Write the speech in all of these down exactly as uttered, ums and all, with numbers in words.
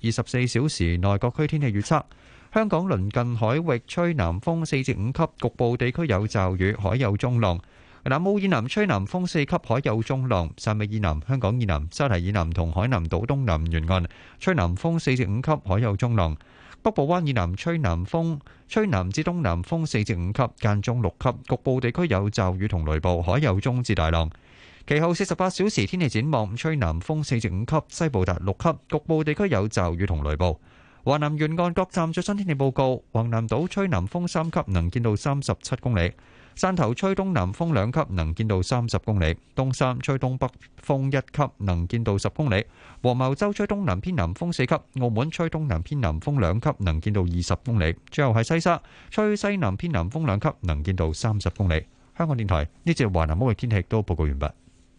二十四小時內各區天氣預測。香港鄰近海域吹南風四至五級，局部地區有驟雨，海有中浪。南澳以南吹南風四級，海有中浪。汕尾以南、香港以南、沙堤以南同海南島東南沿岸吹南風四至五級，海有中浪。北部灣以南吹南風，吹南至東南風四至五級，間中六級，局部地區有驟雨同雷暴，海有中至大浪。其後四十八小時天氣展望，吹南風四至五級，西部達六級，局部地區有驟雨同雷暴。華南沿岸各站最新天氣報告：橫瀾島吹南風三級，能見度三十七公里；汕頭吹東南風兩級，能見度三十公里；東山吹東北風一級，能見度十公里；黃茅洲吹東南偏南風四級；澳門吹東南偏南風兩級，能見度二十公里。最後係西沙吹西南偏南風兩級，能見度三十公里。香港電台呢節華南區域天氣都報告完畢。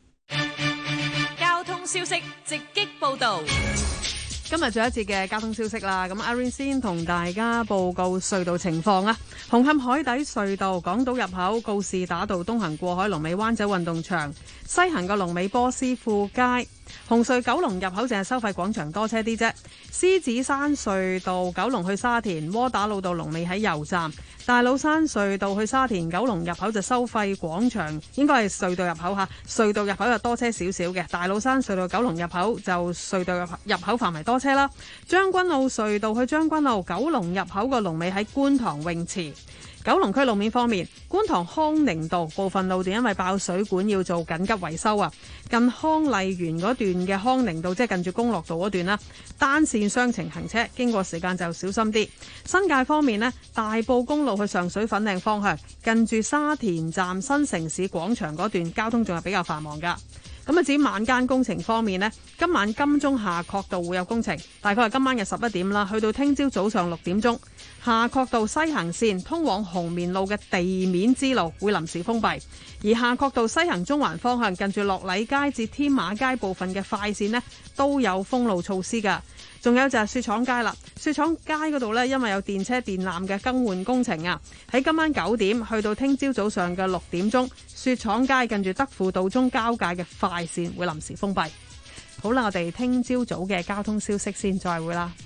交通消息直擊報道。 今日最後一節嘅交通消息啦，咁阿 Rain 先同大家報告隧道情況啊。紅磡海底隧道港島入口告士打道東行過海，龍尾灣仔運動場；西行個龍尾波斯富街。紅隧九龍入口淨係收費廣場多車啲啫。獅子山隧道九龍去沙田窩打老道龍尾喺油站。大老山隧道去沙田九龍入口就收費廣場，應該係隧道入口吓，隧道入口就多車少少嘅。大老山隧道九龍入口就隧道入入口範圍多車啦。將軍澳隧道去將軍澳九龍入口個龍尾喺觀塘泳池。九龍區路面方面，觀塘康寧道部分路段因為爆水管要做緊急維修啊，近康麗園嗰段嘅康寧道即係近住公樂道嗰段啦，單線雙程行車，經過時間就小心啲。新界方面呢，大埔公路去上水粉嶺方向，近住沙田站新城市廣場嗰段交通仲係比較繁忙噶。咁啊，至於晚間工程方面呢，今晚金鐘夏慤道會有工程，大概係今晚嘅十一點啦，去到聽朝早上六點鐘，夏慤道西行線通往紅棉路嘅地面支路會臨時封閉，而夏慤道西行中環方向近住樂禮街至天馬街部分嘅快線呢都有封路措施㗎。仲有就係雪廠街啦，雪廠街嗰度呢，因為有電車電纜嘅更換工程啊，喺今晚九點去到聽朝早上嘅六點鐘，雪廠街近住德輔道中交界嘅快線會臨時封閉。好啦，我哋聽朝早嘅交通消息先，再會啦。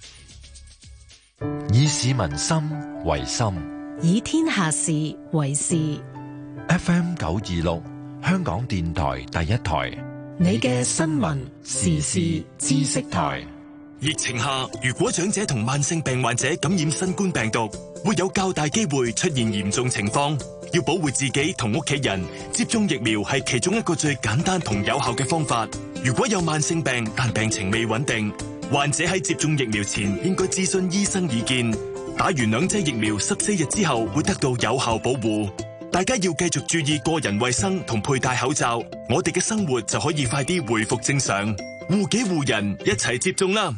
以市民心為心， 以天下事為事。 F M 九二六，香港電台第一台， 你嘅新聞時事知識台。 疫情下，如果長者同慢性病患者感染新冠病毒，會有較大機會出現嚴重情況。要保護自己同屋企人，接種疫苗係其中一個最簡單同有效嘅方法。如果有慢性病但病情未穩定，患者喺接種疫苗前應該諮詢醫生意見。打完兩劑疫苗十四日之後會得到有效保護。大家要繼續注意個人衛生同佩戴口罩，我哋嘅生活就可以快啲回復正常。護己護人，一齊接種啦！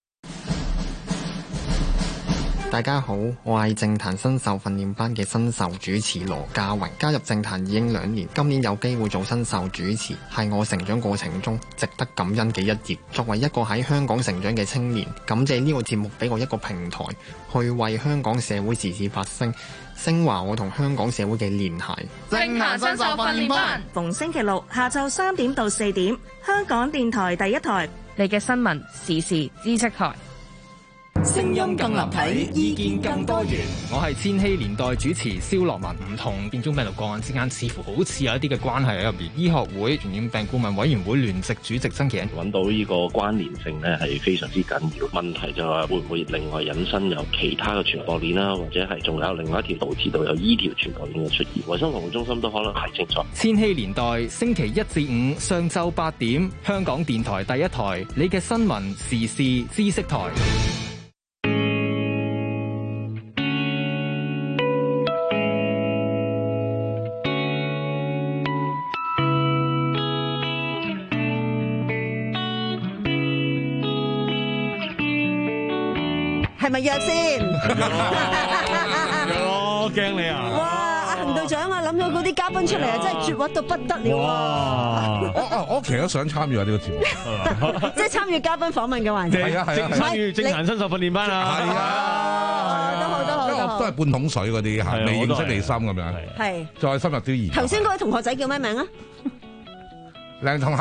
大家好，我係政壇新秀訓練班嘅新秀主持羅家榮，加入政壇已經兩年，今年有機會做新秀主持，係我成長過程中值得感恩嘅一頁。作為一個喺香港成長嘅青年，感謝呢個節目俾我一個平台，去為香港社會時事發聲，升華我同香港社會嘅聯繫。 政壇新秀訓練班， 逢星期六下晝三點到四點，香港電台第一台， 你嘅新聞時事知識台。 聲音更立體，意見更多元。 我係千禧年代主持蕭樂文。唔同變種病毒個案之間，似乎好似有一啲嘅關係喺入邊。醫學會傳染病顧問委員會聯席主席曾祈殷揾到呢個關聯性咧，係非常之緊要。問題就係會唔會另外引申有其他嘅傳播鏈啦，或者係仲有另外一條導致到有依條傳播鏈嘅出現。衞生防護中心都可能睇清楚。 千禧年代星期一至五上晝八點，香港電台第一台，你嘅新聞時事知識台。 係咪約先？ 我驚你啊！ 哇！阿恒隊長啊，諗到嗰啲嘉賓出嚟啊，真係絕核到不得了啊！ 我我其實都想參與下呢個節目， 即係參與嘉賓訪問嘅環節。 係啊係啊， 參與政壇新秀訓練班啊！ 係啊， 都好都好， 因為我都係半桶水嗰啲嚇，未認識你心咁樣。 係。 再深入啲研究。 頭先嗰位同學仔叫咩名啊？ 梁同學。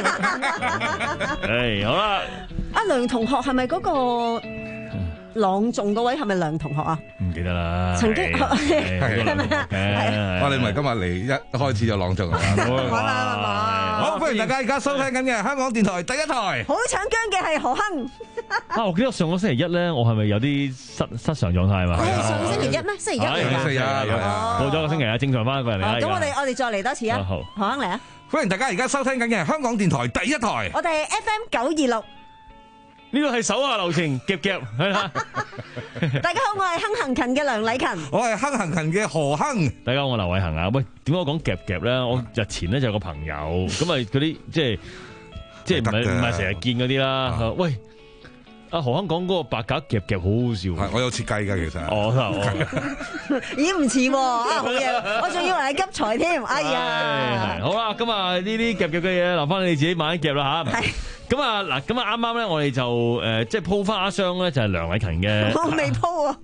誒好啦， 阿梁同學係咪嗰個朗誦嗰位係咪梁同學啊？ 唔記得啦。 曾經係係咪啊？係。 哇！你唔係今日嚟一開始就朗誦啊？好，歡迎大家而家收聽緊嘅香港電台第一台。 好搶姜嘅係何亨。 啊！我記得上個星期一咧，我係咪有啲失失常狀態嘛？ 係上個星期一咩？星期一嚟㗎。 星期一係啊。 過咗個星期啊，正常翻一個人嚟啦。 咁我哋我哋再嚟多次啊！ 好， 何亨嚟啊！ 歡迎大家而家收聽緊嘅香港電台第一台。 我哋 F M 九二六。 呢個係手下留情，夾夾係啦。 大家好，我係亨行勤嘅梁禮勤， 我係亨行勤嘅何亨。 大家好，我劉偉恒啊。喂，點解我講夾夾咧？我日前咧就有個朋友，咁啊嗰啲即係即係唔係唔係成日見嗰啲啦。喂，阿何亨講嗰個白鴿夾夾好好笑。 係，我有設計㗎，其實。 哦，咦唔似喎，啊好嘢，我仲以為係急才添。哎呀， 好啦，咁啊呢啲夾夾嘅嘢留翻你自己慢慢夾啦吓。咁啊嗱，咁啊啱啱咧，我哋就誒即係鋪翻一箱咧，就係梁禮勤嘅。 我未鋪啊！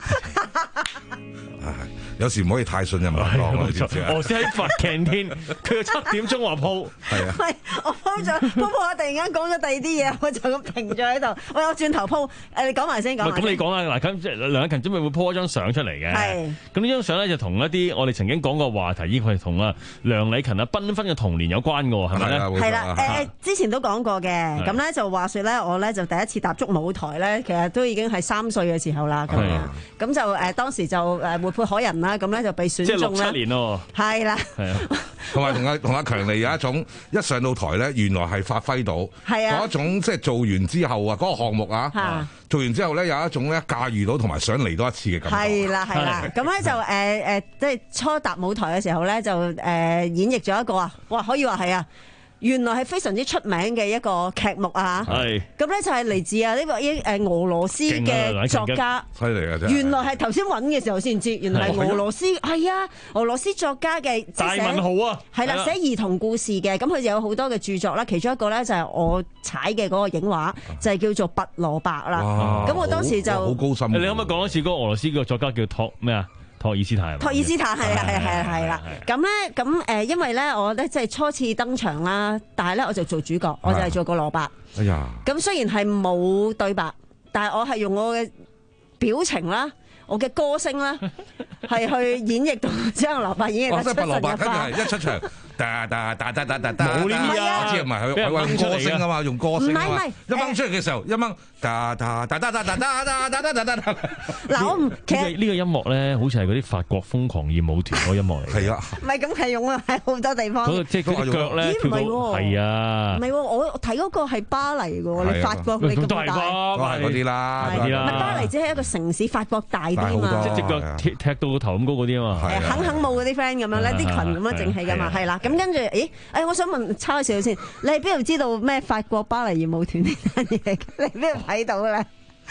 有時唔可以太信任人咯，知唔知啊？ 我先喺佛鏡天，佢七點鐘話鋪， 係啊。 喂，我鋪咗鋪鋪下，突然間講咗第二啲嘢，我就咁停咗喺度。喂，我轉頭鋪，誒你講埋先講。 咁你講啦，嗱咁即係梁禮勤準備會鋪一張相出嚟嘅。 係。咁呢張相咧就同一啲我哋曾經講過話題，依個係同啊梁禮勤啊繽紛嘅童年有關嘅喎，係咪咧？ 係啦，誒之前都講過嘅，咁咧就話説咧，我咧就第一次踏足舞台咧，其實都已經係三歲嘅時候啦。咁樣，咁就誒當時就誒活潑可人啦，咁咧就被選中啦。即係六七年咯。係啦。係啊。 同埋同阿同阿強尼有一種一上到台咧，原來係發揮到嗰一種即係做完之後啊，嗰個項目啊，做完之後咧有一種咧駕馭到同埋想嚟多一次嘅感覺。 係啦係啦，咁咧就誒誒，即係初踏舞台嘅時候咧，就誒演繹咗一個啊，哇可以話係啊。原來係非常之出名嘅一個劇目啊！係咁咧就係嚟自啊呢個英誒俄羅斯嘅作家， 犀利啊！真係原來係頭先揾嘅時候先知，原來係俄羅斯係啊俄羅斯作家嘅大文豪啊， 係啦寫兒童故事嘅，咁佢就有好多嘅著作啦，其中一個咧就係我踩嘅嗰個影畫，就係叫做《拔蘿蔔》啦。咁我當時就好高深。 你可唔可以講一次嗰個俄羅斯個作家叫托咩啊？托爾斯泰， 托爾斯泰係啊係啊係啊係啦，咁咧咁誒，因為咧我咧即係初次登場啦，但係咧我就做主角，我就係做個蘿蔔。哎呀！咁雖然係冇對白，但係我係用我嘅表情啦，我嘅歌聲啦，係去演繹到將蘿蔔演繹得出神入化。 跟住係一出場。噠噠噠噠噠噠噠， 冇呢啲啊！ 我知唔係佢佢用歌聲啊嘛，用歌聲啊嘛。一掹出嚟嘅時候，一掹噠噠噠噠噠噠噠噠噠噠噠噠。 嗱，我唔其實呢個音樂咧，好似係嗰啲法國瘋狂熱舞團嗰個音樂嚟。 係啊， 唔係咁係用啊，喺好多地方。 嗰個即係嗰個腳咧， 咦唔係喎， 係啊， 唔係喎，我睇嗰個係巴黎嘅喎，你法國你咁大， 都係嗰啲啦， 嗰啲啦。咪巴黎只係一個城市，法國大啲啊嘛。 即係隻腳踢踢到個頭咁高嗰啲啊嘛。 誒肯肯舞嗰啲 friend 咁樣咧，啲裙咁樣整起㗎嘛，係啦。咁跟住，咦？誒，我想問抄少少先，你係邊度知道咩法國巴黎熱舞團呢單嘢？你邊度睇到咧？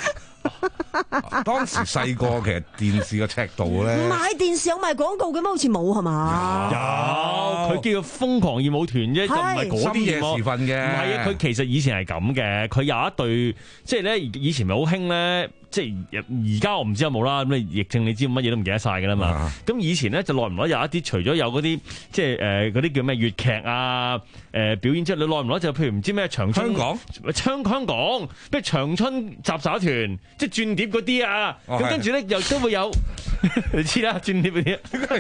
當時細個其實電視嘅尺度咧， 唔係電視有賣廣告嘅咩？好似冇係嘛？ 有，佢叫做瘋狂熱舞團啫，就唔係嗰啲嘢時分嘅。唔係啊，佢其實以前係咁嘅，佢有一隊，即係咧以前咪好興咧。即係而家我唔知有冇啦，咁你疫症你知乜嘢都唔記得晒㗎啦嘛。咁、啊、以前咧就耐唔耐有一啲，除咗有嗰啲即係誒嗰啲叫咩粵劇啊誒、呃、表演之後，你耐唔耐就譬如唔知咩長春香港，香香港咩長春雜耍團，即係轉碟嗰啲啊。咁、哦、跟住咧又都會有，你知啦，轉碟嗰啲應該係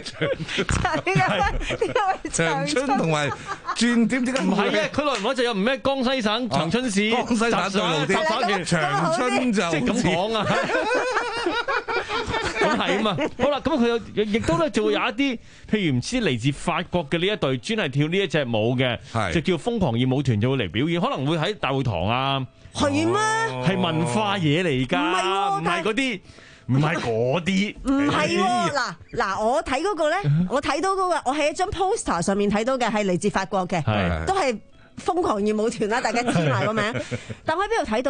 長長春同埋轉碟點解唔係啊？佢耐唔耐就有唔咩江西省長春市江西省對路啲雜耍團，長春就即係咁講啊。咁係啊嘛，好啦，咁佢有亦都咧就會有一啲，譬如唔知嚟自法國嘅呢一隊專係跳呢一隻舞嘅，就叫瘋狂熱舞團，就會嚟表演，可能會喺大會堂啊。 係咩？ 係文化嘢嚟㗎，唔係唔係嗰啲，唔係嗰啲。 唔係喎，嗱嗱，我睇嗰個咧，我睇到嗰個，我喺一張 poster 上面睇到嘅係嚟自法國嘅，都係瘋狂熱舞團啦，大家知埋個名。但我喺邊度睇到咧？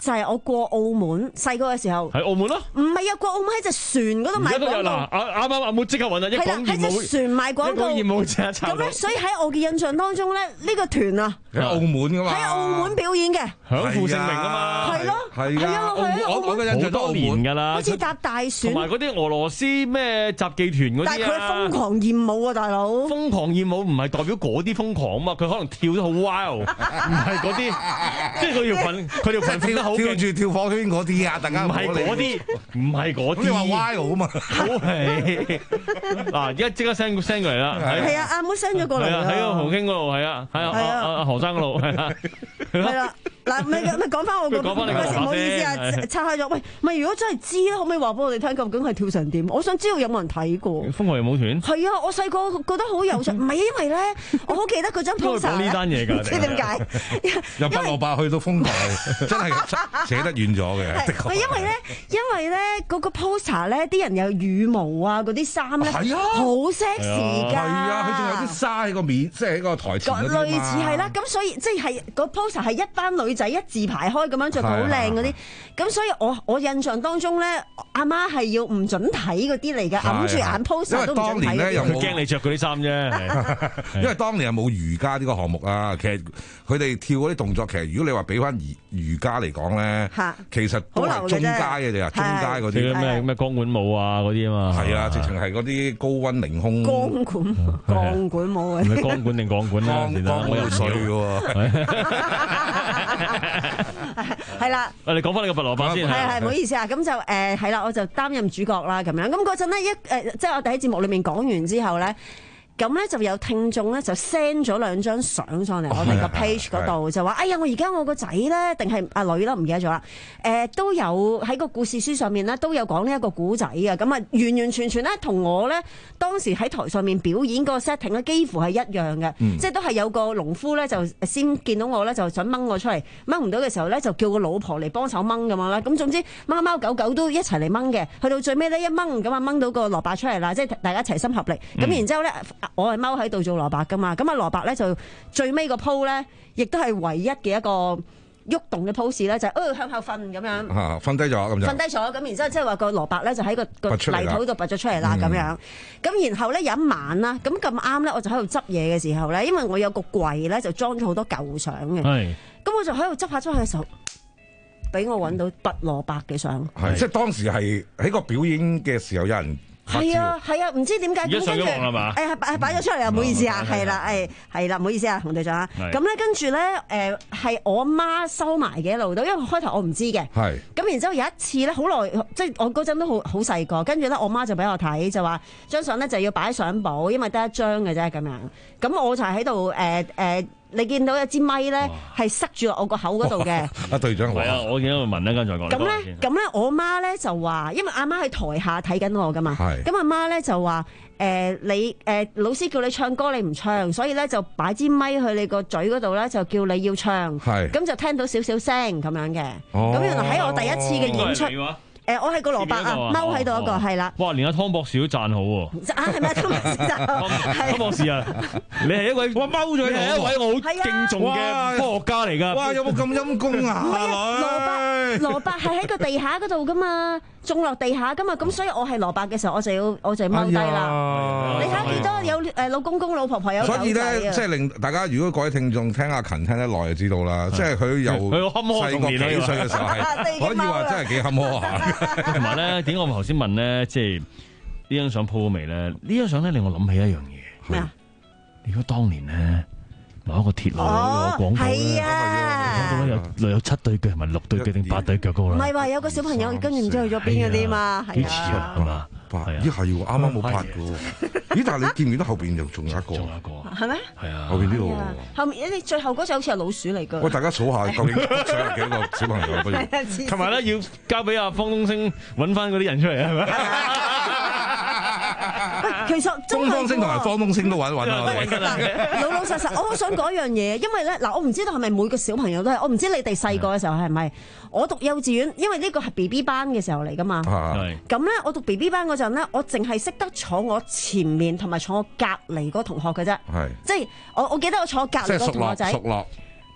就係我過澳門細個嘅時候。 喺澳門咯？ 唔係啊，過澳門喺隻船嗰度賣廣告。 啱啱阿妹即刻揾啦，一講業務， 喺隻船賣廣告。 業務即刻查到。 咁咧，所以喺我嘅印象當中咧，呢個團啊， 喺澳門㗎嘛， 喺澳門表演嘅， 享負盛名啊嘛。 係咯， 係啊， 我我嘅印象都多年㗎啦。 好似搭大船， 同埋嗰啲俄羅斯咩雜技團嗰啲啊。 但係佢瘋狂豔舞啊，大佬！ 瘋狂豔舞唔係代表嗰啲瘋狂啊嘛，佢可能跳得好 wild， 唔係嗰啲，即係佢條裙，佢條裙跳得好跳住跳火圈嗰啲啊！大家唔係嗰啲，唔係嗰啲。 你話 wild 啊嘛？ 好係嗱，而家即刻 send send 過嚟啦。 係啊，阿妹 send 咗過嚟啊。 喺個豪興嗰度係啊，係啊，阿阿何生嗰度係啊。 係啦，嗱，咪咪講翻我個，唔好意思啊，拆開咗。喂，咪如果真係知咧，可唔可以話俾我哋聽，究竟係跳成點？我想知道有冇人睇過。 瘋狂豔舞團係啊，我細個覺得好有趣，唔係因為咧，我好記得嗰張 poster 呢單嘢㗎， 唔知點解。 由北蘿蔔去到風台，真係扯得遠咗嘅。 係因為咧，因為咧嗰個 poster 咧，啲人有羽毛啊，嗰啲衫咧， 係啊， 好 sexy 㗎。 係啊，佢仲有啲沙喺個面，即係喺個台前嗰啲嘛。 類似係啦，咁所以即係個 poster 係一班女仔一字排開咁樣着到好靚嗰啲，咁所以我我印象當中咧，阿媽係要唔準睇嗰啲嚟嘅，揞住眼 poster 都唔準睇。 又驚你着嗰啲衫啫， 因為當年係冇瑜伽呢個項目啊。其實佢哋跳嗰啲動作，其實如果你話俾翻瑜瑜伽嚟講咧，其實都係中階嘅啫，中階嗰啲咩咩鋼管舞啊嗰啲啊嘛。係啊，直情係嗰啲高溫凌空。 鋼管鋼管舞啊！ 唔係鋼管定鋼管啦， 鋼管水喎。 係啦， 我哋講翻你個拔蘿蔔先。 係係，唔好意思啊，咁就誒係啦，我就擔任主角啦咁樣。咁嗰陣咧一誒，即係我哋喺節目裏面講完之後咧。咁咧就有聽眾咧就 send 咗兩張相上嚟我哋個 page 嗰度，就話：哎呀，我而家我個仔咧，定係阿女啦，唔記得咗啦。誒、呃、都有喺個故事書上面咧，都有講呢一個古仔嘅。咁啊，完完全全咧同我咧當時喺台上面表演個 setting 咧，幾乎係一樣嘅。嗯、即係都係有個農夫咧，就先見到我咧，就想掹我出嚟，掹唔到嘅時候咧，就叫個老婆嚟幫手掹咁樣啦。咁總之貓貓狗狗都一齊嚟掹嘅。去到最尾咧，一掹咁啊，掹到個蘿蔔出嚟啦，即係大家齊心合力。咁、嗯、然之後咧。我係踎喺度做蘿蔔噶嘛，咁啊蘿蔔咧就最尾個 pose 咧，亦都係唯一嘅一個喐動嘅 pose 咧，就係、是、哦向後瞓咁樣， 瞓低咗咁就瞓低咗，咁然之後即係話個蘿蔔咧就喺個個泥土度拔咗出嚟啦咁樣，咁然後咧有一晚啦，咁咁啱咧我就喺度執嘢嘅時候咧，因為我有個櫃咧就裝咗好多舊相嘅，咁我就喺度執下執下嘅時候，俾我揾到拔蘿蔔嘅相， 係即係當時係喺個表演嘅時候有人。 係啊係啊，唔知點解咁跟住，誒係擺咗出嚟啊！唔好意思啊，係啦，誒係啦，唔好意思啊，洪隊長啊，咁咧跟住咧誒係我媽收埋嘅一路都，因為開頭我唔知嘅，係咁然之後有一次咧好耐，即係我嗰陣都好好細個，跟住咧我媽就俾我睇，就話張相咧就要擺喺相簿，因為得一張嘅啫咁樣，咁我就喺度誒誒。你見到一支咪咧，係塞住落我個口嗰度嘅。 阿隊長， 係啊，我見到佢問咧，跟住再講。 咁咧，咁咧，我媽咧就話，因為阿媽喺台下睇緊我噶嘛。係。咁阿媽咧就話：誒你誒老師叫你唱歌，你唔唱，所以咧就擺支咪去你個嘴嗰度咧，就叫你要唱。係。咁就聽到少少聲咁樣嘅。哦。咁原來喺我第一次嘅演出。誒，我係個蘿蔔啊，踎喺度一個，係啦。 哇，連阿湯博士都讚好喎。 啊，係咪湯博士讚好？ 湯博士啊，你係一位我踎咗喺度，一位我好敬重嘅科學家嚟㗎。 哇，有冇咁陰功啊？ 蘿蔔蘿蔔係喺個地下嗰度㗎嘛，種落地下㗎嘛，咁所以我係蘿蔔嘅時候，我就要我就踎低啦。你睇下幾多有誒老公公老婆婆有狗仔啊？ 所以咧，即係令大家如果各位聽眾聽阿勤聽得耐就知道啦，即係佢由細個幾歲嘅時候係可以話真係幾坎坷下。 同埋咧，點解我頭先問咧，即係呢張相 po 咗未咧？呢張相咧令我諗起一樣嘢。咩啊？如果當年咧攞一個鐵路嗰個廣告咧，廣告咧有有七對腳，同埋六對腳定八對腳嗰個啦。 唔係話有個小朋友跟住唔知去咗邊嗰啲嘛？ 幾似啊？係嘛？ 咦係喎，啱啱冇拍嘅喎。咦？但係你見唔見到後邊又仲有一個？ 仲有一個。 係咩？ 係啊。 後邊呢個。 後面你最後嗰隻好似係老鼠嚟㗎。 喂，大家數下究竟上有幾個小朋友不如？ 同埋咧，要交俾阿方東升揾翻嗰啲人出嚟係咪？ 其實東方星同埋方東星都揾揾啊！ 老老實實，我好想講一樣嘢，因為咧嗱，我唔知道係咪每個小朋友都係，我唔知你哋細個嘅時候係咪？我讀幼稚園，因為呢個係 B B 班嘅時候嚟噶嘛。咁咧，我讀 B B 班嗰陣咧，我淨係識得坐我前面同埋坐我隔離嗰同學嘅啫。係。即係我我記得我坐我隔離嗰同學仔。熟落。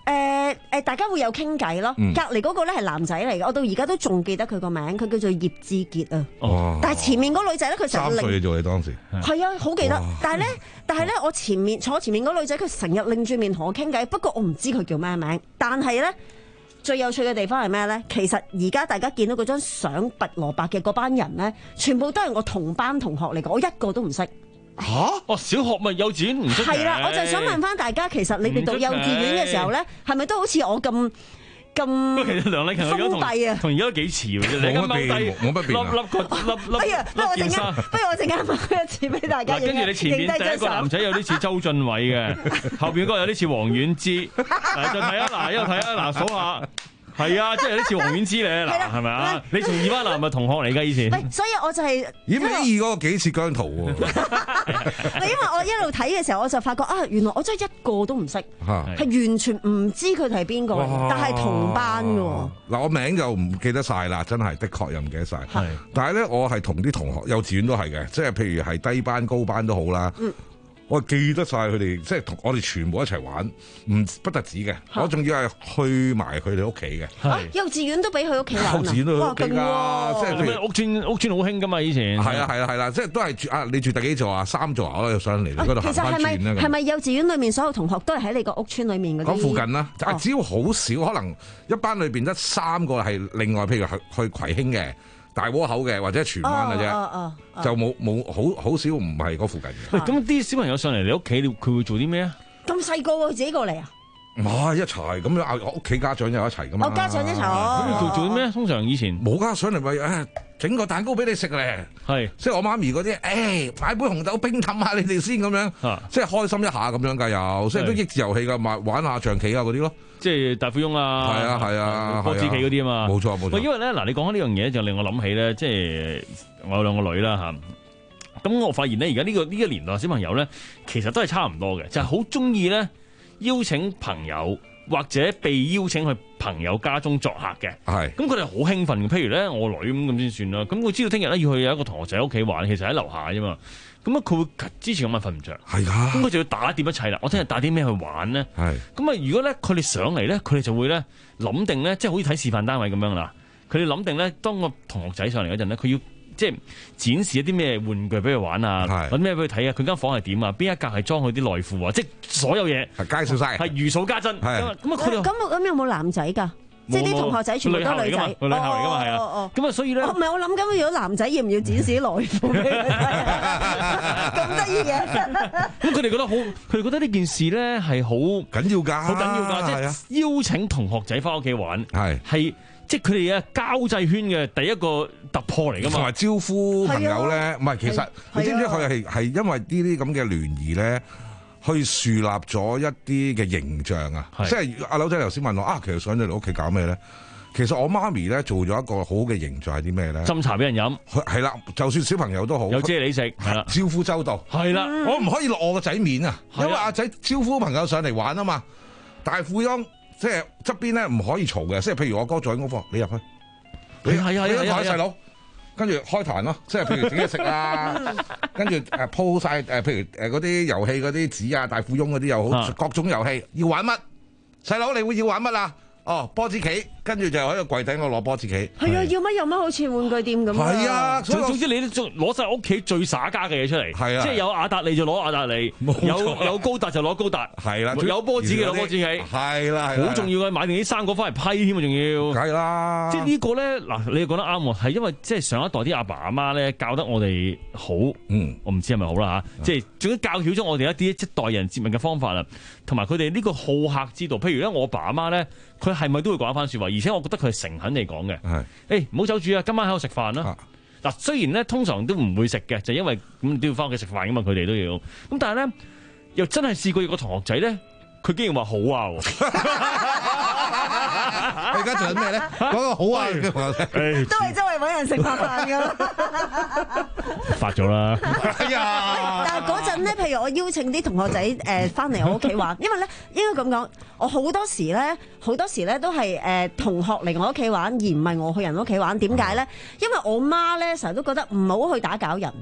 誒誒，大家會有傾偈咯。 嗯隔離嗰個咧係男仔嚟嘅，我到而家都仲記得佢個名，佢叫做葉志傑啊。 哦， 但係前面嗰女仔咧，佢成日三歲做你當時。 係啊，好記得。但係咧，但係咧，我前面坐前面嗰女仔，佢成日擰住面同我傾偈。不過我唔知佢叫咩名。但係咧，最有趣嘅地方係咩咧？其實而家大家見到嗰張相拔蘿蔔嘅嗰班人咧，全部都係我同班同學嚟嘅，我一個都唔識。 嚇！哦，小學咪幼稚園唔識嘅。 係啦，我就想問翻大家，其實你哋讀幼稚園嘅時候咧，係咪都好似我咁咁其實梁禮勤封閉啊？ 同而家都幾似喎，你而家踎低， 冇乜變啊！ 笠笠個笠笠哎呀，不如我陣間，不如我陣間發一次俾大家。 跟住你前面第一個男仔有啲似周俊偉嘅，後邊嗰個有啲似黃婉芝。誒，就睇啊，嗱，一路睇啊，嗱，數下。係啊，即係有啲似黃婉芝咧，嗱，係咪啊？你同二班男咪同學嚟㗎以前。 所以我就係咦？尾二嗰個幾似姜濤喎？ 因為我一路睇嘅時候，我就發覺啊，原來我真係一個都唔識，係完全唔知佢哋係邊個，但係同班㗎。 嗱，我名就唔記得晒啦，真係的確又唔記得晒。但係咧，我係同啲同學幼稚園都係嘅，即係譬如係低班、高班都好啦。嗯我記得晒佢哋，即係同我哋全部一齊玩，唔不得止嘅。我仲要係去埋佢哋屋企嘅。 啊，幼稚園都俾佢屋企玩啊！ 幼稚園都屋企㗎，即係咩屋邨屋邨好興㗎嘛？以前係啊係啊係啦，即係都係住啊！你住第幾座啊？三座啊！我又上嚟你嗰度行翻轉啦。 其實係咪係咪幼稚園裏面所有同學都係喺你個屋邨裏面嗰啲？ 嗰附近啦，但係只要好少，可能一班裏邊得三個係另外，譬如去去葵興嘅。大窩口嘅或者荃灣嘅啫， 哦哦哦、 就冇冇好好少唔係嗰附近嘅。 喂，咁啲小朋友上嚟你屋企，佢會做啲咩啊？ 咁細個喎，自己過嚟啊？ 唔係一齊咁樣，我屋企家長又一齊噶嘛。 我家長一齊， 咁你做做啲咩？通常以前冇家長嚟咪誒整個蛋糕俾你食咧。係，即係我媽咪嗰啲，誒買杯紅豆冰氹下你哋先咁樣，即係開心一下咁樣㗎又，即係都益智遊戲㗎，玩玩下象棋啊嗰啲咯。即係大富翁啊， 係啊係啊， 波子棋嗰啲啊嘛， 冇錯冇錯。 喂，因為咧嗱，你講開呢樣嘢就令我諗起咧，即係我有兩個女啦嚇。咁我發現咧，而家呢個呢個年代小朋友咧，其實都係差唔多嘅，就係好中意咧邀請朋友或者被邀請去朋友家中作客嘅。係。咁佢哋好興奮嘅，譬如咧我女咁咁先算啦。咁佢知道聽日咧要去有一個同學仔屋企玩，其實喺樓下啫嘛。咁啊，佢會之前咁晚瞓唔着，係啊，咁佢就要打點一切啦。我聽日打啲咩去玩咧？係。咁啊，如果咧佢哋上嚟咧，佢哋就會咧諗定咧，即係好似睇示範單位咁樣啦。佢哋諗定咧，當個同學仔上嚟嗰陣咧，佢要即係展示一啲咩玩具俾佢玩啊，揾咩俾佢睇啊，佢間房係點啊，邊一格係裝佢啲內褲啊，即係所有嘢係介紹晒， 係如數家珍。咁啊，咁佢哋咁咁有冇男仔㗎？即係啲同學仔全部都女仔， 女校嚟㗎嘛，係啊。咁啊，所以咧， 唔係我諗緊，如果男仔要唔要展示啲內褲俾佢睇？咁得意嘅。 咁佢哋覺得好，佢哋覺得呢件事咧係好緊要㗎， 好緊要㗎，即係邀請同學仔翻屋企玩，係係即係佢哋嘅交際圈嘅第一個突破嚟㗎嘛。 同埋招呼朋友咧，唔係其實你知唔知佢係係因為呢啲咁嘅聯誼咧？去樹立咗一啲嘅形象啊！即係阿柳仔頭先問我啊，其實上咗嚟屋企搞咩咧？其實我媽咪咧做咗一個好嘅形象係啲咩咧？ 斟茶俾人飲， 係啦，就算小朋友都好， 有啫喱食，係啦， 招呼周到，係啦，我唔可以落我個仔面啊，因為阿仔招呼朋友上嚟玩啊嘛。大富翁即係側邊咧唔可以嘈嘅，即係譬如我哥做緊功課，你入去，你係係係係細佬。跟住開壇咯，即係譬如整嘢食啊，跟住誒鋪晒誒，譬如誒嗰啲遊戲嗰啲紙啊，大富翁嗰啲又好，各種遊戲要玩乜？細佬你會要玩乜啊？哦，波子棋，跟住就喺個櫃底我攞波子棋。 係啊，要乜有乜，好似玩具店咁啊。 係啊， 總總之你都攞晒屋企最耍家嘅嘢出嚟。係啊，即係有亞達利就攞亞達利，有有高達就攞高達。係啦，有波子嘅攞波子棋。係啦，好重要嘅，買定啲生果翻嚟批添啊，仲要。係啦。即係呢個咧，嗱，你講得啱喎，係因為即係上一代啲阿爸阿媽咧教得我哋好，嗯，我唔知係咪好啦嚇，即係總之教曉咗我哋一啲即代人接物嘅方法啦，同埋佢哋呢個好客之道。譬如咧，我爸阿媽咧。佢係咪都會講一番説話？而且我覺得佢係誠懇地講嘅。係，誒唔好走住啊！今晚喺度食飯啦。嗱，雖然咧通常都唔會食嘅，就因為咁都要翻屋企食飯噶嘛，佢哋都要。咁但係咧，又真係試過有個同學仔咧，佢竟然話好啊！ 你而家做緊咩咧？講個好啊！ 都係周圍揾人食飯飯噶。 發咗啦！ 哎呀！但係嗰陣咧，譬如我邀請啲同學仔誒翻嚟我屋企玩，因為咧應該咁講，我好多時咧，好多時咧都係誒同學嚟我屋企玩，而唔係我去人屋企玩。點解咧？因為我媽咧成日都覺得唔好去打攪人。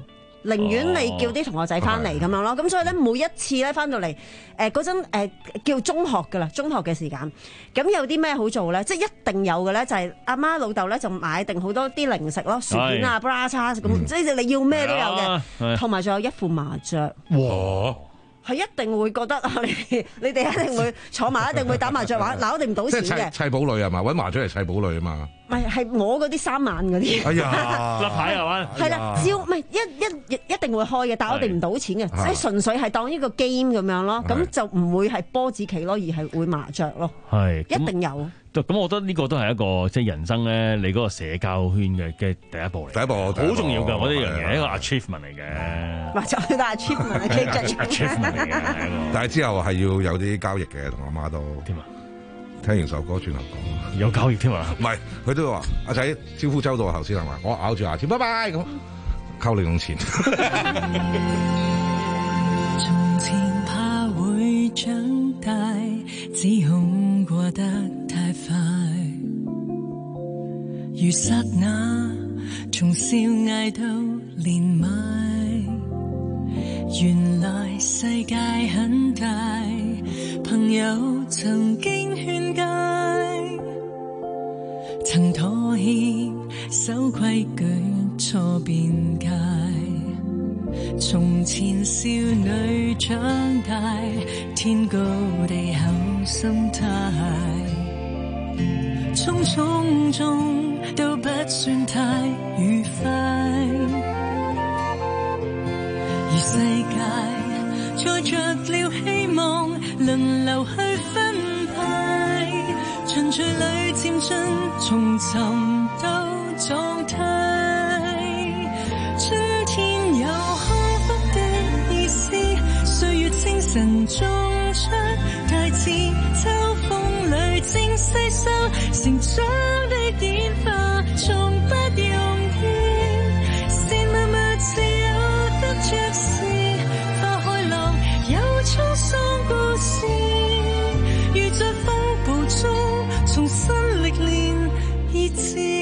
寧願你叫啲同學仔翻嚟咁樣咯。咁所以咧，每一次咧翻到嚟，誒嗰陣誒叫中學噶啦，中學嘅時間，咁有啲咩好做咧？即係一定有嘅咧，就係阿媽老豆咧就買定好多啲零食咯，薯片啊、布拉叉咁，即係你要咩都有嘅，同埋仲有一副麻雀。 哇！ 係一定會覺得啊！你你哋一定會坐埋，一定會打麻雀玩，嗱我哋唔賭錢嘅。 砌堡壘係嘛？揾麻雀嚟砌堡壘啊嘛。 唔係係我嗰啲三萬嗰啲。 哎呀， 甩牌係嘛？ 係啦，只要唔係一一一定會開嘅，但係我哋唔賭錢嘅，即係純粹係當呢個 game 咁樣咯。咁就唔會係波子棋咯，而係會麻雀咯。係一定有。 咁我覺得呢個都係一個即係人生咧，你嗰個社交圈嘅嘅第一步嚟。 第一步好重要㗎，我覺得呢樣嘢一個 achievement 嚟嘅。 麻雀係 achievement 嘅 achievement 嚟嘅。 但係之後係要有啲交易嘅，同阿媽都點啊？ 聽完首歌轉頭講有交易添啊？ 唔係，佢都話阿仔招呼周到頭先係嘛？我咬住牙籤，拜拜咁，溝你用錢。 從前怕會長大，只恐過得太快，如剎那從少嗌到年邁，原來世界很大，朋友曾經勸誡，曾妥協守規矩錯邊界，從前少女長大，天高地厚心態，種種種都不算太愉快，而世界載着了希望，輪流去分派，循序裏漸進，從尋到狀態，春天有幸福的意思，歲月清晨種出大志，秋風裏正細收，成長的演化從不容易，是默默自有得着時，花開浪有滄桑故事，如在風暴中重新歷練意志。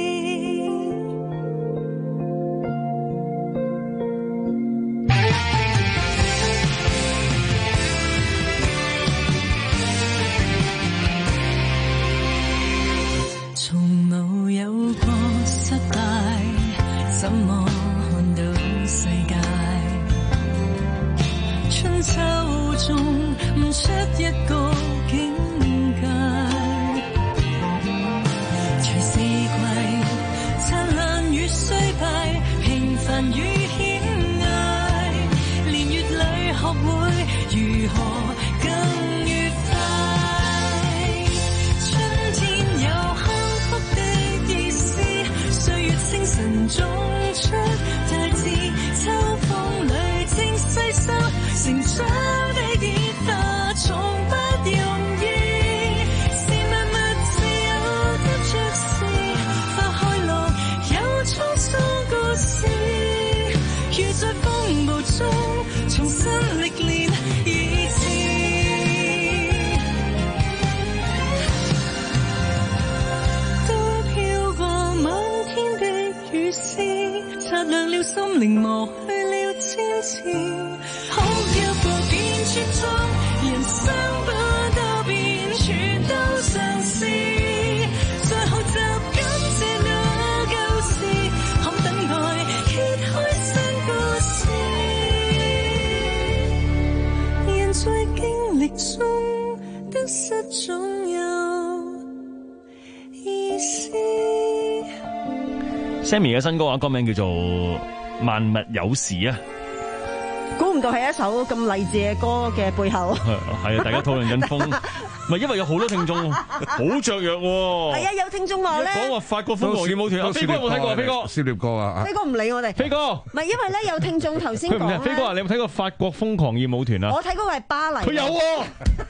怎麼看到世界？春秋中悟出一個境界，隨四季燦爛與衰敗，平凡與險隘，年月裏學會如何更愉快。春天有幸福的意思，歲月清晨中出大志，秋風裏正細收，成長的演化從不容易，是默默自有得着時，花開浪有滄桑故事，如在風暴中重新歷練意志，都飄過漫天的雨絲，擦亮了心靈，磨去了千次，好跳過變絕狀，人生不多變，全都嘗試，再學習感謝那舊時，可等待揭開新故事，人在經歷中得失總有意思。 Sammy 嘅新歌啊，歌名叫做《萬物有時》啊， 估唔到係一首咁勵志嘅歌嘅背後， 係啊，大家討論緊風，唔係因為有好多聽眾好雀躍喎。 係啊，有聽眾話咧， 講話法國瘋狂舞團，飛哥有冇睇過啊？飛哥， 涉獵過啊？ 飛哥唔理我哋， 飛哥， 唔係因為咧有聽眾頭先講咧， 飛哥啊，你有冇睇過法國瘋狂熱舞團啊？ 我睇嗰個係巴黎， 佢有喎。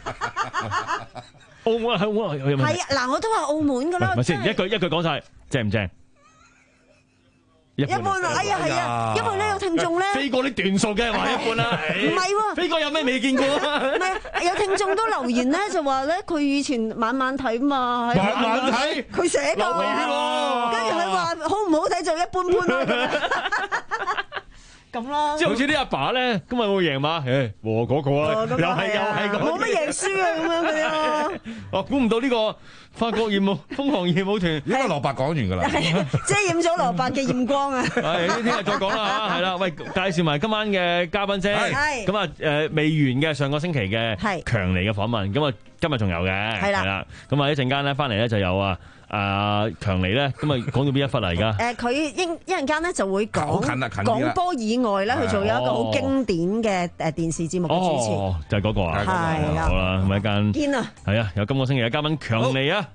澳門係澳門有冇？ 係啊，嗱，我都話澳門噶啦， 咪先一句一句講晒，正唔正？ 一般啊，哎呀係啊，因為咧有聽眾咧， 飛哥啲段數嘅話一般啦， 唔係喎， 飛哥有咩未見過啊？ 唔係有聽眾都留言咧，就話咧佢以前晚晚睇嘛， 晚晚睇， 佢寫㗎，跟住佢話好唔好睇就一般般咯。 咁咯。 即係好似啲阿爸咧，今日會贏嘛？誒，和嗰個啊，又係又係咁， 冇乜贏輸啊，咁樣嗰啲咯。 哦，估唔到呢個法國義務瘋狂義務團， 應該蘿蔔講完㗎啦， 遮掩咗蘿蔔嘅豔光啊！ 係，聽日再講啦嚇，係啦，喂，介紹埋今晚嘅嘉賓先。係。咁啊誒未完嘅上個星期嘅強尼嘅訪問，咁啊今日仲有嘅。係啦。咁啊一陣間咧翻嚟咧就有啊。啊，強尼咧，咁啊講到邊一忽嚟？而家誒，佢應一陣間咧就會講廣播以外咧，佢仲有一個好經典嘅誒電視節目嘅主持，哦，就係嗰個啊， 係啊， 好啦，咁一間堅啊， 係啊，有今個星期嘅嘉賓強尼啊。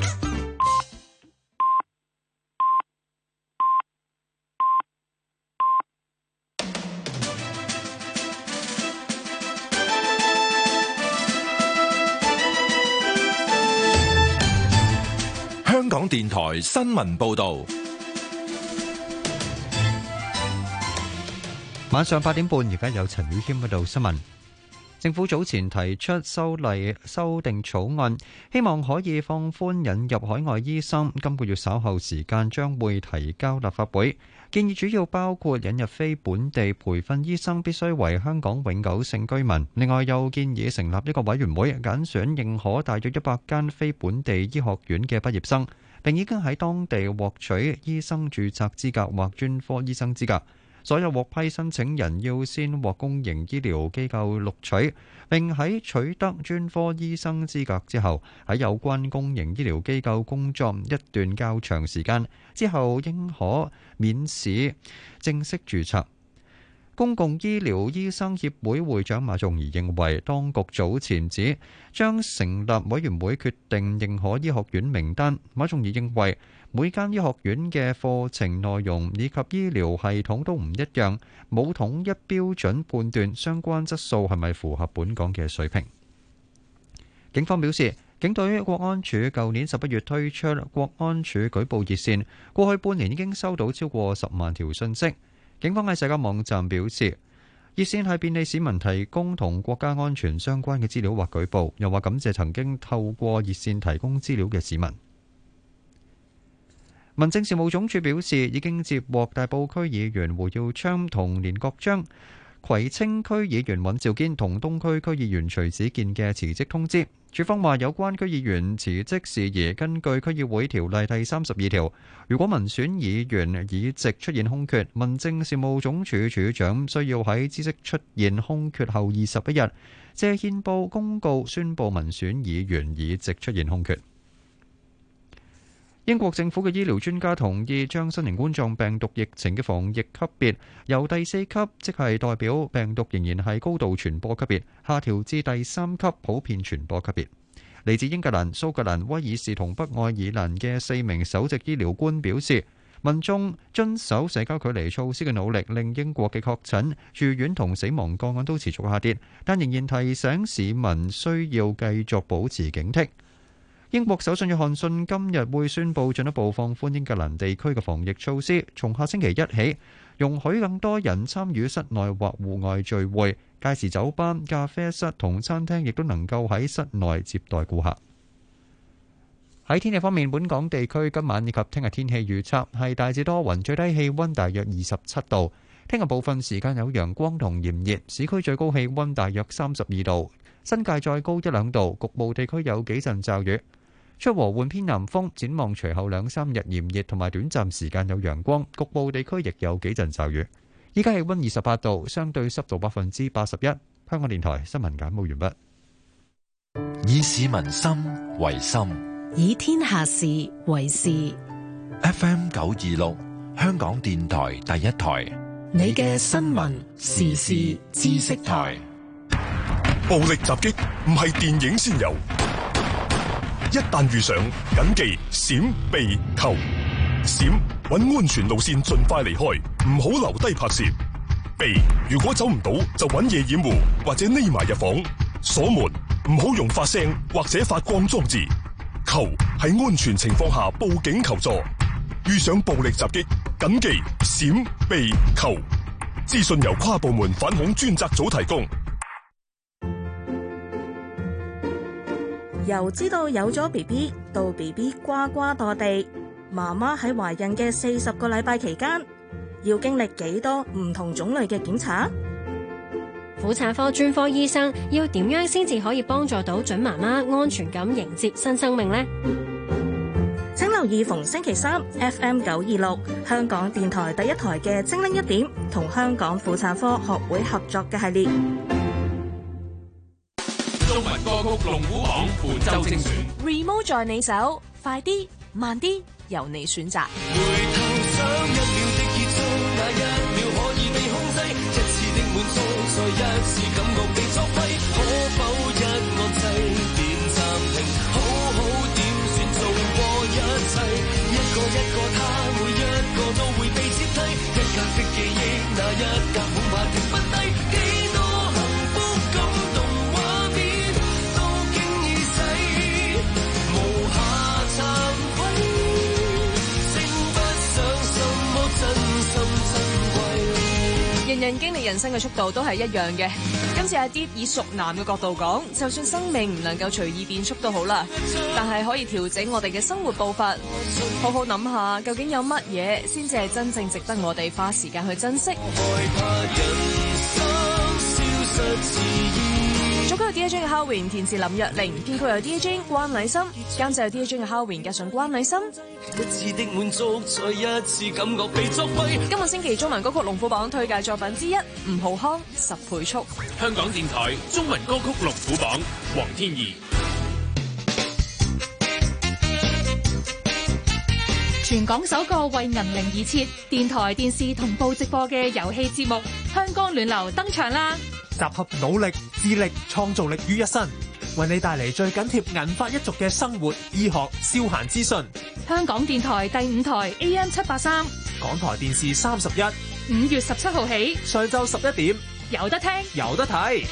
香港電台新聞報道， 晚上八點半，而家有陳宇謙報道新聞。政府早前提出修例修訂草案，希望可以放寬引入海外醫生。今個月稍後時間將會提交立法會，建議主要包括引入非本地培訓醫生必須為香港永久性居民。另外又建議成立一個委員會，揀選認可大約一百間非本地醫學院嘅畢業生，並已經喺當地獲取醫生註冊資格或專科醫生資格。所有獲批申請人要先獲公營醫療機構錄取，並喺取得專科醫生資格之後，喺有關公營醫療機構工作一段較長時間之後，應可免試正式註冊。公共醫療醫生協會會長馬仲儀認為，當局早前指將成立委員會決定認可醫學院名單。馬仲儀認為，每間醫學院嘅課程內容以及醫療系統都唔一樣，冇統一標準判斷相關質素係咪符合本港嘅水平。警方表示，警隊國安處舊年十一月推出國安處舉報熱線，過去半年已經收到超過十萬條訊息。警方喺社交網站表示，熱線係便利市民提供同國家安全相關嘅資料或舉報，又話感謝曾經透過熱線提供資料嘅市民。民政事務總署表示，已經接獲大埔區議員胡耀昌同連國章、葵青區議員尹兆堅同東區區議員徐子健嘅辭職通知。署方話，有關區議員辭職事宜，根據區議會條例第三十二條，如果民選議員議席出現空缺，民政事務總署署長需要喺知悉出現空缺後二十一日，借憲報公告宣佈民選議員議席出現空缺。英國政府嘅醫療專家同意將新型冠狀病毒疫情嘅防疫級別由第四級，即係代表病毒仍然係高度傳播級別，下調至第三級普遍傳播級別。嚟自英格蘭、蘇格蘭、威爾士同北愛爾蘭嘅四名首席醫療官表示，民眾遵守社交距離措施嘅努力令英國嘅確診、住院同死亡個案都持續下跌，但仍然提醒市民需要繼續保持警惕。英國首相約翰遜今日會宣布進一步放寬英格蘭地區嘅防疫措施，從下星期一起，容許更多人參與室內或戶外聚會，屆時酒吧、咖啡室同餐廳亦都能夠喺室內接待顧客。喺天氣方面，本港地區今晚以及聽日天氣預測係大致多雲，最低氣溫大約二十七度。聽日部分時間有陽光同炎熱，市區最高氣溫大約三十二度，新界再高一兩度，局部地區有幾陣驟雨。出和緩偏南風，展望隨後兩三日炎熱同埋短暫時間有陽光，局部地區亦有幾陣驟雨。依家氣溫二十八度，相對濕度百分之八十一。香港電台新聞簡報完畢。 以市民心為心， 以天下事為事。 F M 九二六，香港電台第一台， 你嘅新聞時事知識台。 暴力襲擊唔係電影先有。一旦遇上，謹記閃避求。閃，搵安全路線盡快離開，唔好留低拍攝。避，如果走唔到就搵嘢掩護或者匿埋入房。鎖門，唔好用發聲或者發光裝置。求，喺安全情況下報警求助。遇上暴力襲擊，謹記閃避求。資訊由跨部門反恐專責組提供。 由知道有咗 B B 到 B B 呱呱墮地，媽媽喺懷孕嘅四十個禮拜期間， 要經歷幾多唔同種類嘅檢查？ 婦產科專科醫生要點樣先至可以幫助到準媽媽安全咁迎接新生命呢？ 請留意逢星期三 F M 九二六香港電台第一台嘅精靈一點同香港婦產科學會合作嘅系列。 中文歌曲龍虎榜本周精選 Remote 在你手，快啲慢啲由你選擇。 回頭想一秒的結束，那一秒可以被控制，一次的滿足，再一次感覺被作廢，可否一按掣點暫停，好好點算做過一切，一個一個他，每一個都會被接替，一格的記憶，那一格恐怕停不低，幾多幸福感動畫面都經已逝，無下慚愧，稱不上什麼真心珍貴。 人人經歷人生嘅速度都係一樣嘅。今次阿 Deep 以熟男嘅角度講，就算生命唔能夠隨意變速都好啦，但係可以調整我哋嘅生活步伐，好好諗下究竟有乜嘢先至係真正值得我哋花時間去珍惜。作曲有 D J 嘅 Howin， 填詞林若玲，編曲有 D J 關禮深，監製有 D J 嘅 Howin 加上關禮深。 一次的滿足，再一次感覺被作廢。 今個星期中文歌曲龍虎榜推介作品之一，吳浩康十倍速。 香港電台中文歌曲龍虎榜，黃天怡。 全港首個為銀齡而設電台電視同步直播嘅遊戲節目《香江暖流》登場啦！ 集合努力、智力、創造力於一身，為你帶嚟最緊貼銀髮一族嘅生活、醫學、消閒資訊。 香港電台第五台 A M 七八三， 港台電視三十一， 五月十七號起， 上晝十一點有得聽， 有得睇。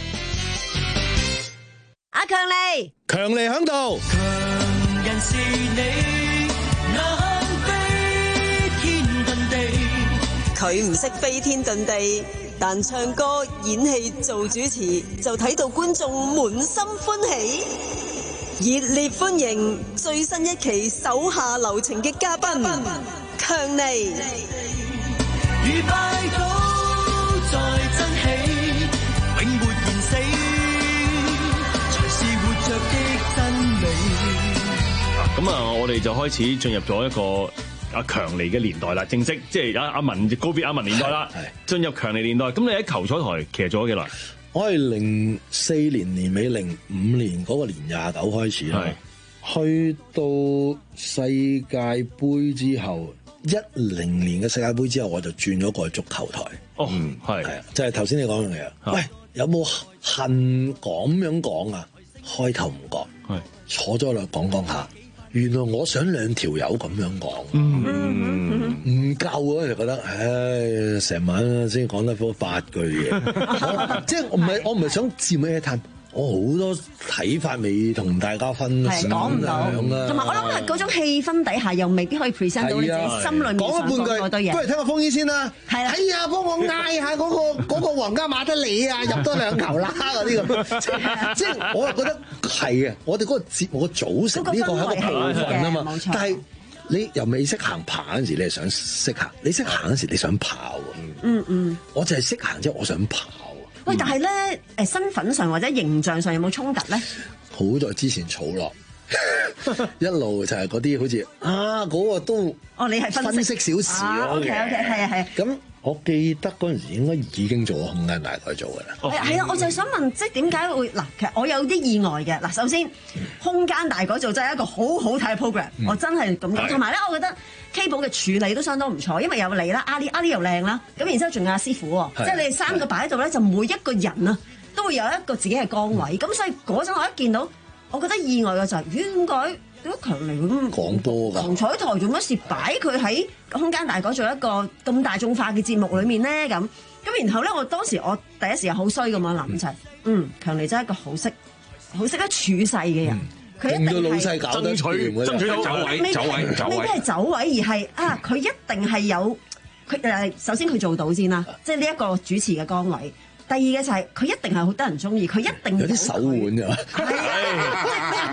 阿強嚟， 強嚟響度， 強人是你，能飛天遁地。 佢唔識飛天遁地，但唱歌、演戲、做主持就睇到觀眾滿心歡喜。熱烈歡迎最新一期手下留情嘅嘉賓強尼。 如拜倒再爭起，永沒言死，才是活着的真理。 咁啊，我哋就開始進入咗一個阿強尼嘅年代啦，正式即係阿阿文告別阿文年代啦，進入強尼年代。咁你喺球彩台其實做咗幾耐？ 我係零四年年尾零五年嗰個年廿九開始啦，去到世界盃之後，一零年嘅世界盃之後，我就轉咗過去足球台。 哦，係係啊，就係頭先你講嘅嘢。喂，有冇恨咁樣講啊？開頭唔講，係坐咗落講講下。原來我想兩條友咁樣講，唔、嗯、夠啊！就覺得，唉，成晚先講得嗰八句嘢，即係我唔係我唔係想佔咩一攤，我好多睇法未同大家分享， 講唔到，同埋我諗係嗰種氣氛底下，又未必可以 present 到你自己心裏面講咗半句嗰堆嘢。 不如聽個風衣先啦， 係啦， 哎呀，幫我嗌下嗰、嗰個嗰個皇家馬德里啊，入多兩球啦嗰啲咁，即係我係覺得係嘅，我哋嗰個節目嘅組成呢個係一個部分啊嘛，但係你又未識行爬嗰陣時，你係想識行；你識行嗰陣時，你想跑。 嗯嗯， 我就係識行之後，我想跑。 喂，但係咧，誒身份上或者形象上有冇衝突咧？ 好在之前儲落，一路就係嗰啲好似啊嗰、嗰個都哦，你係分析小事咯。 OK OK，係啊係啊。 咁我記得嗰陣時應該已經做咗空間大改造㗎啦。 係係啊，我就係想問，即係點解會嗱？其實我有啲意外嘅嗱。首先，空間大改造真係一個好好睇嘅 program，、嗯、我真係咁講。同埋咧，我覺得 K 寶嘅處理都相當唔錯，因為有你啦，阿 Lee 阿 Lee 又靚啦，咁然之後仲有阿師傅喎，即係你哋三個擺喺度咧，就每一個人啊都會有一個自己嘅崗位。咁、嗯、所以嗰陣我一見到，我覺得意外嘅就係、是，點解點解強尼咁講波㗎？紅彩台做乜事擺佢喺空間大改造一個咁大眾化嘅節目裏面咧？咁咁然後咧，我當時我第一時間好衰咁樣諗就係，嗯，強尼真係一個好識好識得處世嘅人。佢、嗯、一定係爭取爭取到走位走位走位， 未必係走位，而係啊，佢一定係有佢誒。首先佢做到先啦，即係呢一個主持嘅崗位。第二嘅就係佢一定係好得人中意，佢一定有啲手腕㗎。係啊，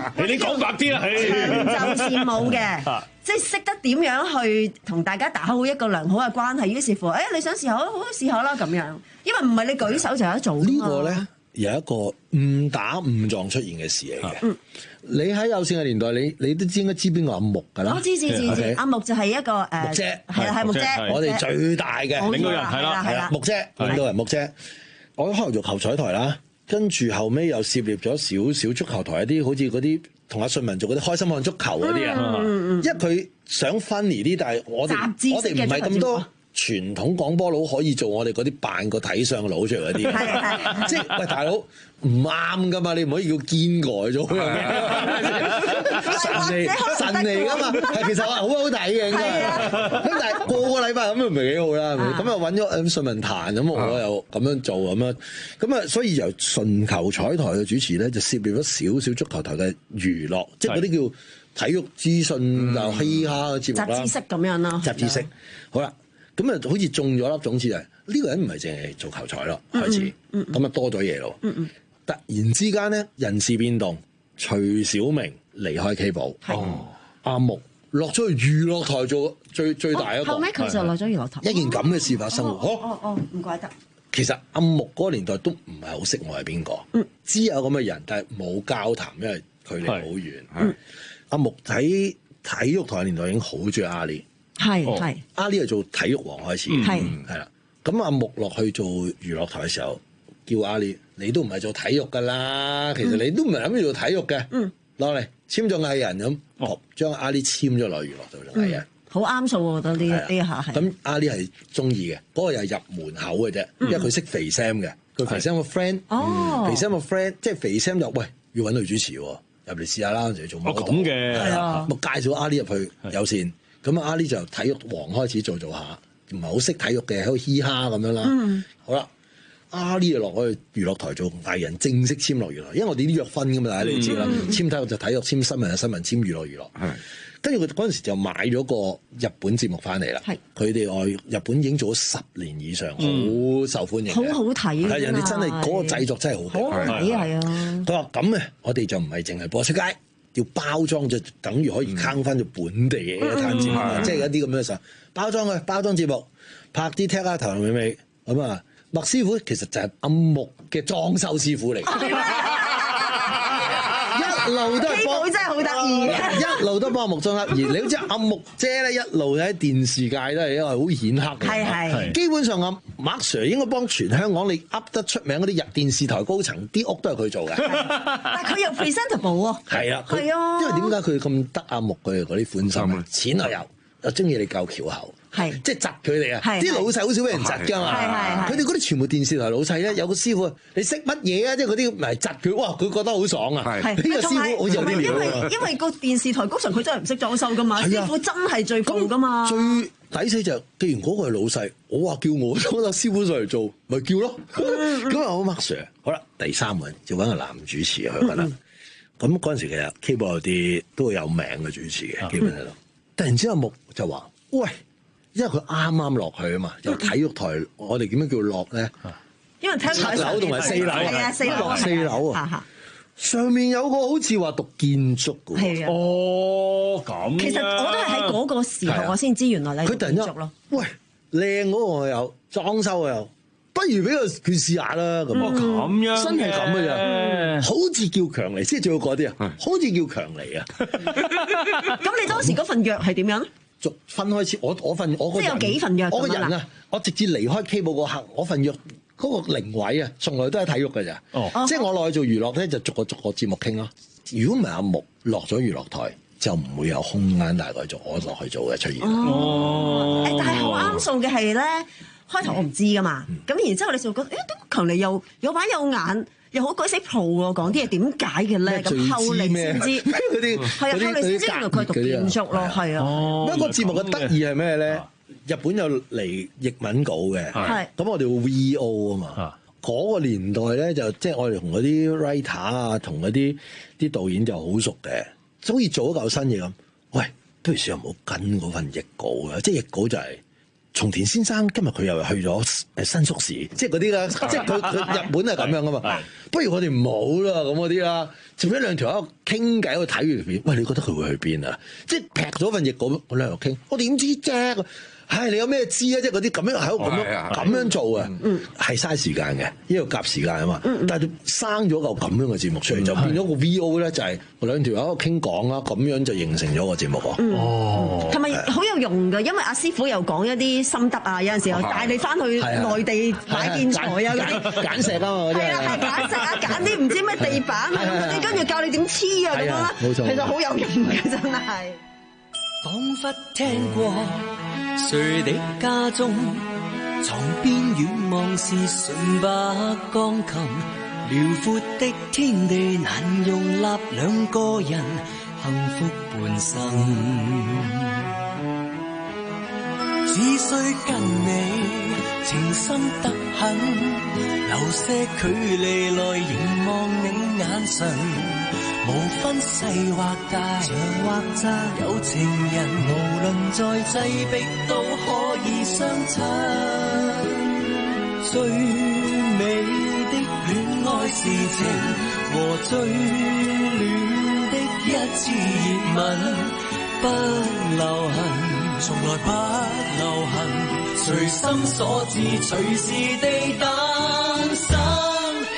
你講白啲啦， 就羨慕嘅，即係識得點樣去同大家打好一個良好嘅關係。於是乎，誒、哎、你想試下，好好試下啦咁樣。因為唔係你舉手就有得做㗎嘛。 呢個咧有一個誤打誤撞出現嘅事嚟嘅。嗯，你喺有線嘅年代，你你都知應該知邊個阿木㗎啦。 我知知知知，阿木就係一個誒， 木姐係係木姐， 我哋最大嘅領導人係啦係啦， 木姐領導人木姐。我開頭做球彩台啦，跟住後尾又涉獵咗少少足球台一啲，好似嗰啲同阿信文做嗰啲開心看足球嗰啲啊。因為佢想分離啲，但係我哋我哋唔係咁多。傳統廣播佬可以做我哋嗰啲扮個睇相佬出嚟嗰啲，即係喂大佬唔啱噶嘛，你唔可以叫堅改咗，神嚟神嚟噶嘛，係其實好好睇嘅，咁但係個個禮拜咁又唔係幾好啦，係咪？咁又揾咗誒信文壇咁，我又咁樣做咁樣，咁啊，所以由純球彩台嘅主持咧，就涉獵咗少少足球台嘅娛樂，即係嗰啲叫體育資訊又嘻哈嘅節目啦， 雜誌式咁樣啦， 雜誌式，好啦。咁啊，好似中咗粒種子就係呢個人唔係淨係做球賽咯，開始咁啊多咗嘢咯。突然之間咧，人事變動，徐小明離開 K 寶，阿木落咗去娛樂台做最最大一個。 後尾佢就落咗娛樂台。 一件咁嘅事發生喎。 哦哦，唔怪得。 其實阿木嗰個年代都唔係好識我係邊個，知有咁嘅人，但係冇交談，因為距離好遠。阿木喺體育台年代已經好中意阿里。 係係， 阿 Lee 係做體育王開始，係係啦。咁阿木落去做娛樂台嘅時候，叫阿 Lee，你都唔係做體育噶啦，其實你都唔係諗住做體育嘅。嗯，落嚟簽咗藝人咁，哦，將阿 Lee 簽咗落娛樂度做藝人，好啱數我覺得呢呢一下係。咁阿 Lee 係中意嘅，嗰個又係入門口嘅啫，因為佢識肥 Sam 嘅，佢肥 Sam 個 friend，哦，肥 Sam 個 friend，即係肥 Sam 就喂要揾女主持喎，入嚟試下啦，就做乜？哦咁嘅，係啊，咁介紹阿 Lee 入去有線。咁阿 Lee 就體育王開始做做下，唔係好識體育嘅，喺度嘻哈咁樣啦。嗯、好啦，阿 Lee 就落去娛樂台做藝人，正式簽落娛樂，因為我哋啲約分噶嘛，大家你知啦。嗯、簽體育就體育，簽新聞就新聞，簽娛樂娛樂。係，跟住佢嗰陣時就買咗個日本節目翻嚟啦。係，佢哋外日本已經做咗十年以上，好、嗯、受歡迎，好好睇。係人哋真係嗰個製作真係好好睇，係啊。佢話咁咧，我哋就唔係淨係播出街。要包裝就等於可以坑翻咗本地嘅一攤節目，嗯、即係一啲咁嘅時候包裝嘅包裝節目，拍啲踢下頭頭尾尾咁啊！麥師傅其實就係阿木嘅裝修師傅嚟。一路都係幫，真係好得意嘅，一路都幫阿木裝得意。你好似阿木姐咧，一路喺電視界都係因為好顯赫嘅，係係。基本上阿麥 Sir 應該幫全香港你噏得出名嗰啲日電視台高層啲屋都係佢做嘅。但係佢又 presentable 喎。係啊，係啊。因為點解佢咁得阿木佢嗰啲款心啊？錢又有，又中意你夠橋口。係，即係窒佢哋啊！啲老細好少俾人窒㗎嘛。佢哋嗰啲全部電視台老細咧，有個師傅，你識乜嘢啊？即係嗰啲咪窒佢，哇！佢覺得好爽啊！呢個師傅好似有啲料啊。因為因為個電視台高層佢真係唔識裝修㗎嘛，師傅真係最窮㗎嘛。最抵死就係，既然嗰個係老細，我話叫我嗰個師傅上嚟做，咪叫咯。咁啊，我麥 Sir，好啦，第三個人就揾個男主持去㗎啦。咁嗰陣時其實 K 寶有啲都會有名嘅主持嘅，基本上。突然之間木就話：喂！因為佢啱啱落去啊嘛，由體育台，我哋點樣叫落咧？因為七樓同埋四樓，係啊，四樓四樓啊，上面有個好似話讀建築嘅，係啊，哦咁。其實我都係喺嗰個時候，我先知原來你佢突然間咯。喂，靚嗰個有，裝修又有，不如俾佢佢試下啦。咁啊咁樣，真係咁嘅啫，好似叫強尼，即係仲有嗰啲啊，好似叫強尼啊。咁你當時嗰份約係點樣？逐分開始，我我份我個人，即係有幾份約，我個人啊，我直接離開 K 寶嗰刻，我份約嗰個靈位啊，從來都係體育嘅咋。哦，即係我落去做娛樂咧，就逐個逐個節目傾咯。如果唔係阿木落咗娛樂台，就唔會有空間大概做我落去做嘅出現。哦，誒，但係好啱數嘅係咧，開頭我唔知噶嘛，咁、嗯、然之後你就覺得，誒，都強尼又有板有眼。又好鬼死 pro 喎，講啲嘢點解嘅咧？咁後嚟先知嗰啲係啊，後嚟先知原來佢係讀建築咯，係啊。不過節目嘅得意係咩咧？日本有嚟譯文稿嘅，咁我哋會 V O 啊嘛。嗰個年代咧就即係我哋同嗰啲 writer 啊，同嗰啲啲導演就好熟嘅，好似做一嚿新嘢咁。喂，不如試下唔好跟嗰份譯稿啊！即係譯稿就係松田先生今日佢又去咗誒新宿市，即係嗰啲啦，即係佢佢日本係咁樣噶嘛。不如我哋唔好啦，咁嗰啲啦，就俾兩條喺度傾偈，喺度睇完片。喂，你覺得佢會去邊啊？即係劈咗份翼咁，我兩條傾，我點知啫？唉，你有咩知啊？即係嗰啲咁樣喺度咁樣咁樣做啊，係嘥時間嘅，因為夾時間啊嘛。但係生咗嚿咁樣嘅節目出嚟，就變咗個 V O 咧，就係兩條友喺度傾講啦，咁樣就形成咗個節目喎。 哦，同埋好有用㗎，因為阿師傅又講一啲心得啊，有陣時又帶你翻去內地買建材啊嗰啲揀石啊嘛，嗰啲係啊，係揀石啊，揀啲唔知咩地板啊，你跟住教你點黐啊咁樣啦。冇錯，其實好有用嘅真係。 彷彿聽過誰的家中，床邊遠望是純白鋼琴，遼闊的天地難容納兩個人幸福半生，只需跟你情深得很，留些距離來凝望你眼神，無分細或大，長或窄，有情人無論再擠迫都可以相親。最美的戀愛事情和最暖的一次熱吻，不留痕，從來不留痕，隨心所至，隨時地誕生。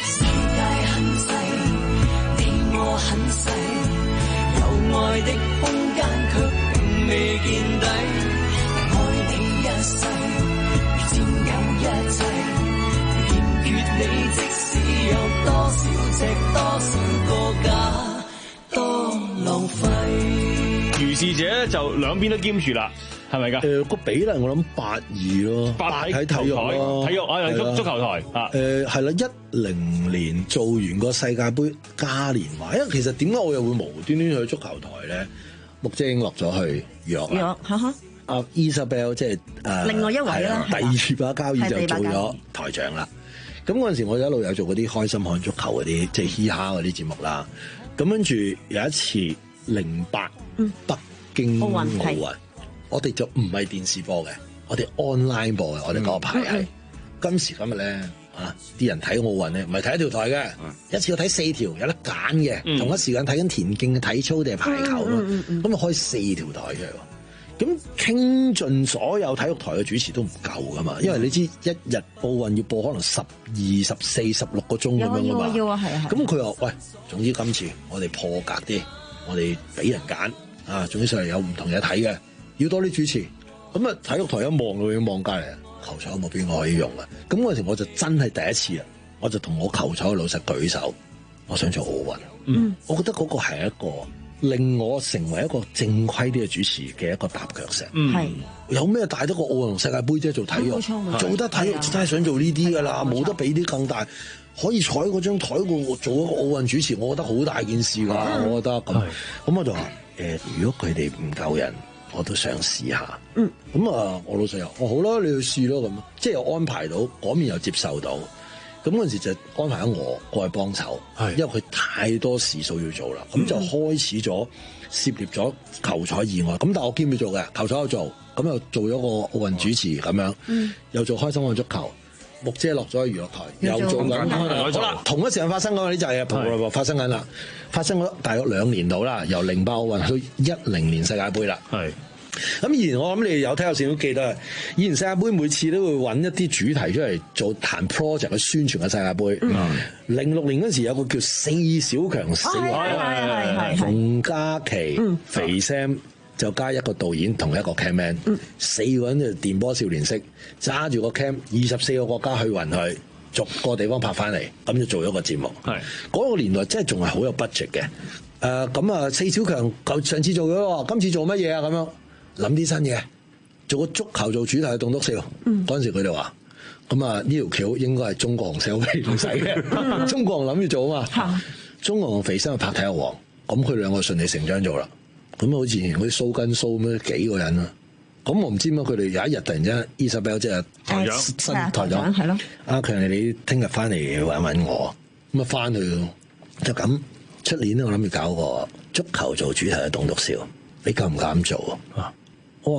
很細，有愛的空間卻並未見底，愛你一世，佔有一切，欠缺你即使有多少隻多少個假，多浪費。 如是者就兩邊都兼住啦。係咪㗎？ 誒個比例我諗八二咯，八喺體育咯， 體育啊，足足球台啊。 誒係啦，一零年做完個世界盃嘉年華，因為其實點解我又會無端端去足球台咧？穆姐已經落咗去娛樂啦， 嚇嚇。 阿 Isabel 即係誒另外一位啦， 第二把交椅就做咗台長啦。咁嗰陣時我一路有做嗰啲開心看足球嗰啲，即係嘻哈嗰啲節目啦。咁跟住有一次零八北京奧運。我哋就唔係電視播嘅，我哋 online 播嘅。我哋嗰個排係、嗯嗯、今時今日咧啊！啲人睇奧運咧，唔係睇一條台嘅，嗯、一次要睇四條，有得揀嘅。嗯、同一時間睇緊田徑嘅體操定係排球咯，咁啊、嗯嗯嗯、開四條台出嚟。咁傾盡所有體育台嘅主持都唔夠噶嘛，因為你知一日奧運要播可能十二、十四、十六個鐘咁樣噶嘛。 要啊要啊，係啊。 咁佢話：喂，總之今次我哋破格啲，我哋俾人揀啊！總之上嚟有唔同嘢睇嘅。要多啲主持，咁啊體育台一望到要望隔離，球場有冇邊個可以用啊？咁嗰陣時我就真係第一次啊！我就同我球場嘅老細舉手，我想做奧運。嗯，我覺得嗰個係一個令我成為一個正規啲嘅主持嘅一個踏腳石。嗯，係有咩大得過奧運同世界盃啫？做體育，做得體育就真係想做呢啲㗎啦，冇得俾啲更大。可以坐喺嗰張台度做一個奧運主持，我覺得好大件事㗎。嗯、我覺得咁，咁我就話誒、呃，如果佢哋唔夠人。我都想試下，嗯，咁啊，我老細又，哦好啦，你去試咯，咁，即係又安排到嗰面又接受到，咁嗰陣時就安排咗我過去幫手，係，因為佢太多時數要做啦，咁、嗯、就開始咗涉獵咗球賽以外，咁但係我兼佢做嘅，球賽又做，咁又做咗個奧運主持咁樣，嗯，又做開心愛足球，木姐落咗去娛樂台，又做緊，好啦，同一時間發生嗰個呢就係啊，發生緊啦。發生咗大約兩年到啦，由零八奧運到一零年世界盃啦。係咁，以前我諗你有睇有線都記得，以前世界盃每次都會揾一啲主題出嚟做彈 project 去宣傳嘅世界盃。零六、嗯、年嗰時有個叫四小強四位，馮嘉琪、嗯、肥 Sam 就加一個導演同一個 camman，、嗯、四個人就電波少年式揸住個 cam， 二十四個國家去勻去。逐個地方拍翻嚟，咁就做咗個節目。係嗰、那個年代真係仲係好有 budget 嘅。誒、呃，咁啊，四小強舊上次做咗咯，今次做乜嘢啊？咁樣諗啲新嘢，做個足球做主題嘅棟篤笑。嗰、嗯、陣時佢哋話，咁啊呢條橋應該係中國同小肥唔使嘅。中國人諗住做啊嘛。中國同肥生去拍體育王，咁佢兩個順理成章做啦。咁好似嗰啲蘇根蘇咁樣幾個人啊。咁我唔知點解佢哋有一日突然之間 Isabel 即係台長新台長係咯，阿強你聽日翻嚟揾揾我，咁啊翻去就咁出年我諗住搞個足球做主題嘅棟篤笑，你敢唔敢做啊？我話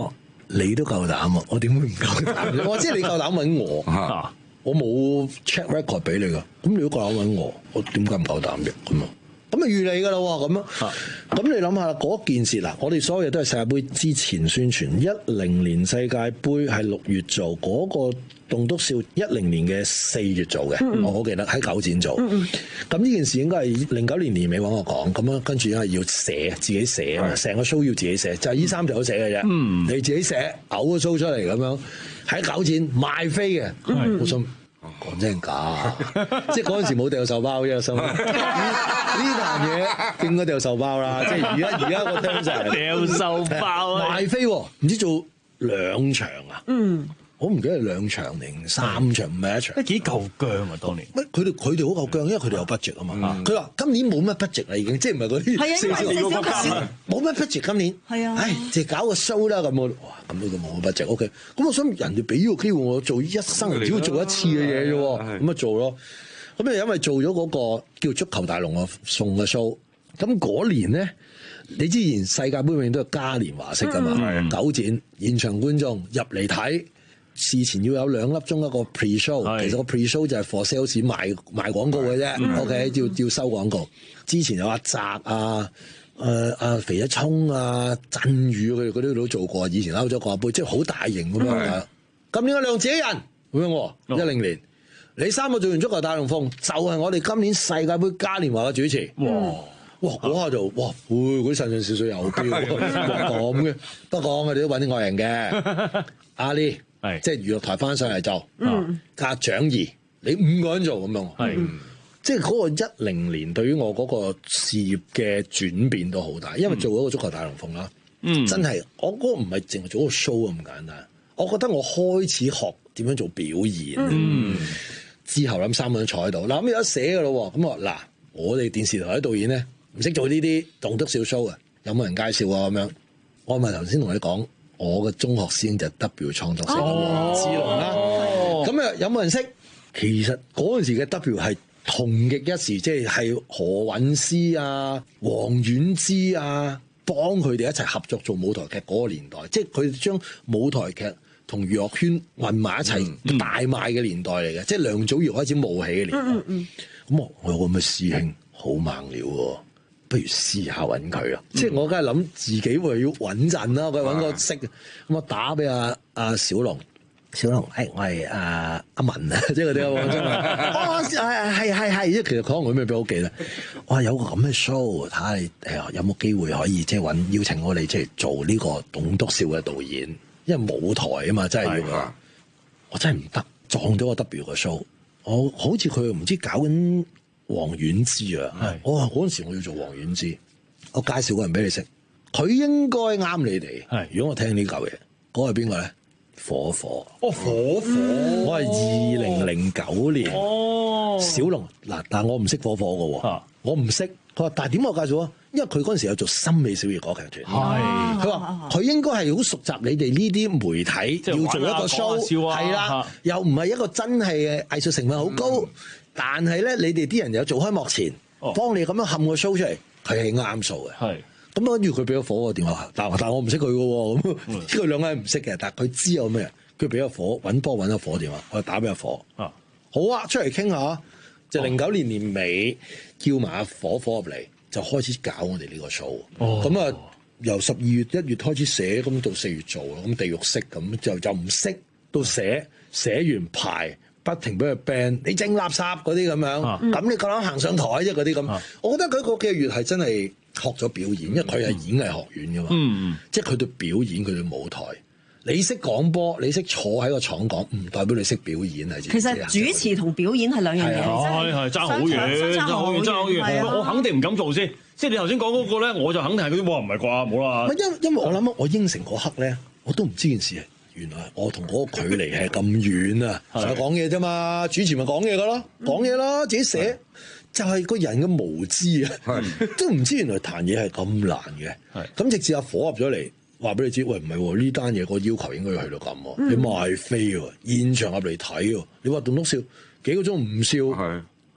你都夠膽啊！我點會唔夠膽？我即係你夠膽揾我，我冇 check record 俾你㗎。咁你都夠膽揾我，我點解唔夠膽嘅？咁啊，咁咪預你㗎啦喎，咁啊，咁你諗下嗰件事嗱，我哋所有嘢都係世界盃之前宣傳，一零年世界盃係六月做嗰、嗰個。棟篤笑一零年嘅四月做嘅，嗯、我好記得喺九展做。咁呢、嗯、件事應該係零九年年尾揾我講，咁樣跟住因為要寫，自己寫啊嘛，成個 show 要自己寫，就係呢三條友寫嘅啫。嗯、你自己寫，嘔個 show 出嚟咁樣，喺九展賣飛嘅。嗯、我心講真假，即係嗰陣時冇掉手包啫，心呢壇嘢應該掉手包啦。即係而家而家個 term 就係掉手包啊， 賣飛唔知做兩場啊。嗯。我唔記得係兩場定三場，唔係一場。 都幾夠僵啊！當年乜佢哋佢哋好夠僵，因為佢哋有 budget 啊嘛。佢話、嗯、今年冇乜 budget 啦，已經即係唔係嗰啲四少個冇乜 budget 今年。係啊，唉，就搞個 show 啦咁我哇，咁都咁冇 budget。O K，咁我想人哋俾呢個機會我做一生只要做一次嘅嘢啫喎，咁啊做咯。咁啊因為做咗嗰個叫足球大龍啊送嘅 show，咁嗰年咧，你之前世界盃永遠都係嘉年華式㗎嘛，嗯、九展現場觀眾入嚟睇。事前要有兩粒鐘一個 pre-show， 其實個 pre-show 就係 for sales 賣賣廣告嘅啫。嗯、OK，要要收廣告。之前有阿澤啊、誒、呃、阿肥一聰啊、振宇佢哋嗰啲都做過。以前歐洲國家杯，即係好大型咁樣。今年嘅梁子人咁樣，一零年你三個做完足球大龍鳳，就係、是、我哋今年世界盃嘉年華嘅主持。哇！哇！嗰下就哇，會嗰啲上上少少有標咁嘅。不過我哋都揾啲外人嘅，阿 Lee。係，即係娛樂台翻上嚟做，嗯、加蔣儀，你五個人做咁樣，係，即係嗰個一零年對於我嗰個事業嘅轉變都好大，因為做嗰個足球大龍鳳啦，嗯、真係我嗰個唔係淨係做個 show 咁簡單，我覺得我開始學點樣做表演，嗯、之後諗三個人坐喺度，嗱咁有得寫噶咯，咁我嗱我哋電視台啲導演咧唔識做呢啲棟篤笑 show 啊，有冇人介紹啊咁樣？我咪頭先同你講。我嘅中學師兄就係 W 創作社嘅黃志龍啦，咁啊、哦、有冇人識？其實嗰陣時嘅 W 係同極一時，即係係何韻詩啊、黃婉之啊，幫佢哋一齊合作做舞台劇嗰個年代，即係佢哋將舞台劇同娛樂圈混埋一齊、嗯、大賣嘅年代嚟嘅，嗯、即係梁祖堯開始冒起嘅年代。咁、嗯嗯嗯、我我有個咁嘅師兄好猛料喎。不如試下揾佢啊！即係我梗係諗自己會要穩陣啦，佢揾個識，咁我打俾阿阿小龍，小龍，誒、哎、我係阿阿文啊，即係嗰啲啊，真係，哦係係係係，即係其實可能佢未必好記得。我話有個咁嘅 show，睇下你誒有冇機會可以即係揾邀請我哋即係做呢個棟篤笑嘅導演，因為舞台啊嘛，真係要。的我真係唔得，撞咗個 W 個 show，我好似佢唔知搞緊。黃婉之啊，是我話嗰陣時我要做黃婉之，我介紹個人俾你識，佢應該啱你哋。係是，如果我聽呢嚿嘢，嗰個係邊個咧？火火，哦，火火，嗯、我係二零零九年，哦，小龍嗱，但係我唔識火火嘅喎，啊、我唔識。佢話，但係點我介紹啊？因為佢嗰陣時有做森美小兒歌劇團，係，佢話佢應該係好熟習你哋呢啲媒體要做一個 show，係啦，又唔係一個真係藝術成分好高。嗯但係咧，你哋啲人有做開幕前，幫、哦、你咁樣冚個 show 出嚟，佢係啱數嘅。係咁跟住佢俾咗火個電話，但但係我唔識佢嘅喎，咁佢兩個人唔識嘅，但係佢知有咩人，佢俾咗火揾波揾咗火電話，我打俾阿火。啊，好啊，出嚟傾下。就零九年年尾叫埋阿火火入嚟，就開始搞我哋呢個 show。哦，咁啊，由十二月一月開始寫，咁到四月做咯。咁地獄式咁就就唔識到寫，寫完排。不停俾佢 ban，你整垃圾嗰啲咁樣，咁、啊、你夠膽行上台啫嗰啲咁。啊、我覺得佢個幾個月係真係學咗表演，因為佢係演藝學院噶嘛，嗯、即係佢對表演佢對舞台。你識講波，你識坐喺個廠講，唔代表你識表演係。 其實主持同表演係兩樣嘢， 係係爭好遠，爭好遠，爭好遠。我肯定唔敢做先。即係你頭先講嗰個咧，我就肯定係嗰啲，哇唔係啩，冇啦。 因因為我諗我應承嗰刻咧，我都唔知件事係。原來我同嗰個距離係咁遠啊！就係講嘢啫嘛，主持咪講嘢噶咯，講嘢咯，自己寫是就係個人嘅無知啊！是都唔知原來彈嘢係咁難嘅。咁是直至阿火入咗嚟，話俾你知，喂唔係呢單嘢個要求應該要去到咁，嗯、你賣飛喎，現場入嚟睇喎，你話棟篤笑幾個鐘唔笑，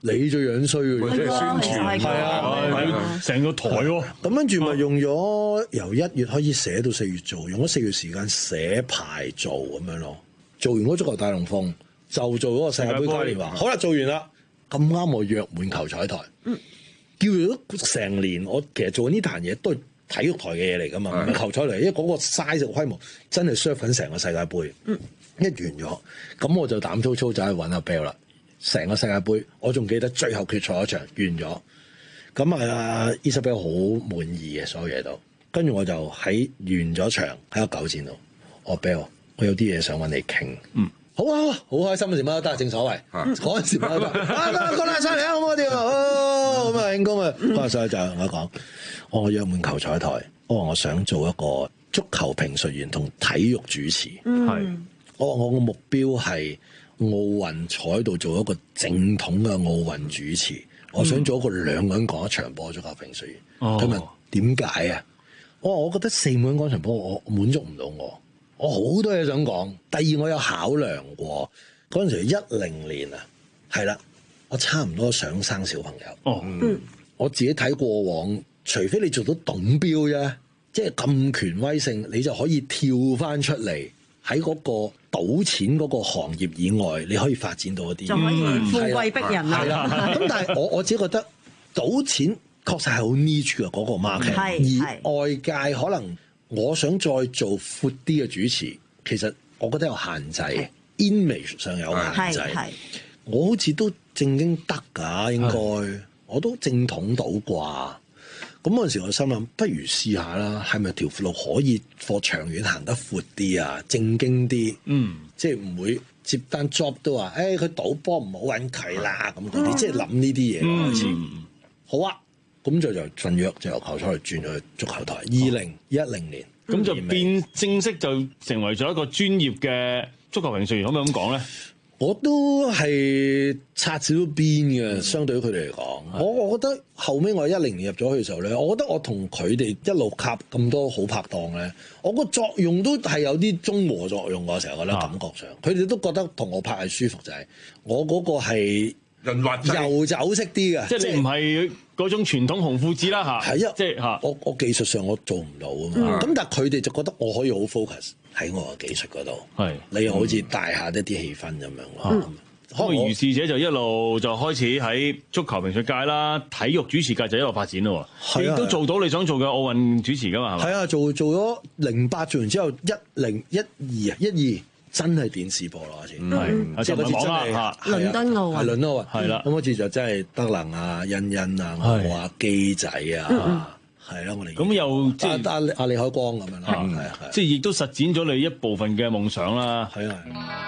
你最樣衰嘅， 即係宣傳， 係啊， 成個台喎。 咁跟住咪用咗由一月開始寫到四月做，用咗四月時間寫排做咁樣咯。做完嗰足球大龍鳳，就做嗰個世界盃嘉年華。好啦，做完啦，咁啱我約滿球彩台，嗯、叫咗成年。我其實做呢壇嘢都係體育台嘅嘢嚟噶嘛，唔係球彩嚟，因為嗰個 size 嘅規模真係 serve 緊成個世界盃。嗯、一完咗，咁我就膽粗粗就去揾阿 Bill 啦。成個世界盃，我仲記得最後決賽嗰場完咗，咁啊 Isabel 好滿意嘅所有嘢都，跟住我就喺完咗場喺個九展度，我 Bill 我有啲嘢想揾你傾，嗯，好啊，好開心嘅事乜都得，正所謂，嗰陣時乜都得，啊得，過嚟上嚟啊，好唔好啲啊？咁啊，慶功啊，嗰陣時就同我講，我約滿球彩台，我話我想做一個足球評述員同體育主持，係、嗯，我話我個目標係。奧運坐喺度做一個正統嘅奧運主持，嗯、我想做一個兩個人講一場波足球評述員。佢問點解啊？我話我覺得四個人講場波，我滿足唔到我，我好多嘢想講。第二，我有考量過嗰陣時一零年啊，係啦，我差唔多想生小朋友。哦，嗯，我自己睇過往，除非你做到董標啫，即係咁權威性，你就可以跳翻出嚟喺嗰個。賭錢嗰個行業以外，你可以發展到一啲， 就可以富貴逼人啦。 係啦，咁但係我我只覺得賭錢確實係好 niche 嘅嗰個 market，而外界可能我想再做闊啲嘅主持，其實我覺得有限制 ，image 上有限制。我好似都正經得㗎，應該我都正統到啩。咁嗰陣時我心諗，不如試下啦，係咪條路可以放長遠行得闊啲啊？正經啲，嗯，即係唔會接單 job 都話，誒佢賭波唔好揾佢啦，咁嗰啲，即係諗呢啲嘢開始。嗯、好啊，咁就就份約就由球賽轉咗去足球台。二零一零年，咁、嗯、就變正式就成為咗一個專業嘅足球評述員，可唔可以咁講咧？我都係擦少咗邊嘅，相對於佢哋嚟講，我我覺得後尾我一零年入咗去嘅時候咧，我覺得我同佢哋一路夾咁多好拍檔咧，我個作用都係有啲中和作用。我成日覺得感覺上，佢哋、啊、都覺得同我拍係舒服，就係、是、我嗰個係遊走式啲嘅，即係你唔係嗰種傳統紅褲子啦嚇。係啊，即係嚇，我我技術上我做唔到啊嘛。咁、嗯、但係佢哋就覺得我可以好 focus。喺我嘅技術嗰度，係你又好似帶下一啲氣氛咁樣咯。咁啊，如是者就一路就開始喺足球評述界啦，體育主持界就一路發展咯。係啊，都做到你想做嘅奧運主持噶嘛？係啊，做做咗零八做完之後，一零一二啊，一二真係電視播咯，嗰次係即係嗰次真係倫敦奧運，係倫敦奧運係啦。咁嗰次就真係德能啊、欣欣啊、我啊、基仔啊。係啦，我哋咁又即係阿阿李海光咁樣啦，係啊，即係亦都實踐咗你一部分嘅夢想啦。係啊，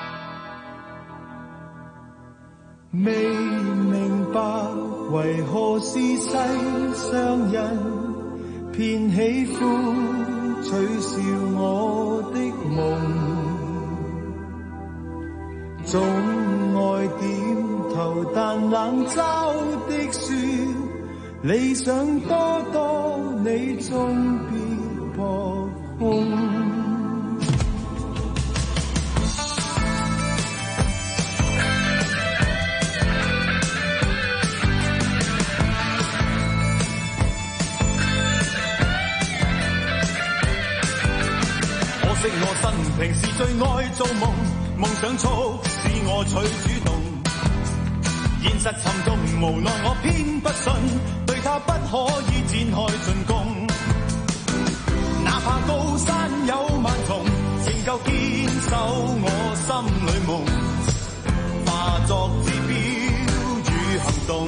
未明白為何是世上人偏喜歡取笑我的夢，總愛點頭但冷嘲的說。理想多多，你終必破空。可惜我生平是最愛做夢，夢想促使我取主動。現實沉重，無奈我偏不信，對他不可以展開進攻。哪怕高山有萬重，仍夠堅守我心裏夢，化作指標與行動。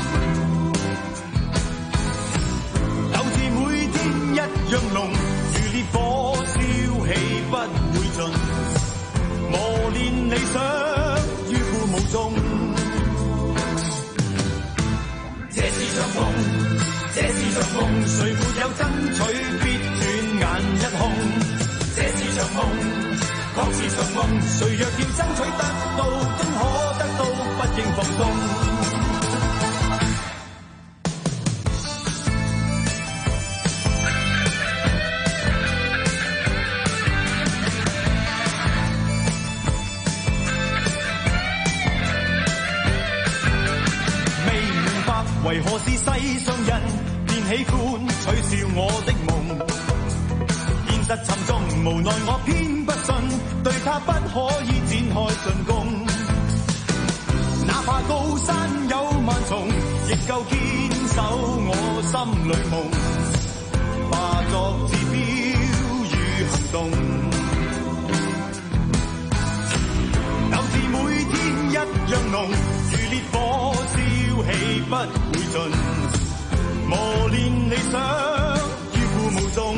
鬥志每天一樣濃，如烈火燒起不會盡，磨練理想於負無蹤。這是場夢，這是場夢，誰沒有爭取必轉眼一空。這是場夢，確是場夢，誰若要爭取得到，終可得到，不應放鬆。 為何是世上人便喜歡取笑我的夢？現實沉重，無奈我偏不信，對他不可以展開進攻。哪怕高山有萬重，亦夠堅守我心裏夢，化作指標與行動。鬥志每天一樣濃，如烈火燒起不會盡，磨練理想於故無蹤。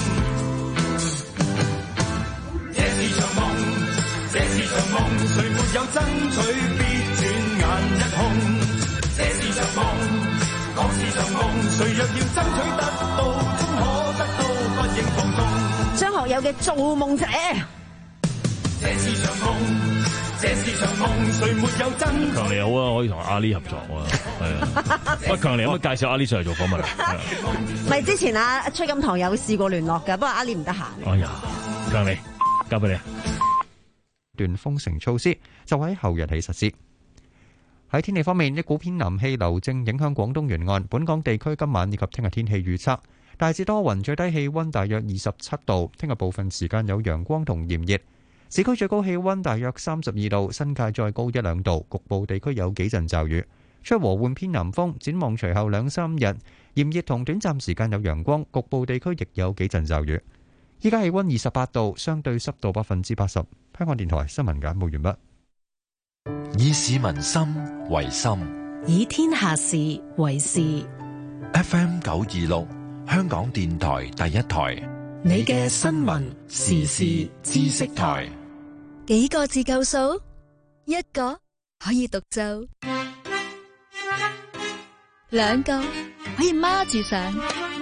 這是場夢，這是場夢，誰沒有爭取必轉眼一空。這是場夢，確是場夢，誰若要爭取得到，終可得到，不應放縱。 張學友嘅《造夢者》。 這是場夢，這是場夢，誰沒有爭取。 強尼好啊，可以同阿 Ali 合作啊，係啊。喂，強尼可唔可以介紹阿 Ali 上嚟做訪問啊？ 咪之前啊，崔錦棠有試過聯絡㗎，不過阿 Ali 唔得閒。 哎呀，強尼交俾你。 段封城措施就喺後日起實施。喺天氣方面，一股偏南氣流正影響廣東沿岸，本港地區今晚以及聽日天氣預測大致多雲，最低氣溫大約二十七度。聽日部分時間有陽光同炎熱。市區最高氣溫大約三十二度，新界再高一兩度，局部地區有幾陣驟雨。吹和緩偏南風，展望隨後兩三日炎熱同短暫時間有陽光，局部地區亦有幾陣驟雨。依家氣溫二十八度，相對濕度百分之八十。香港電台新聞簡報完畢。 以市民心為心， 以天下事為事。 F M 九二六，香港電台第一台， 你嘅新聞時事知識台。 幾個字夠數？一個可以獨奏，兩個可以孖住上。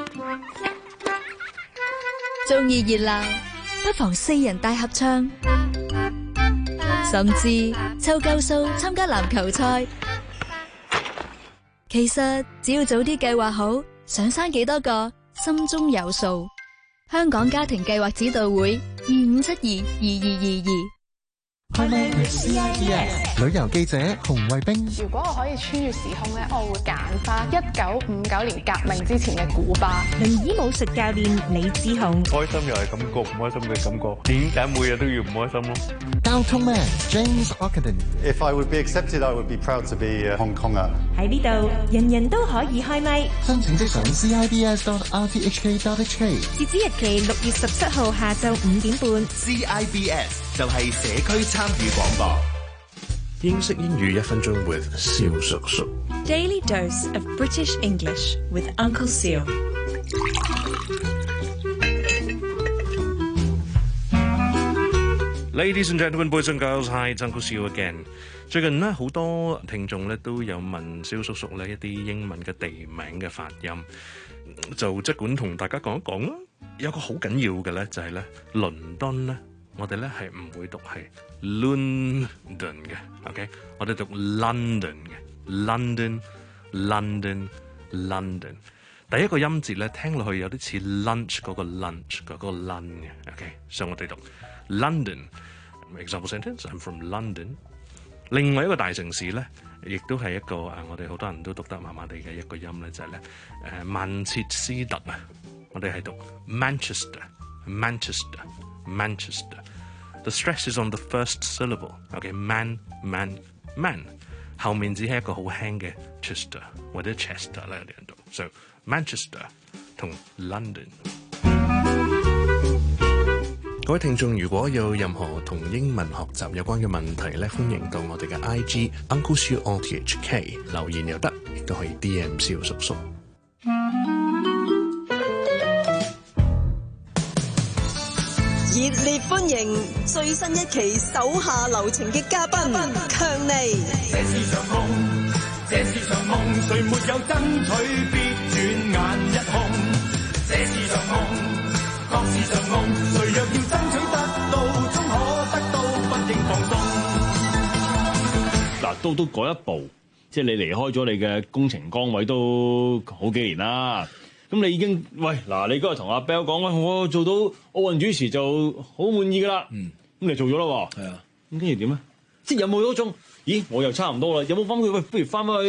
中意熱鬧，不妨四人大合唱，甚至湊夠數參加籃球賽。其實只要早啲計劃好，想生幾多個，心中有數。香港家庭計劃指導會二五七二二二二二。 開咪 C I B S 旅遊記者洪慧冰。 如果我可以穿越時空咧，我會揀翻一九五九年革命之前嘅古巴。 零衣武術教練李志雄。 開心又係感覺，唔開心嘅感覺。點解每日都要唔開心咯？ 交通 man James Ockenden。 If I would be accepted, I would be proud to be a Hong Konger。 喺呢度，人人都可以開咪。 申請即上 C I B S dot R T H K dot H K。 截止日期六月十七號下晝五點半。 C I B S 就係社區參與廣播。 英式英語一分鐘 with 蕭叔叔。 Daily dose of British English with Uncle Seal。 Ladies and gentlemen, boys and girls, hi, it's Uncle Seal again。最近呢，好多聽眾咧都有問蕭叔叔咧一啲英文嘅地名嘅發音，就即管同大家講一講啦。有個好緊要嘅咧，就係咧倫敦咧，我哋咧係唔會讀係 London 嘅 ，OK？ 我哋讀 London 嘅 ，London、London、London。第一個音節咧聽落去有啲似 lunch 嗰個 lunch 嗰個 lun 嘅 ，OK？ 所以我哋讀 London。Example sentence: I'm from London。另外一個大城市咧，亦都係一個誒，我哋好多人都讀得麻麻地嘅一個音咧，就係咧誒曼徹斯特啊，我哋係讀 Manchester、Manchester、Manchester。The stress is on the first syllable。OK， man、man、man， 後面只係一個好輕嘅 Chester 或者 Chester 咧，有啲人讀。So Manchester 同 London。各位聽眾，如果有任何同英文學習有關嘅問題咧，歡迎到我哋嘅 I G Uncle Siu R T H K 留言又得，亦都可以 D M 蕭叔叔。 熱烈歡迎最新一期手下留情嘅嘉賓強尼。 這是場夢，這是場夢，誰沒有爭取必轉眼一空。這是場夢。確是場夢，誰若要爭取得到，終可得到，不應放鬆。 嗱，到到嗰一步，即係你離開咗你嘅工程崗位都好幾年啦。咁你已經喂嗱，你嗰日同阿 Bell 講喂，我做到奧運主持就好滿意噶啦。嗯，咁你做咗啦喎。係啊。咁跟住點咧？即係有冇嗰種？咦，我又差唔多啦。有冇翻去？喂，不如翻返去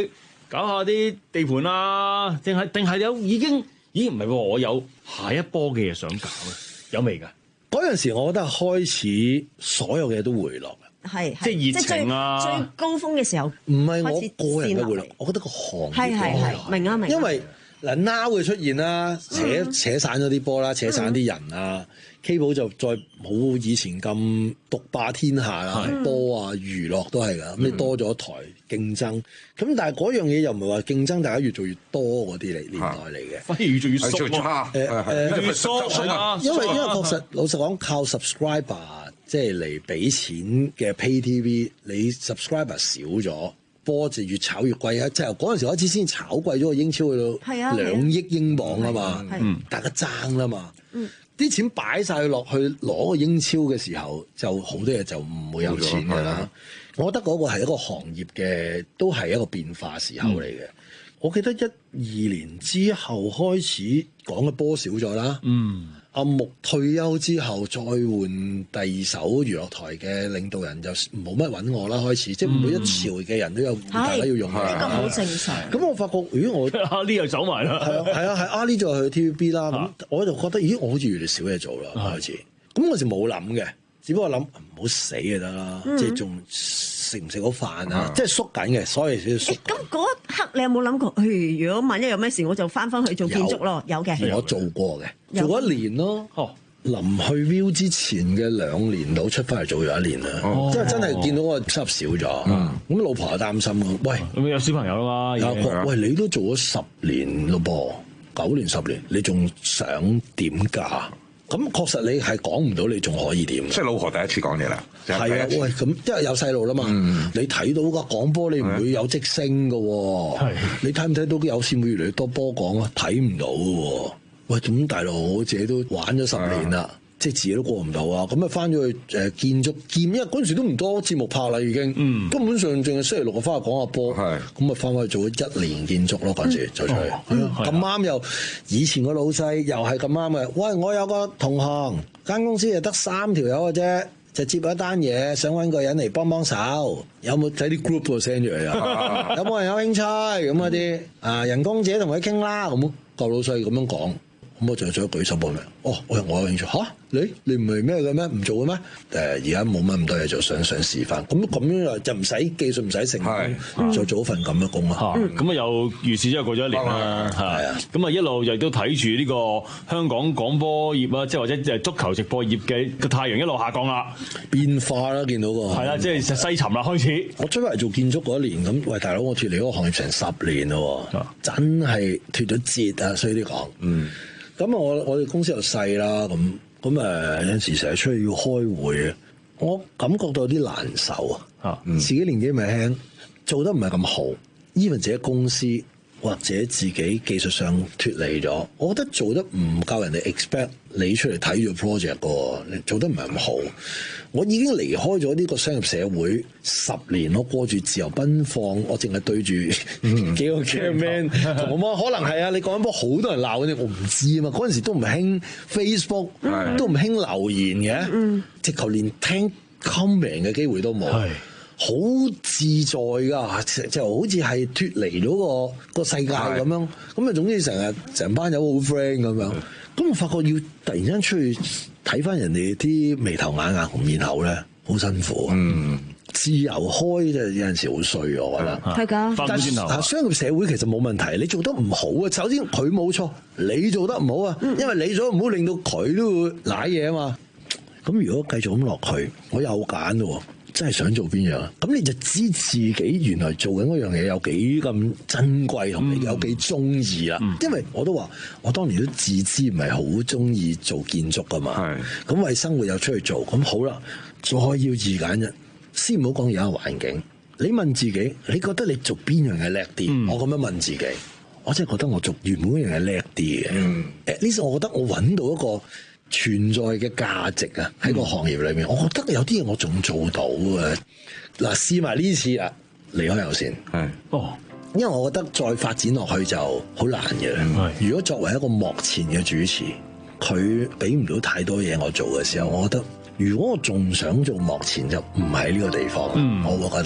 搞下啲地盤啊？定係定係有已經已經唔係喎？我有下一波嘅嘢想搞咧，有未㗎？ 嗰陣時，我覺得開始所有嘅嘢都回落。 係， 即係熱情啊！ 最高峰嘅時候， 唔係我個人嘅回落，我覺得個行業係係係明啊明。 因為嗱 now 嘅出現啦，扯、嗯、扯散咗啲波啦，扯散啲人啊 ，K 寶就再冇以前咁獨霸天下啦，波啊娛樂都係噶，咁你多咗台競爭，咁但係嗰樣嘢又唔係話競爭，大家越做越多嗰啲嚟年代嚟嘅， 反而越做越縮喎。 誒越縮，因為因為確實老實講，靠 subscriber。即係嚟俾錢嘅 pay T V， 你 subscriber 少咗，波就越炒越貴啊！即係由嗰陣時開始先炒貴咗個英超去到兩億英鎊啊嘛，大家爭啦嘛，啲、嗯、錢擺晒落去攞個英超嘅時候，就好多嘢就唔會有錢㗎啦。我覺得嗰個係一個行業嘅，都係一個變化時候嚟嘅。嗯、我記得一二年之後開始講嘅波少咗啦。嗯。阿木退休之後，再換第二手娛樂台嘅領導人就冇乜揾我啦。開始即係每一朝嘅人都有大家要用嘅， 呢個好正常。 咁我發覺，咦我阿 Lee 又走埋啦， 係啊係啊係阿 Lee 就去 T V B 啦。咁、啊、我就覺得，咦我好似越嚟越少嘢做啦。開始咁嗰時冇諗嘅，只不過諗唔好死就得啦。即係仲食唔食到飯啊？即係縮緊嘅，所以先縮。 咁嗰一刻你有冇諗過？誒，如果萬一有咩事，我就翻返去做建築咯。有嘅， 我做過嘅，做一年咯。哦，臨去 Viu 之前嘅兩年度出翻嚟做咗一年啦。哦，即係真係見到我收入少咗。嗯，咁老婆又擔心咯。喂， 咁有小朋友啦嘛？ 有個喂，你都做咗十年咯噃，九年十年，你仲想點㗎？咁確實你係講唔到，你仲可以點？ 即係老婆第一次講嘢啦。係啊，喂，咁因為有細路啦嘛，嗯、你睇到個廣播，你唔會有即聲㗎喎。係，你睇唔睇到有線會越嚟越多波講啊？睇唔到喎。喂，咁大佬我自己都玩咗十年啦。即係自己都過唔到啊！咁啊翻咗去誒建築建，因為嗰陣時都唔多節目拍啦，已經，嗯、根本上淨係星期六我翻去講下波，咁啊翻去做咗一年建築咯，嗰陣時做出嚟。咁啱又以前個老細又係咁啱嘅，喂，我有個同行間公司就得三條友嘅啫，就接咗一單嘢，想揾個人嚟幫幫手，有冇睇啲 group 個 send 出嚟啊？有冇人有興趣咁嗰啲啊？人工自己同佢傾啦，咁個老細咁樣講。咁我就想舉手報名。哦，我我有興趣嚇、啊，你你唔係咩嘅咩？唔做嘅咩？誒，而家冇乜咁多嘢做，想想試翻。咁咁樣就唔使技術，唔使成功，就做一份咁嘅工啊。 咁啊，又如是之後過咗一年啦。係啊，咁啊一路又都睇住呢個香港廣播業啊，即係或者即係足球直播業嘅個太陽一路下降啦， 變化啦，見到個係啦，即係西沉啦開始。 我出嚟做建築嗰一年，咁喂大佬，我脫離嗰個行業成十年咯，真係脫咗節啊！衰啲講，嗯。咁啊，我我哋公司又細啦，咁咁誒有陣時成日出去要開會啊，我感覺到有啲難受啊，嗯、自己年紀咪輕，做得唔係咁好，even 自己公司或者自己技術上脫離咗，我覺得做得唔夠人哋 expect 你出嚟睇住 project 個，你做得唔係咁好。我已經離開咗呢個商業社會十年，我過住自由奔放，我淨係對住幾個 cameraman 同我媽，可能係啊，你講緊波好多人鬧嗰啲，我唔知啊嘛。嗰陣時都唔興 Facebook，嗯、都唔興留言嘅，嗯、直頭連聽 comment 嘅機會都冇。好自在㗎，就好似係脫離咗個個世界咁樣。咁啊，總之成日成班友好 friend 咁樣。咁我發覺要突然間出去睇翻人哋啲眉頭眼額同面口咧，好辛苦。嗯，自由開就有陣時好衰，我覺得係㗎。 但係商業社會其實冇問題，你做得唔好啊。首先佢冇錯，你做得唔好啊，嗯、因為你做得唔好，令到佢都會賴嘢啊嘛。咁如果繼續咁落去，我有揀咯。真係想做邊樣啊？咁你就知自己原來做緊嗰樣嘢有幾咁珍貴，同你有幾中意啦。嗯、因為我都話，我當年都自知唔係好中意做建築噶嘛。咁是為生活又出去做，咁好啦，再要二揀一，先唔好講而家環境。你問自己，你覺得你做邊樣嘢叻啲？嗯、我咁樣問自己，我真係覺得我做原本嗰樣嘢叻啲嘅。呢時、嗯、我覺得我揾到一個存在嘅價值啊！喺個行業裏面，嗯、我覺得有啲嘢我仲做到啊！嗱，試埋呢次啊，離開有線係哦，因為我覺得再發展落去就好難嘅。係，如果作為一個幕前嘅主持，佢俾唔到太多嘢我做嘅時候，我覺得如果我仲想做幕前，就唔喺呢個地方。嗯，我會覺得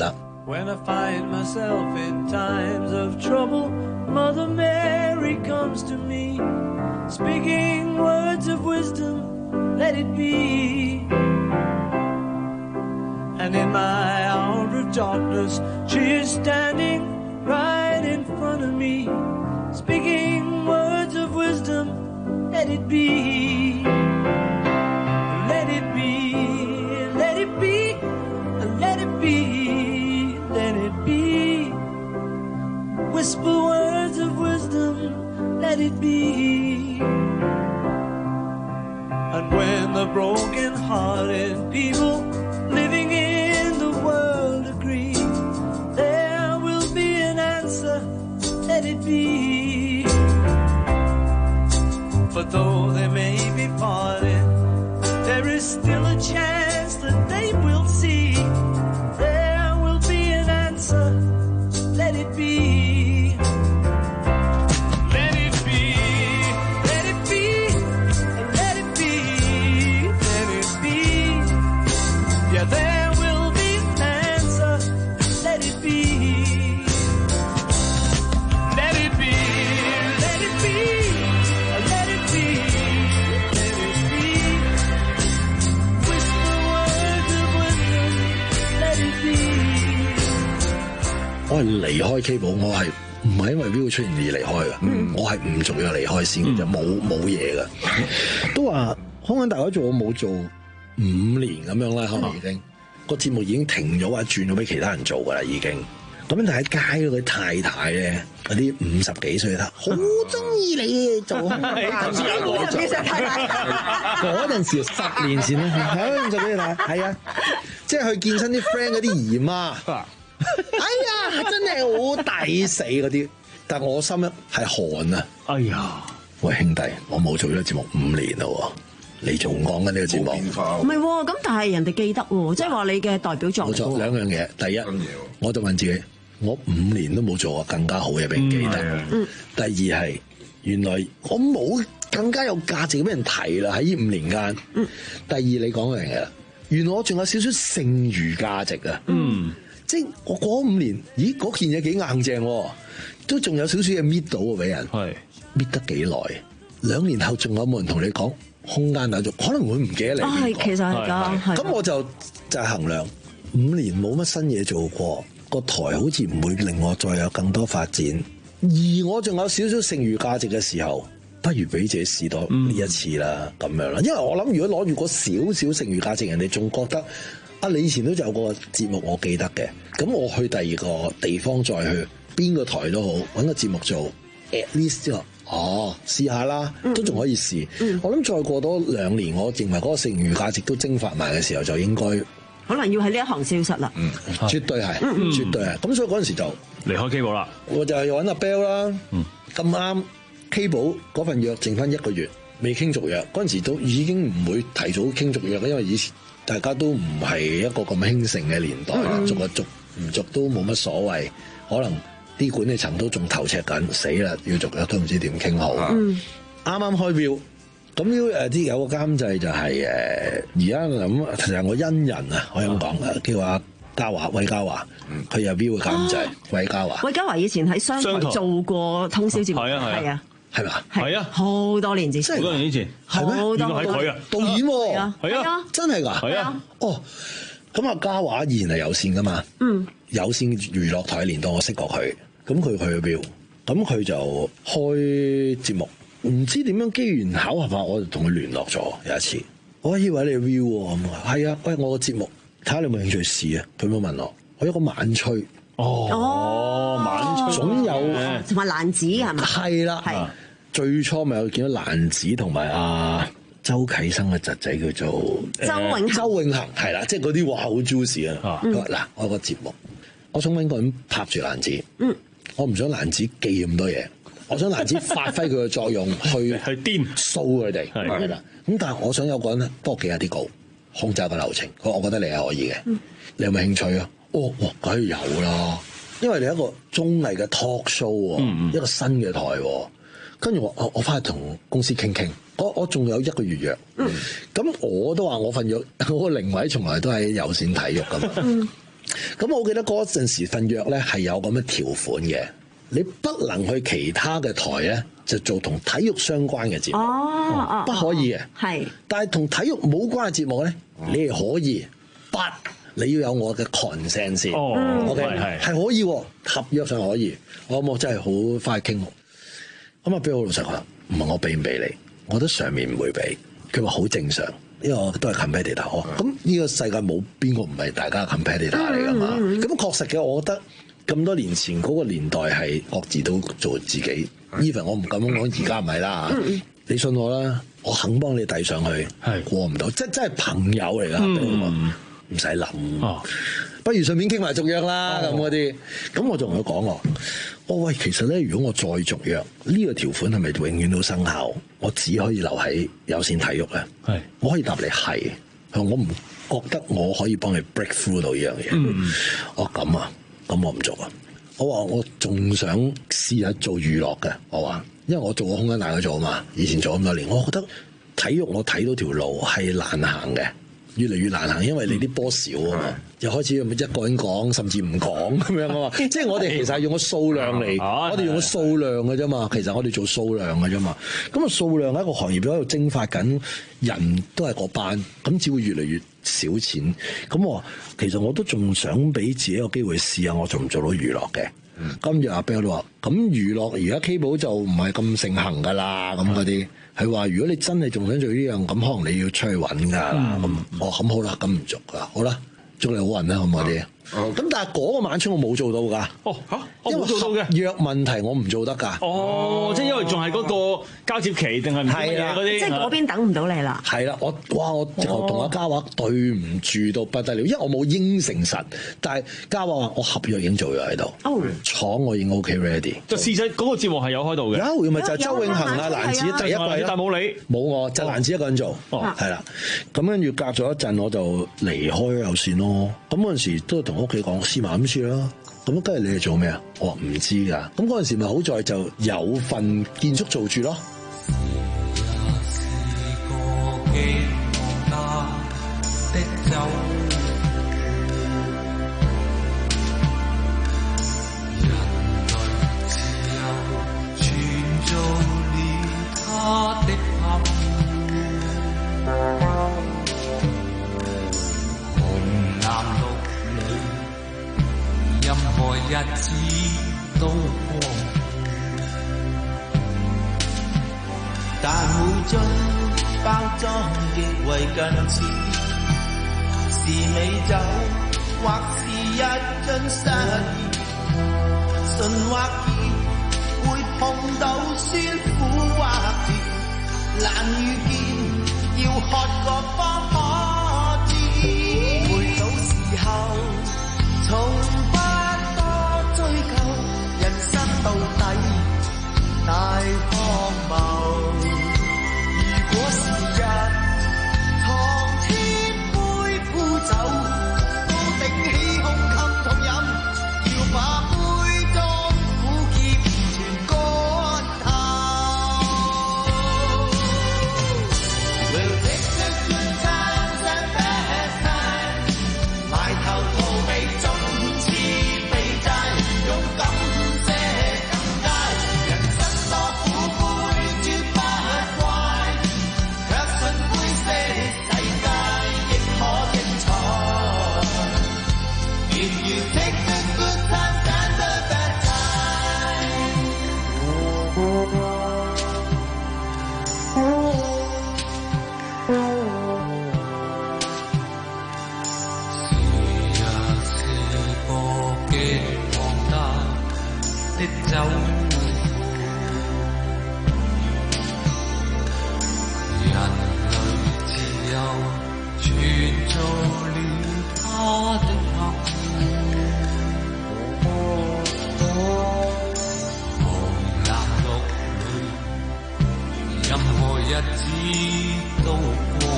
When I find myself in times of trouble, Mother Mary comes to me, speaking words of wisdom, let it be. And in my hour of darkness, she is standing right in front of me, speaking words of wisdom, let it be. Let it be, let it be, let it be, let it be. Whisper words of wisdom, let it be. And when the broken-hearted people living in the world agree, there will be an answer, let it be. But though they may be parted, there is still a chance that they will see. There will be an answer, let it be. Let it be, let it be, let it be, let it be. Yeah, there will be an answer, let it be. Let it be, let it be, let it be, let it be. Whisper words of wisdom, let it be. 我係離開 Cable，我係唔係因為 Viu 出現而離開嘅？嗯、我係唔續約離開先嘅，就冇冇嘢嘅。都話香港大改造我冇做五年咁樣啦，可能已經個節目已經停咗，或者轉咗俾其他人做噶啦，已經。咁但係喺街嗰啲太太咧，嗰啲五十幾歲啦，好中意你做空間五十幾歲太太， 嗰陣時十年前咧，係五十幾歲太太，係啊，即係去見親啲 friend 嗰啲姨媽。哎呀，真係好抵死嗰啲，但係我心咧係寒啊！哎呀，喂兄弟，我冇做呢個節目五年啦，你仲講緊呢個節目？ 唔係喎，咁但係人哋記得喎，即係話你嘅代表作。 冇錯，兩樣嘢。第一，我就問自己，我五年都冇做過更加好嘅俾人記得。嗯。第二係，原來我冇更加有價值俾人提啦，喺呢五年間。嗯。第二，你講嗰樣嘢啦，原來我仲有少少剩餘價值啊。嗯。即係我嗰五年，咦嗰件嘢幾硬正喎，都仲有少少嘢搣到喎俾人，係搣得幾耐？兩年後仲有冇人同你講空間大作？可能會唔記得你。 啊，係其實係㗎， 咁我就就係衡量五年冇乜新嘢做過，個台好似唔會令我再有更多發展，而我仲有少少剩餘價值嘅時候，不如俾自己試多呢一次啦，咁、嗯、樣啦。因為我諗，如果攞住個少少剩餘價值，人哋仲覺得。啊！你以前都有個節目，我記得嘅。咁我去第二個地方再去，邊個台都好，揾個節目做 at least 之後，哦，試下啦，都仲可以試。嗯、我諗再過多兩年，我認為嗰個剩餘價值都蒸發埋嘅時候，就應該可能要喺呢一行消失啦。 嗯，絕對係，嗯嗯、絕對係。咁所以嗰陣時就離開 Cable 啦。 我就係揾阿 Bell 啦。咁啱 Cable 嗰份約剩翻一個月，未傾續約。嗰陣時都已經唔會提早傾續約啦，因為以前。大家都唔係一個咁興盛嘅年代啦，嗯、續一續唔續都冇乜所謂，可能啲管理層都仲頭赤緊，死啦要續約都唔知點傾好。啱啱、嗯、開 Viu，咁 Viu 誒啲有個監製就係誒而家諗，其實我恩人啊，可以咁講嘅，叫阿嘉華韋嘉華，佢有 Viu 嘅監製韋嘉華。 韋嘉華以前喺商台做過通宵節目，係啊係啊。 係嘛？ 係啊， 好多年之前， 好多年之前， 係咩？ 好多係佢啊， 導演喎， 係啊， 真係㗎， 係啊。 哦，咁啊，嘉華以前係有線㗎嘛，嗯，有線娛樂台年代我識過佢，咁佢去咗 Viu，咁佢就開節目，唔知點樣機緣巧合法，我就同佢聯絡咗有一次，我以為你 Viu 喎，咁啊，係啊，喂，我個節目睇下你有冇興趣試啊？佢冇問我，我有個晚吹， 哦，晚吹， 總有同埋蘭子係嘛？ 係啦，係。最初咪有見到蘭子同埋阿周啟生嘅侄仔叫做周永周永恒，係啦，即係嗰啲話好 juicy 啊！佢話嗱，我有個節目，我想揾個人拍住蘭子，嗯，我唔想蘭子記咁多嘢，我想蘭子發揮佢嘅作用去去癲 show 佢哋，係啦。咁但係我想有個人咧幫我記下啲稿，控制個流程。佢話我覺得你係可以嘅，嗯、你有冇興趣啊？哦，哇，梗係有啦，因為你係一個綜藝嘅 talk show，嗯、一個新嘅台。跟住我，我我翻去同公司傾傾，我我仲有一個月約，咁、嗯、我都話我份約，我個靈位從來都係有線體育噶嘛， 咁我記得嗰陣時份約咧係有咁嘅條款嘅，你不能去其他嘅台咧就做同體育相關嘅節目， 哦， 不可以嘅。 係， 但係同體育冇關嘅節目咧，你係可以，不你要有我嘅 consent 先。 哦 ，OK 係係可以，合約上可以。我我真係好快傾。咁啊，俾我老實講，唔係我俾唔俾你，我覺得上面唔會俾。佢話好正常。因為我都係 competitor，咁呢個世界冇邊個唔係大家 competitor 嚟㗎嘛？咁確實嘅，我覺得咁多年前嗰個年代係各自都做自己。even 我唔敢講，而家唔係啦。你信我啦，我肯幫你遞上去，過唔到，即係真係朋友嚟㗎，唔使諗。不如順便傾埋續約啦，咁嗰啲。咁我就同佢講喎，我喂，其實咧，如果我再續約，呢個條款係咪永遠都生效？我只可以留喺有線體育咧。係，我可以答你係。我唔覺得我可以幫你 break through 到呢樣嘢。嗯，我咁啊，咁我唔做啊。我話我仲想試下做娛樂嘅。我話，因為我做過空間大改造啊嘛，以前做咁多年，我覺得體育我睇到條路係難行嘅。越嚟越難行，因為你啲波少啊嘛，又開始一個人講，甚至唔講咁樣啊嘛。即係我哋其實係用個數量嚟，我哋用個數量嘅啫嘛。其實我哋做數量嘅啫嘛。咁啊，數量喺一個行業喺度蒸發緊，人都係嗰班，咁只會越嚟越少錢。咁我其實我都仲想俾自己一個機會試下，我做唔做到娛樂嘅。今日阿 Bill 都話：咁娛樂而家 cable 就唔係咁盛行㗎啦，咁嗰啲。係話如果你真係仲想做呢樣，咁可能你要出去揾㗎啦。咁我咁好啦，咁唔續㗎，好啦，祝你好運啦，好唔好啲？咁但係嗰個晚春我冇做到㗎。哦嚇，我冇做到嘅。約問題我唔做得㗎。 哦，即係因為仲係嗰個交接期定係唔係嗰啲？ 即係嗰邊等唔到你啦。 係啦，我哇我直頭同阿嘉華對唔住到不得了，因為我冇應承實，但係嘉華話我合約已經做咗喺度，廠我已經 OK ready。 就事實嗰個節目係有開到嘅。 有，咪就係周永恒啊、蘭子第一季， 但冇你， 冇我，就蘭子一個人做，係啦。咁跟住隔咗一陣，我就離開有線咯。咁嗰陣時都同屋企講試埋咁試啦。咁跟住你係做咩啊？我話唔知㗎。咁嗰陣時咪好在就有份建築做住咯。 日子都過，但每樽包裝極為近似，是美酒或是一樽失意，順或熱會碰到酸苦或甜，難遇見要喝過方可知，回到時候從到底大荒謬，如果是日堂千杯沽酒，都頂起胸襟痛飲，要把杯中苦澀全乾透。We'll take the good times and bad times，埋頭逃避縱使被債，勇敢走，人類自由全做了他的夢，紅藍綠綠，任何日子都過，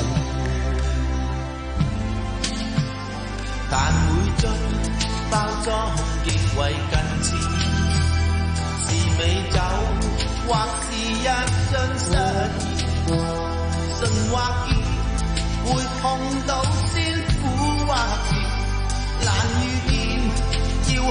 但每樽包裝極為近似，是美酒或是一樽失意，順或熱會碰到酸苦或甜，難遇見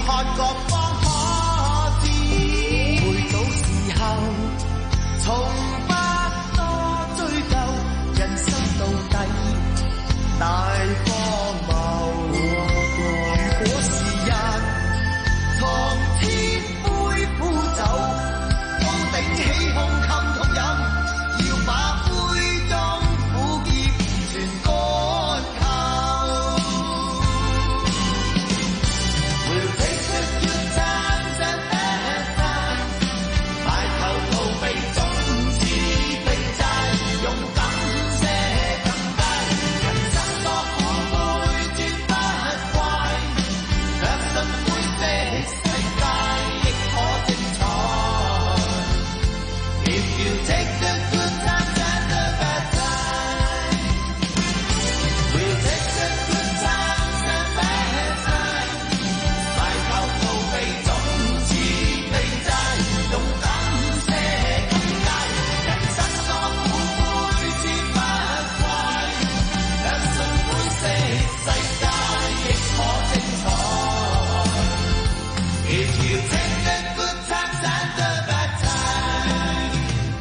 看各方可知，回到時候從不多追究，人生到底大荒謬。如果是日從天灰呼走，方頂起胸襟痛飲，要把杯中苦澀全乾透。We'll take the good times and bad times， 埋頭逃避總是避債，勇敢些更低。人生多苦悲絕不怪，相信灰色世界亦可精彩。If you take the good times and the bad times， we'll take the good times and bad times， 埋頭逃避總是避債，勇敢些更佳。人生多苦悲絕不怪，相信灰色世界亦可精彩。If you take the good times and the bad times，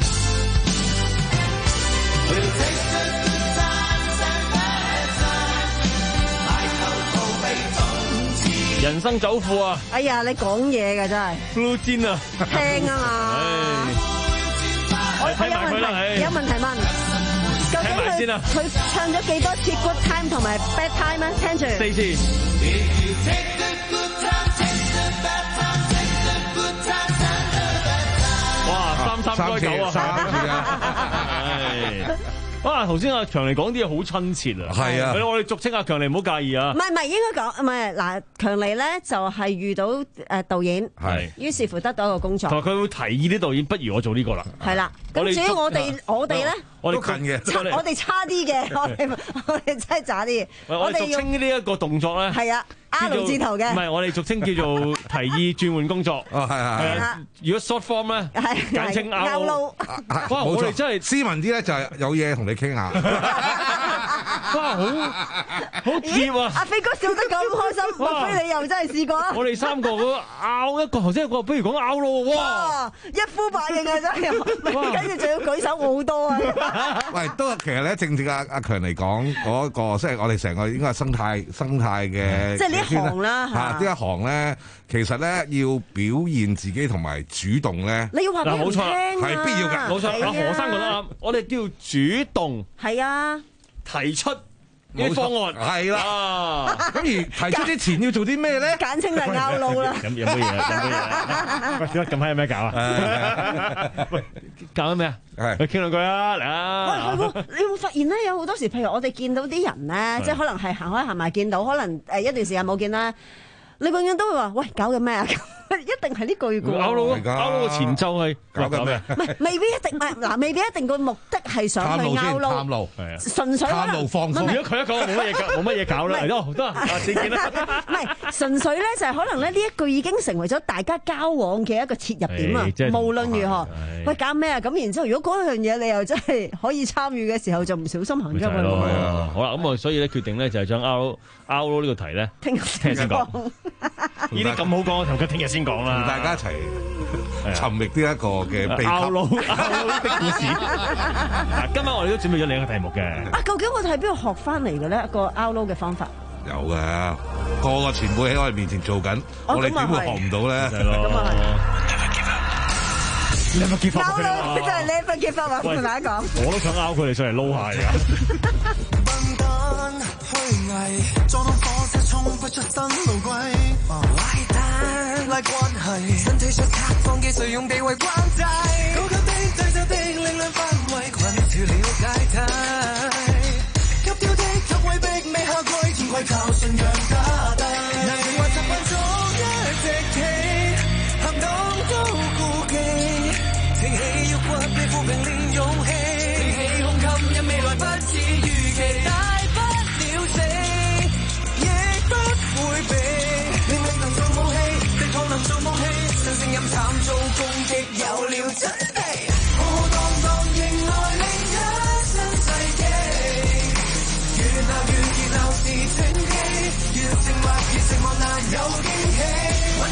we'll take the good times and bad times， 埋頭逃避總是。 人生走庫啊！ 哎呀，你講嘢㗎真係 Blue Jean 啊， 聽啊嘛。我睇埋佢啦，唉有問題問，究聽埋先竟啦佢佢唱咗幾多次 Good Time 同埋 Bad Time 咧？聽住四次。 If you take the good times, take the bad times, take the good times and the bad times。 哇，三三該九啊！ 三次啊！ 唉哇！頭先阿強尼講啲嘢好親切啊， 係啊， 我哋俗稱阿強尼唔好介意啊。 唔係唔係，應該講唔係嗱，強尼咧就係遇到誒導演， 係於是乎得到一個工作， 同埋佢會提議啲導演，不如我做呢個啦。 係啦。 我哋咁至於我哋我哋咧， 我哋都近嘅差我哋差啲嘅，我哋我哋真係渣啲。 我哋俗稱呢一個動作咧， 係啊 R 字頭嘅， 唔係我哋俗稱叫做提議轉換工作。 哦，係係係。 如果 short form 咧，簡稱 R O。哇！我哋真係斯文啲咧，就係有嘢同你傾下。 哇！好好貼啊！ 阿飛哥笑得咁開心，莫非你又真係試過啊？ 我哋三個嗰拗一個，頭先一個，不如講拗咯！哇！ 一呼百應啊，真係，跟住仲要舉手好多啊！ 喂，都其實咧，正正阿阿強嚟講嗰個，即係我哋成個應該係生態生態嘅， 即係呢一行啦嚇。 呢一行咧，其實咧要表現自己同埋主動咧， 你要話俾人聽啊， 係必要㗎， 冇錯。阿何生覺得啱，我哋叫主動， 係啊， 提出啲方案， 係啦。咁而提出之前要做啲咩咧？ 簡稱就係拗路啦。 咁有乜嘢？有乜嘢？喂，點解咁閪有咩搞啊？喂，搞緊咩啊？係，去傾兩句啊，嚟啊！ 喂，你會發現咧，有好多時，譬如我哋見到啲人咧，即係可能係行開行埋見到，可能誒一段時間冇見啦，你永遠都會話：喂，搞緊咩啊？一定係呢句嘅喎。 拗路啊！拗路嘅前奏係搞緊咩？ 唔係，未必一定，唔係嗱，未必一定個目的係想去拗路。 探路， 係啊， 純粹探路放鬆。 如果佢一講冇乜嘢搞，冇乜嘢搞啦，嚟咯，得啊，再見啦。 唔係純粹咧，就係可能咧呢一句已經成為咗大家交往嘅一個切入點啊。無論如何，喂，搞咩啊？咁然之後，如果嗰樣嘢你又真係可以參與嘅時候，就唔小心行出去咯。 係啊，好啦，咁我所以咧決定咧就係將 R R 呢個題咧，聽聽日先講。呢啲咁好講，同佢聽日先講啦。 同大家一齊尋覓呢一個嘅秘笈。 拗路拗路的故事。嗱，今晚我哋都準備咗另一個題目嘅。 啊，究竟我哋喺邊度學翻嚟嘅咧？一個拗路嘅方法。 有嘅，個個前輩喺我哋面前做緊，我哋點會學唔到咧？ 係咯。Never give up。 拗路真係 never give up 啊！同大家講。 我都想拗佢哋上嚟撈下㗎。 虛偽，撞到火車衝不出新路軌，壞蛋拉關係，身體上卡放嘅誰用地位關制，高級的低手的力量範圍，困住了解體，急跳的作為逼尾下跪，天規靠信仰加低，難明話習慣咗一直企，行動都顧忌，挺起腰骨你撫平練勇氣，挺起胸襟因未來不似預期。聲音慘遭攻擊，有了真諦，浩浩蕩蕩迎來另一新世紀。越鬧越熱鬧是傳奇，越靜默越寂寞難有驚喜。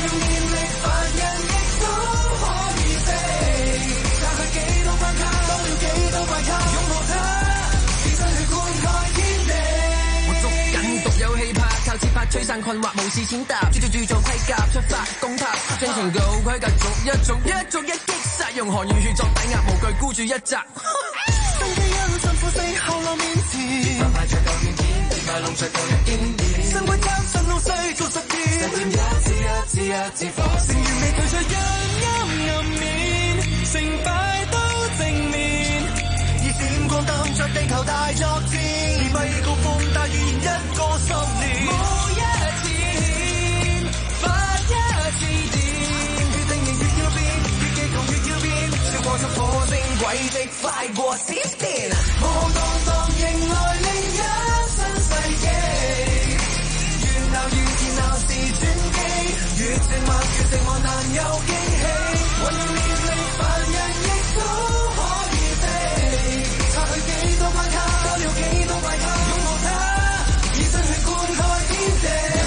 吹散困惑，無視踐踏，注注做盔甲，出發攻塔，精程度規格，逐一逐一逐一擊殺，用寒熱血作抵押，無懼孤注一擲。心機一盡付四後浪面前，快快着舊面片，快弄着舊日經典。身歸監身老細做實驗，實驗一次一次一次火線，成員未退出陰陰暗面，成敗都正面，以閃光燈着地球大作戰，以米高峰大預言一個十年，冇一次欠，發一次電，越定型越要變，越激動越要變，超過出火星軌跡快過閃電，浩浩蕩蕩迎來另一新世紀，越鬧越熱鬧是轉機，越寂寞越寂寞難有驚喜，運用念力凡人亦都可以飛，擦去幾多關卡，打了幾多怪卡，擁抱它，以新血灌溉天地。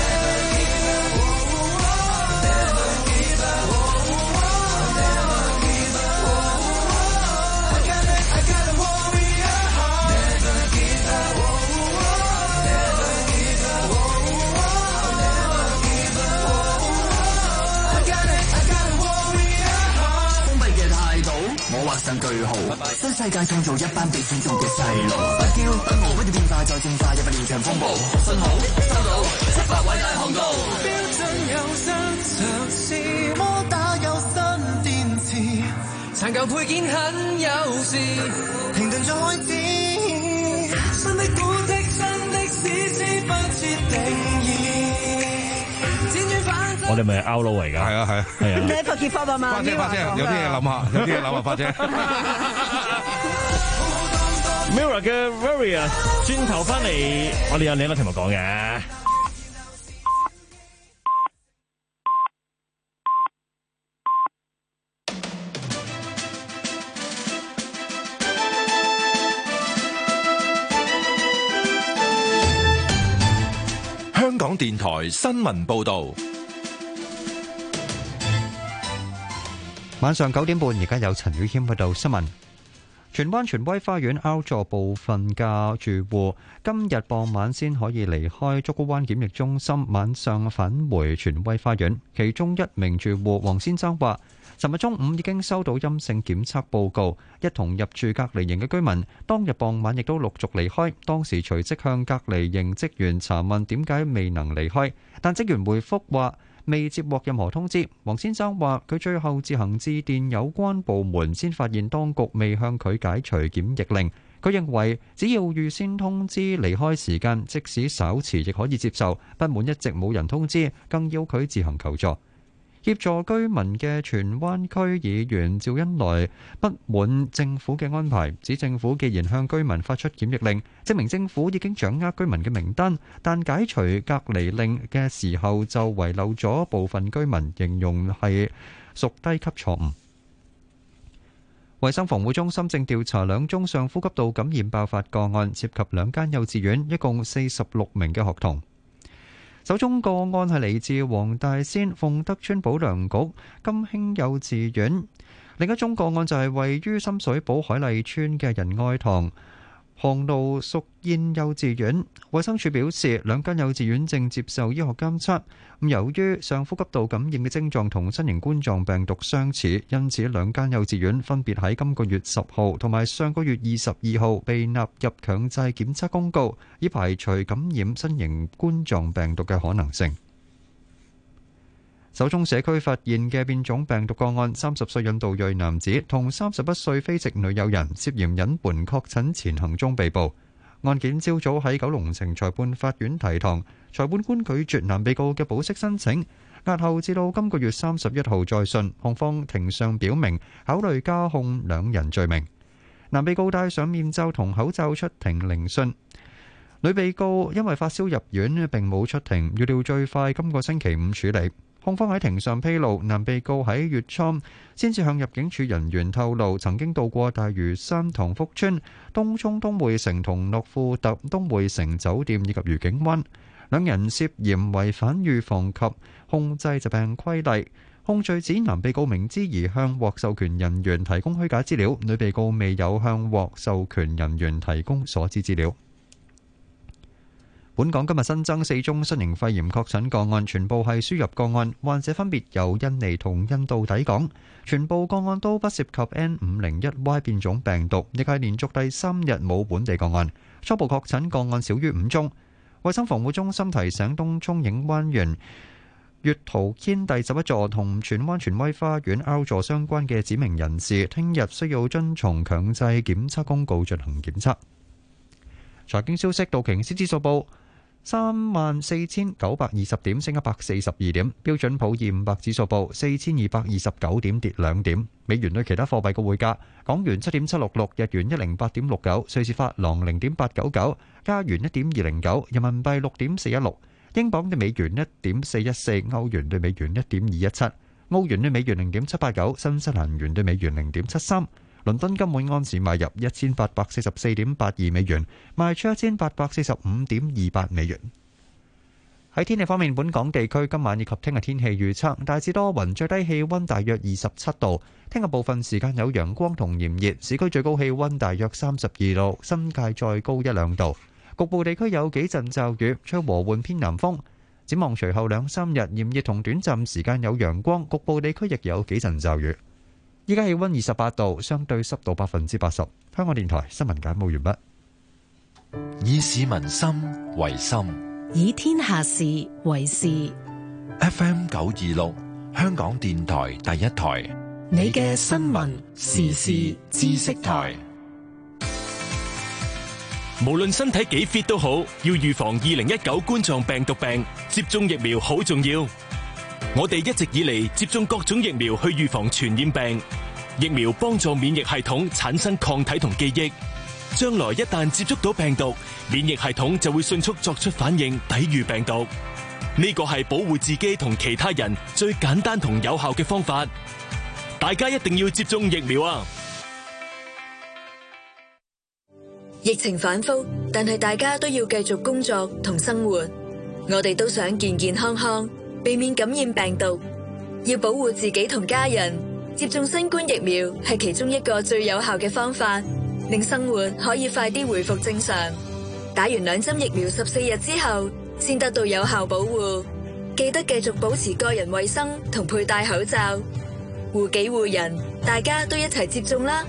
我畫上句號，新世界創造一班被選中嘅細路，不驕不傲，不斷變化再進化，入連場風暴，信號收到，出發偉大航道，標準有新嘗試，摩打有新電池，殘舊配件很友善，停頓再開始，新的古蹟新的史詩不設定義。 我哋咪 out 路嚟㗎， 係啊係啊係啊 ，never give up 啊嘛， 花姐花姐有啲嘢諗下，有啲嘢諗下，花姐。 Mirror 嘅 Warrior 轉頭翻嚟，我哋有另一個題目講嘅。 香港電台新聞報導。 晚上九點半，而家有陳宇謙報道新聞。荃灣荃威花園 R 座部分嘅住戶今日傍晚先可以離開竹篙灣檢疫中心，晚上返回荃威花園。其中一名住戶黃先生話，尋日中午已經收到陰性檢測報告，一同入住隔離營嘅居民當日傍晚亦都陸續離開。當時隨即向隔離營職員查問點解未能離開，但職員回覆話未接獲任何通知。黃先生話佢最後自行致電有關部門，先發現當局未向佢解除檢疫令。佢認為只要預先通知離開時間，即使稍遲亦可以接受。不滿一直冇人通知，更要佢自行求助。協助居民嘅荃灣區議員趙恩來不滿政府嘅安排，指政府既然向居民發出檢疫令，證明政府已經掌握居民嘅名單，但解除隔離令嘅時候就遺漏咗部分居民，形容係屬低級錯誤。衛生防護中心正調查兩宗上呼吸道感染爆發個案，涉及兩間幼稚園，一共四十六名嘅學童。首宗個案係嚟自黃大仙鳳德邨寶良局金興幼稚園，另一宗個案就係位於深水埗海麗邨嘅仁愛堂航路淑燕幼稚園。衛生署表示，兩間幼稚園正接受醫學監測，咁由於上呼吸道感染嘅症狀同新型冠狀病毒相似，因此兩間幼稚園分別喺今個月十號同埋上個月二十二號被納入強制檢測公告，以排除感染新型冠狀病毒嘅可能性。首宗社區發現嘅變種病毒個案，三十歲印度裔男子同三十一歲非籍女友人涉嫌隱瞞確診前行蹤被捕。案件朝早喺九龍城裁判法院提堂，裁判官拒絕男被告嘅保釋申請，押後至到今個月三十一號再訊。控方庭上表明考慮加控兩人罪名。男被告戴上面罩同口罩出庭聆訊，女被告因為發燒入院並冇出庭，預料最快今個星期五處理。控方喺庭上披露，男被告喺月初先至向入境處人員透露，曾經到過大嶼山塘福村、東涌東薈城同諾富特東薈城酒店以及愉景灣。兩人涉嫌違反預防及控制疾病規例。控罪指男被告明知而向獲授權人員提供虛假資料，女被告未有向獲授權人員提供所知資料。 本港今日新增四宗新型肺炎確診個案，全部係輸入個案，患者分別由印尼同印度抵港，全部個案都不涉及 N 五零一 Y 變種病毒，亦係連續第三日冇本地個案。初步確診個案少於五宗。衛生防護中心提醒東涌影灣園月桃軒第十一座同荃灣荃威花園 R 座相關嘅指明人士，聽日需要遵從強制檢測公告進行檢測。財經消息，道瓊斯指數報三萬四千九百二十點，升一百四十二點。標準普爾五百指數報四千二百二十九點，跌兩點。美元對其他貨幣嘅匯價：港元七點七六六，日元一零八點六九，瑞士法郎零點八九九，加元一點二零九，人民幣六點四一六，英鎊對美元一點四一四，歐元對美元一點二一七，澳元對美元零點七八九，新西蘭元對美元零點七三。倫敦金每安士買入一千八百四十四點八二美元，賣出一千八百四十五點二八美元。喺天氣方面，本港地區今晚以及聽日天氣預測大致多雲，最低氣溫大約二十七度。聽日部分時間有陽光同炎熱，市區最高氣溫大約三十二度，新界再高一兩度。局部地區有幾陣驟雨，吹和緩偏南風。展望隨後兩三日炎熱同短暫時間有陽光，局部地區亦有幾陣驟雨。依家氣溫二十八度，相對濕度百分之八十。香港電台新聞簡報完畢。 以市民心為心， 以天下事為事。 F M 九二六，香港電台第一台， 你嘅新聞時事知識台。 無論身體幾 fit 都好，要預防二零一九冠狀病毒病，接種疫苗好重要。我哋一直以嚟接種各種疫苗去預防傳染病，疫苗幫助免疫系統產生抗體同記憶，將來一旦接觸到病毒，免疫系統就會迅速作出反應，抵禦病毒。呢個係保護自己同其他人最簡單同有效嘅方法，大家一定要接種疫苗啊！ 疫情反覆，但係大家都要繼續工作同生活，我哋都想健健康康，避免感染病毒，要保護自己同家人，接種新冠疫苗係其中一個最有效嘅方法，令生活可以快啲回復正常。打完兩針疫苗十四日之後，先得到有效保護。記得繼續保持個人衛生同佩戴口罩，護己護人，大家都一齊接種啦！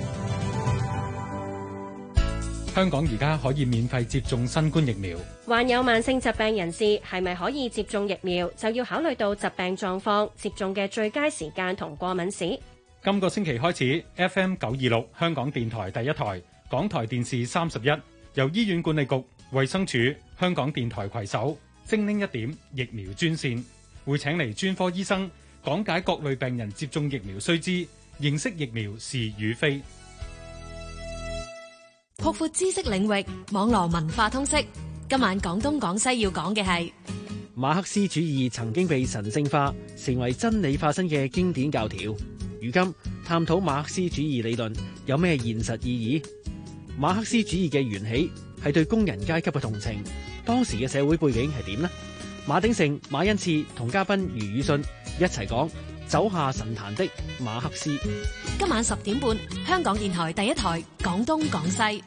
香港而家可以免費接種新冠疫苗。 患有慢性疾病人士係咪可以接種疫苗，就要考慮到疾病狀況、接種嘅最佳時間同過敏史。 今個星期開始 ，F M 九二六香港電台第一台、港台電視三十一，由醫院管理局、衛生署、香港電台攜手，精靈一點疫苗專線，會請嚟專科醫生講解各類病人接種疫苗須知，認識疫苗是與非。 擴闊知識領域，網絡文化通識。今晚廣東廣西要講嘅係馬克思主義曾經被神聖化，成為真理化身嘅經典教條。如今探討馬克思主義理論有咩現實意義？馬克思主義嘅緣起係對工人階級嘅同情，當時嘅社會背景係點呢？馬鼎盛、馬恩賜同嘉賓余宇信一齊講走下神壇的馬克思。 今晚十點半，香港電台第一台廣東廣西。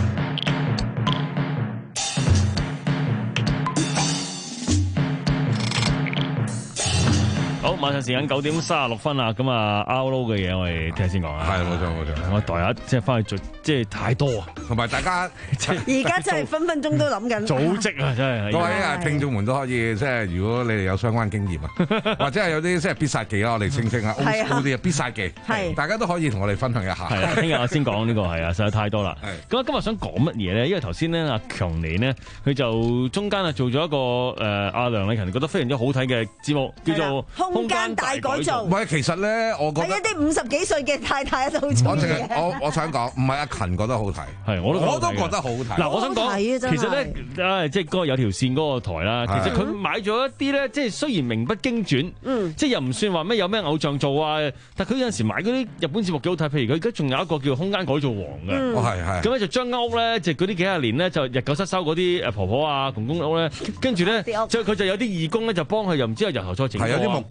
好，晚上時間九點三十六分啦，咁啊 Outload 嘅嘢我哋聽先講啊。 係冇錯冇錯， 我代下即係翻去做，即係太多啊， 同埋大家而家真係分分鐘都諗緊組織啊，真係各位啊聽眾們都可以即係，如果你哋有相關經驗啊，或者係有啲即係必殺技啦，我哋清清啊 ，old school 啲啊必殺技，係大家都可以同我哋分享一下。 係啊，聽日我先講呢個係啊，實在太多啦。咁啊，今日想講乜嘢咧？因為頭先咧阿強尼呢，佢就中間啊做咗一個誒阿梁禮勤覺得非常之好睇嘅節目，叫做《 空間大改造》。 唔係，其實咧，我覺得係一啲五十幾歲嘅太太都好中意嘅。 我我想講，唔係阿勤覺得好睇， 係我都我都覺得好好睇。 嗱，我想講，其實咧，啊，即係嗰個有條線嗰個台啦。其實佢買咗一啲咧，即係雖然名不經傳，嗯，即係又唔算話咩有咩偶像做啊，但係佢有陣時買嗰啲日本節目幾好睇。譬如佢而家仲有一個叫《空間改造王》嘅， 哦係係。 咁咧就將屋咧，就嗰啲幾廿年咧，就日久失修嗰啲誒婆婆啊、公公屋咧，跟住咧，就佢就有啲義工咧，就幫佢，又唔知係由頭再整。 係有啲木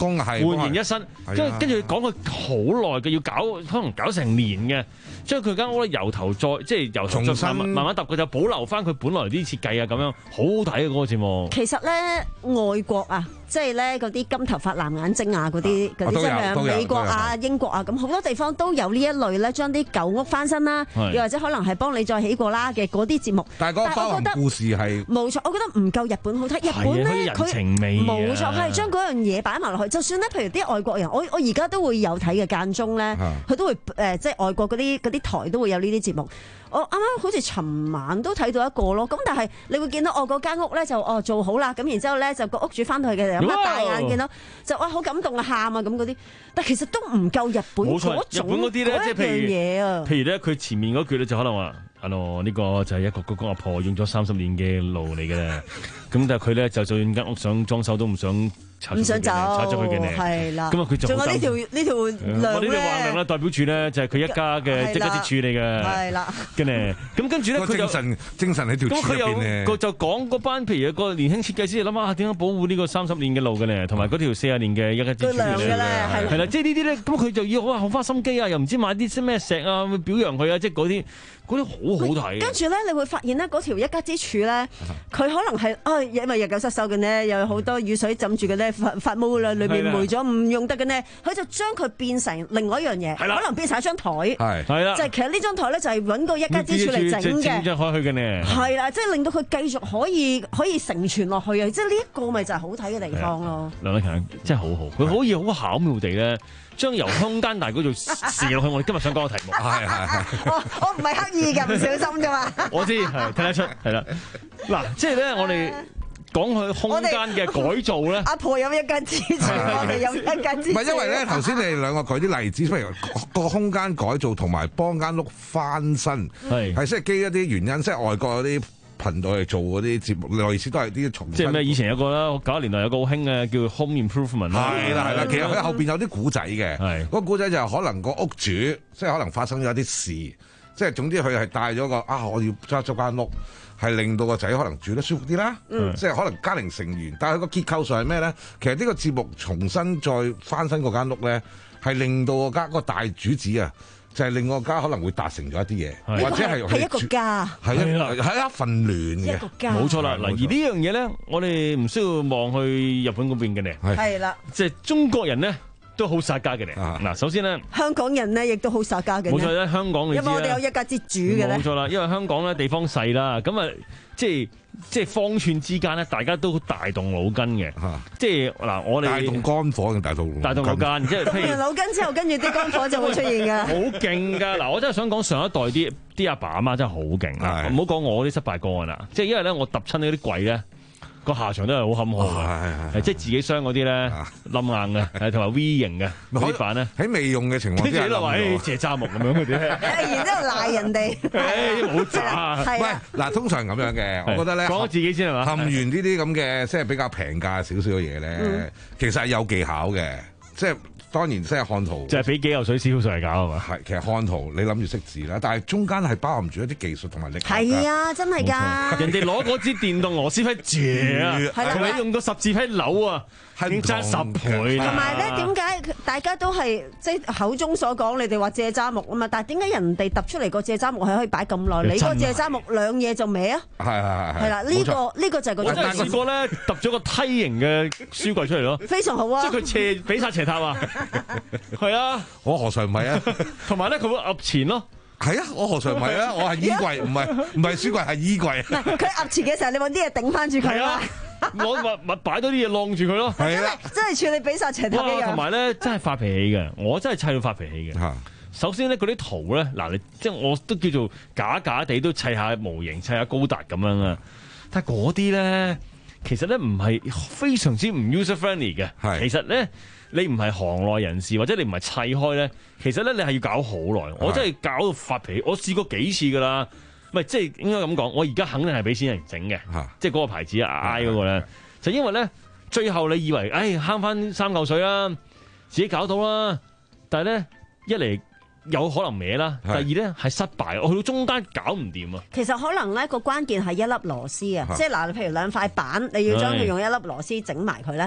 工係煥然一新，跟跟住講佢好耐嘅，要搞可能搞成年嘅，將佢間屋咧由頭再即係由頭再慢慢慢慢揼，佢就保留翻佢本來啲設計啊，咁樣好好睇嘅嗰個節目。 其實咧外國啊，即係咧嗰啲金頭髮藍眼睛啊，嗰啲嗰啲即係美國啊、英國啊，咁好多地方都有呢一類咧，將啲舊屋翻新啦，又或者可能係幫你再起過啦嘅嗰啲節目。 但係嗰個包含故事係冇錯，我覺得唔夠日本好睇。日本咧佢冇錯，佢係將嗰樣嘢擺埋落去。就算咧，譬如啲外國人，我我而家都會有睇嘅間中咧，佢都會誒，即係外國嗰啲嗰啲台都會有呢啲節目。我啱啱好似尋晚都睇到一個咯，咁但係你會見到我嗰間屋咧就哦做好啦，咁然之後咧就個屋主翻到去嘅時候擘大眼見到就哇好感動啊喊啊咁嗰啲，但其實都唔夠日本嗰種日本嗰啲咧，即係譬如嘢啊。 譬如咧，佢前面嗰句咧就可能話：啊咯，呢個就係一個公公阿婆用咗三十年嘅路嚟嘅咧。咁但係佢咧就就算間屋想裝修都唔想。 唔想走， 拆咗佢嘅呢， 係啦。 咁啊，佢就仲有呢條呢條梁我呢條橫梁咧，代表住咧就係佢一家嘅一家之主嚟嘅。係啦，嘅呢，咁跟住咧，佢精神精神喺條柱入邊咧。 佢就講嗰班譬如個年輕設計師諗下點樣保護呢個三十年嘅路嘅呢，同埋嗰條四十年嘅一家之主嘅咧，係啦，即係呢啲咧，咁佢就要好好花心機啊，又唔知買啲咩石啊，表揚佢啊，即係嗰啲。嗰啲好好睇。跟住咧，你會發現咧，嗰條一家之柱咧，佢可能係啊，因為日久失修嘅呢，又有好多雨水浸住嘅咧，發發毛啦，裏面霉咗唔用得嘅呢，佢就將佢變成另外一樣嘢，可能變成一張台。係係啦，就係其實呢張台咧，就係揾個一家之柱嚟整嘅。 整張開去嘅呢。係啦，即係令到佢繼續可以可以承傳落去啊！即係呢一個咪就係好睇嘅地方咯。 梁禮強真係好好，佢可以好巧妙地咧。將由空間大嗰度射落去，我哋今日想講嘅題目。係係係。 我我唔係刻意嘅，唔小心啫嘛。 我知係聽得出係啦。嗱，即係咧，我哋講佢空間嘅改造咧。 阿婆有一家之主，我哋有一家之主。 唔係因為咧，頭先你哋兩個舉啲例子，譬如個空間改造同埋幫間屋翻新，係係即係基於一啲原因，即係外國有啲頻道嚟做嗰啲節目，類似都係啲重新。 即係咩？以前有個啦，九十年代有個好興嘅叫 Home Improvement 啦。 係啦係啦，其實佢後邊有啲古仔嘅。係嗰個古仔就係可能個屋主，即係可能發生咗啲事，即係總之佢係帶咗個啊，我要揸咗間屋，係令到個仔可能住得舒服啲啦。嗯、即係可能家庭成員，但係佢個結構上係咩咧？其實呢個節目重新再翻新嗰間屋咧，係令到個家個大主子啊。就係令個家可能會達成咗一啲嘢，或者係係一個家， 係一係一份暖嘅， 一個家， 冇錯啦。嗱，而呢樣嘢咧，我哋唔需要望去日本嗰邊嘅咧， 係啦， 即係中國人咧都好殺家嘅咧。嗱，首先咧， 香港人咧亦都好殺家嘅。 冇錯咧，香港你知啦， 因為我哋有一家之主嘅咧。 冇錯啦，因為香港咧地方細啦，咁啊，即係。即係方寸之間咧，大家都大動腦筋嘅。即係嗱，我哋大動肝火定大動大動腦筋，即係譬如腦筋之後，跟住啲肝火就會出現㗎。 好勁㗎！嗱，我真係想講上一代啲啲阿爸阿媽真係好勁啊！唔好講我啲失敗個案啦，即係因為咧我揼親嗰啲櫃咧。個下場都係好坎坷嘅，係即係自己傷嗰啲咧冧硬嘅，係同埋 V 型嘅嗰啲板咧， 喺未用嘅情況之下， 跟住就話誒借渣木咁樣嗰啲， 然之後賴人哋， 誒好渣。 喂，嗱，通常咁樣嘅，我覺得咧， 講自己先係嘛， 冚完呢啲咁嘅即係比較平價少少嘅嘢咧，其實係有技巧嘅，即係。當然，即係看圖， 就係俾幾嚿水師傅上嚟搞係嘛？ 係，其實看圖你諗住識字啦，但係中間係包含住一啲技術同埋力。 係啊，真係㗎！ 人哋攞嗰支電動螺絲批折啊，同你用個十字批扭啊，係爭十倍。 同埋咧，點解大家都係即係口中所講？你哋話借渣木啊嘛，但係點解人哋揼出嚟個借渣木係可以擺咁耐？你個借渣木兩嘢就歪啊！ 係係係。 係啦，呢個呢個就係個。 我真係試過咧，揼咗個梯形嘅書櫃出嚟咯， 非常好啊！ 即係佢斜俾曬斜塔啊！係啊， 我何嘗唔係啊？ 同埋咧，佢會揼錢咯。 係啊，我何嘗唔係啊？我係衣櫃，唔係唔係書櫃，係衣櫃。 佢揼錢嘅時候，你揾啲嘢頂翻住佢啦。 我咪咪擺多啲嘢晾住佢咯。 係啊，真係處理比薩斜塔一樣。 同埋咧，真係發脾氣嘅，我真係砌到發脾氣嘅。首先咧，嗰啲圖咧，嗱你即係我都叫做假假地都砌下模型，砌下高達咁樣啊。但係嗰啲咧，其實咧唔係非常之唔 user friendly 嘅。係，其實咧。你唔係行內人士，或者你唔係砌開咧，其實咧你係要搞好耐。我真係搞到發脾氣，我試過幾次噶啦。唔係即係應該咁講，我而家肯定係俾錢人整嘅，即係嗰個牌子 I 嗰個咧，就因為咧最後你以為誒慳翻三嚿水啦，自己搞到啦，但係咧一嚟有可能歪啦，第二咧係失敗，我去到中間搞唔掂啊。 其實可能咧個關鍵係一粒螺絲啊，即係嗱，譬如兩塊板，你要將佢用一粒螺絲整埋佢咧。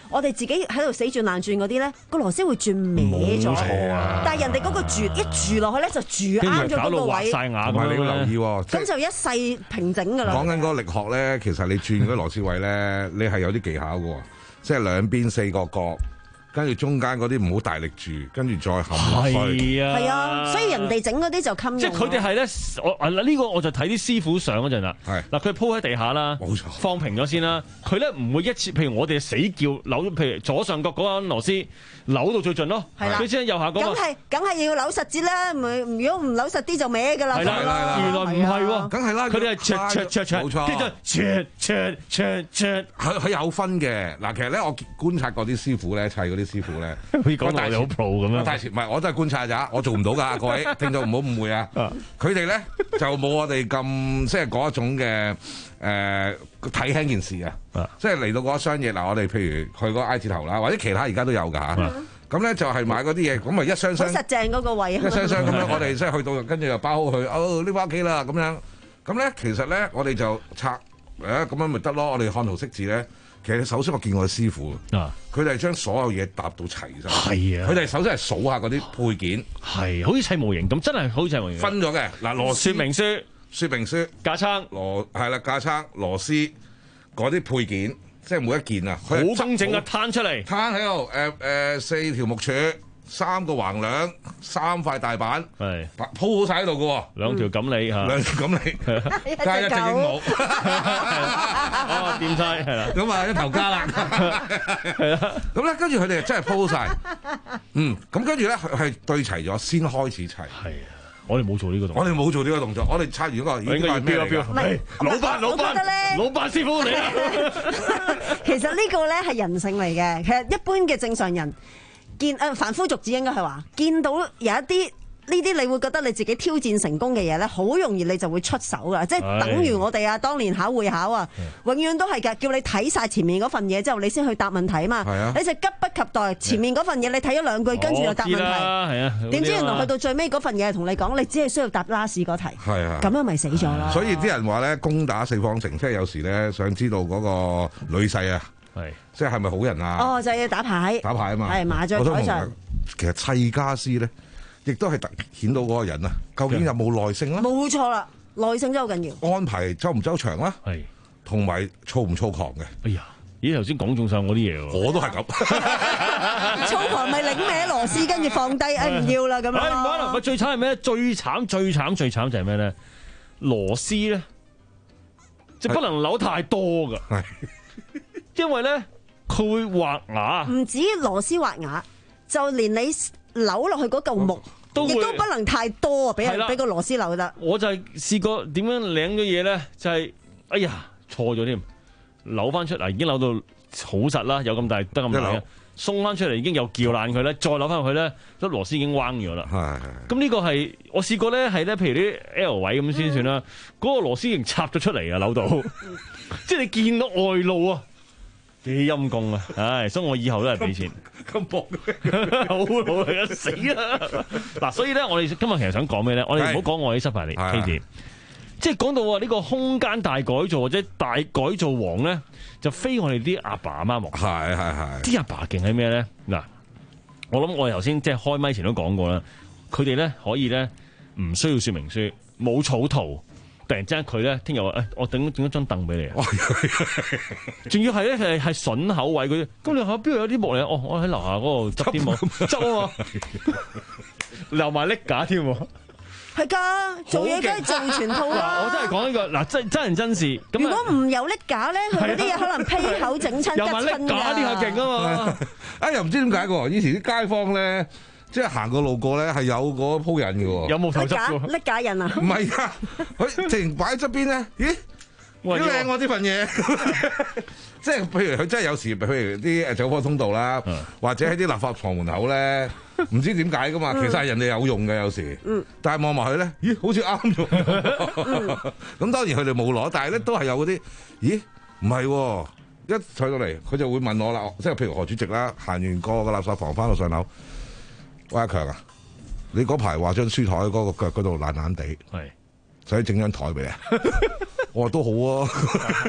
我哋自己喺度死轉爛轉嗰啲咧，個螺絲會轉歪咗。 錯啊！ 但係人哋嗰個住一住落去咧，就住啱咗嗰個位。 晒牙， 同埋你要留意喎， 咁就一世平整㗎啦。 講緊嗰個力學咧，其實你轉嗰啲螺絲位咧，你係有啲技巧嘅喎，即係兩邊四個角。跟住中間嗰啲唔好大力住，跟住再冚落去。 係啊， 係啊，所以人哋整嗰啲就襟用。 即係佢哋係咧，我啊呢個我就睇啲師傅上嗰陣啦。係嗱，佢鋪喺地下啦， 冇錯， 放平咗先啦。佢咧唔會一次，譬如我哋死叫扭，譬如左上角嗰根螺絲扭到最盡咯。係啦，你知右下嗰個。 梗係梗係要扭實啲啦，唔如果唔扭實啲就歪㗎啦。 係啦，原來唔係喎， 梗係啦， 佢哋係灼灼灼灼， 冇錯， 跟住灼灼灼灼， 佢佢有分嘅。嗱，其實咧我觀察過啲師傅咧砌嗰啲師傅咧。 可以講到我哋好 pro 咁樣， 大師唔係，我都係觀察咋，我做唔到㗎，各位聽眾唔好誤會啊！佢哋咧就冇我哋咁即係嗰一種嘅誒睇輕件事啊！即係嚟到嗰一箱嘢嗱，我哋譬如去嗰個 I 字頭啦，或者其他而家都有㗎嚇。咁咧就係買嗰啲嘢，咁咪一箱箱好實淨嗰個位啊！ 一箱箱咁樣，我哋即係去到跟住就包好佢，哦呢翻屋企啦咁樣。咁咧其實咧我哋就拆誒咁樣咪得咯。我哋看圖識字咧。其實首先我見過師傅，佢哋係將所有嘢搭到齊晒。係啊，佢哋首先係數下嗰啲配件， 係好似砌模型咁，真係好似砌模型。 分咗嘅嗱，螺絲說明書、 說明書、 架撐、 螺係啦，架撐、螺絲嗰啲配件，即係每一件啊， 好工整嘅攤出嚟， 攤喺度誒誒四條木柱。三個橫梁，三塊大板，係鋪好晒喺度嘅喎， 兩條錦鯉嚇， 兩條錦鯉，加一隻鸚鵡， 哦掂晒係啦， 咁啊一頭加啦，係啦，咁咧跟住佢哋真係鋪晒，嗯，咁跟住咧係對齊咗先開始砌，係啊， 我哋冇做呢個動作， 我哋冇做呢個動作，我哋拆完嗰個應該係咩嚟㗎？ 老闆老闆老闆師傅你， 其實呢個咧係人性嚟嘅，其實一般嘅正常人。見誒凡夫俗子應該係話，見到有一啲呢啲，你會覺得你自己挑戰成功嘅嘢咧，好容易你就會出手噶，即係等於我哋啊，當年考會考啊，永遠都係㗎，叫你睇晒前面嗰份嘢之後，你先去答問題啊嘛。啊你就急不及待前面嗰份嘢，你睇咗兩句，跟住就答問題。係啊，點知原來去到最尾嗰份嘢同你講，你只係需要答 last 嗰題。係啊，咁樣咪死咗咯。 所以啲人話咧，攻打四方城，即係有時咧想知道嗰個女婿啊。係，即係係咪好人啊？ 哦，就係要打牌， 打牌啊嘛， 係麻雀台上。 其實砌家私咧，亦都係突顯到嗰個人啊，究竟有冇耐性啦？ 冇錯啦，耐性真係好緊要。 安排周唔周詳啦，係，同埋躁唔躁狂嘅。 哎呀，咦頭先講中晒我啲嘢喎， 我都係咁。 躁狂咪擰歪螺絲，跟住放低，哎唔要啦咁樣。 哎唔好啦，咪最慘係咩？最慘最慘最慘就係咩咧？螺絲咧，即係不能扭太多噶。係。因為咧，佢會滑牙。 唔止螺絲滑牙，就連你扭落去嗰嚿木，亦都不能太多啊！俾人俾個螺絲扭得。 我就係試過點樣擰咗嘢咧，就係、是、哎呀錯咗添，扭翻出嚟已經扭到好實啦，有咁大得咁大，鬆翻出嚟已經又撬爛佢咧，再扭翻去咧，粒螺絲已經彎咗啦。係。咁呢個係我試過咧，係咧，譬如啲 L 位咁先算啦，嗰、嗯、個螺絲已經插咗出嚟啊，扭到，即係你見到外露啊！幾陰功啊！唉，所以我以後都係俾錢。咁薄嘅，好老嚟啊！死啦！嗱，所以咧，我哋今日其實想講咩咧？我哋唔好講我啲失敗嚟 case，即係講到呢個空間大改造或者大改造王咧，就非我哋啲阿爸阿媽忙。係係係。啲阿爸勁喺咩咧？嗱，我諗我哋頭先即係開咪前都講過啦，佢哋咧可以咧唔需要說明書，冇草圖。突然之間佢咧，聽日話誒，我整整一張凳俾你啊！仲要係咧係係筍口位嗰啲，咁你下邊度有啲木嚟？哦，我喺樓下嗰度執啲木，執啊嘛，留埋拎架添。 係㗎，做嘢梗係做全套啦。 我真係講呢個嗱，真真人真事。 如果唔有拎架咧，佢嗰啲嘢可能批口整親吉親㗎。有埋拎架啲係勁啊嘛！ 啊又唔知點解喎？以前啲街坊咧。即係行過路過咧，係有嗰鋪印嘅喎。 有冇頭執嘅？ 拎架印啊？ 唔係啊，佢直情擺喺側邊咧。咦，幾靚喎呢份嘢！即係譬如佢真係有時，譬如啲誒走火通道啦，或者喺啲立法房門口咧，唔知點解噶嘛。其實係人哋有用嘅有時。嗯。但係望埋去咧，咦，好似啱用。咁當然佢哋冇攞，但係咧都係有嗰啲。咦，唔係喎，一上到嚟佢就會問我啦。即係譬如何主席啦，行完個個垃圾房翻到上樓。喂阿強啊，你嗰排話張書台嗰個腳嗰度爛爛地，係，使整張台俾你。我話都好啊，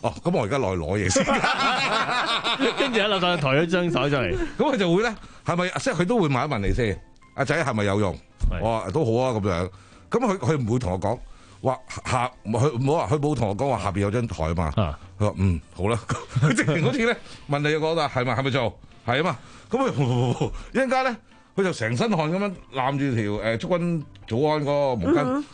哦，咁我而家落去攞嘢先， 跟住喺樓上抬咗張手出嚟， 咁佢就會咧係咪即係佢都會問一問你先，阿仔係咪有用？我話都好啊咁樣，咁佢佢唔會同我講話下，佢唔好話佢冇同我講話下邊有張台啊嘛，佢話嗯好啦，佢直情嗰次咧問你講啦係咪係咪做係啊嘛，咁佢一陣間咧佢就成身汗咁樣攬住條誒祝君早安嗰個毛巾，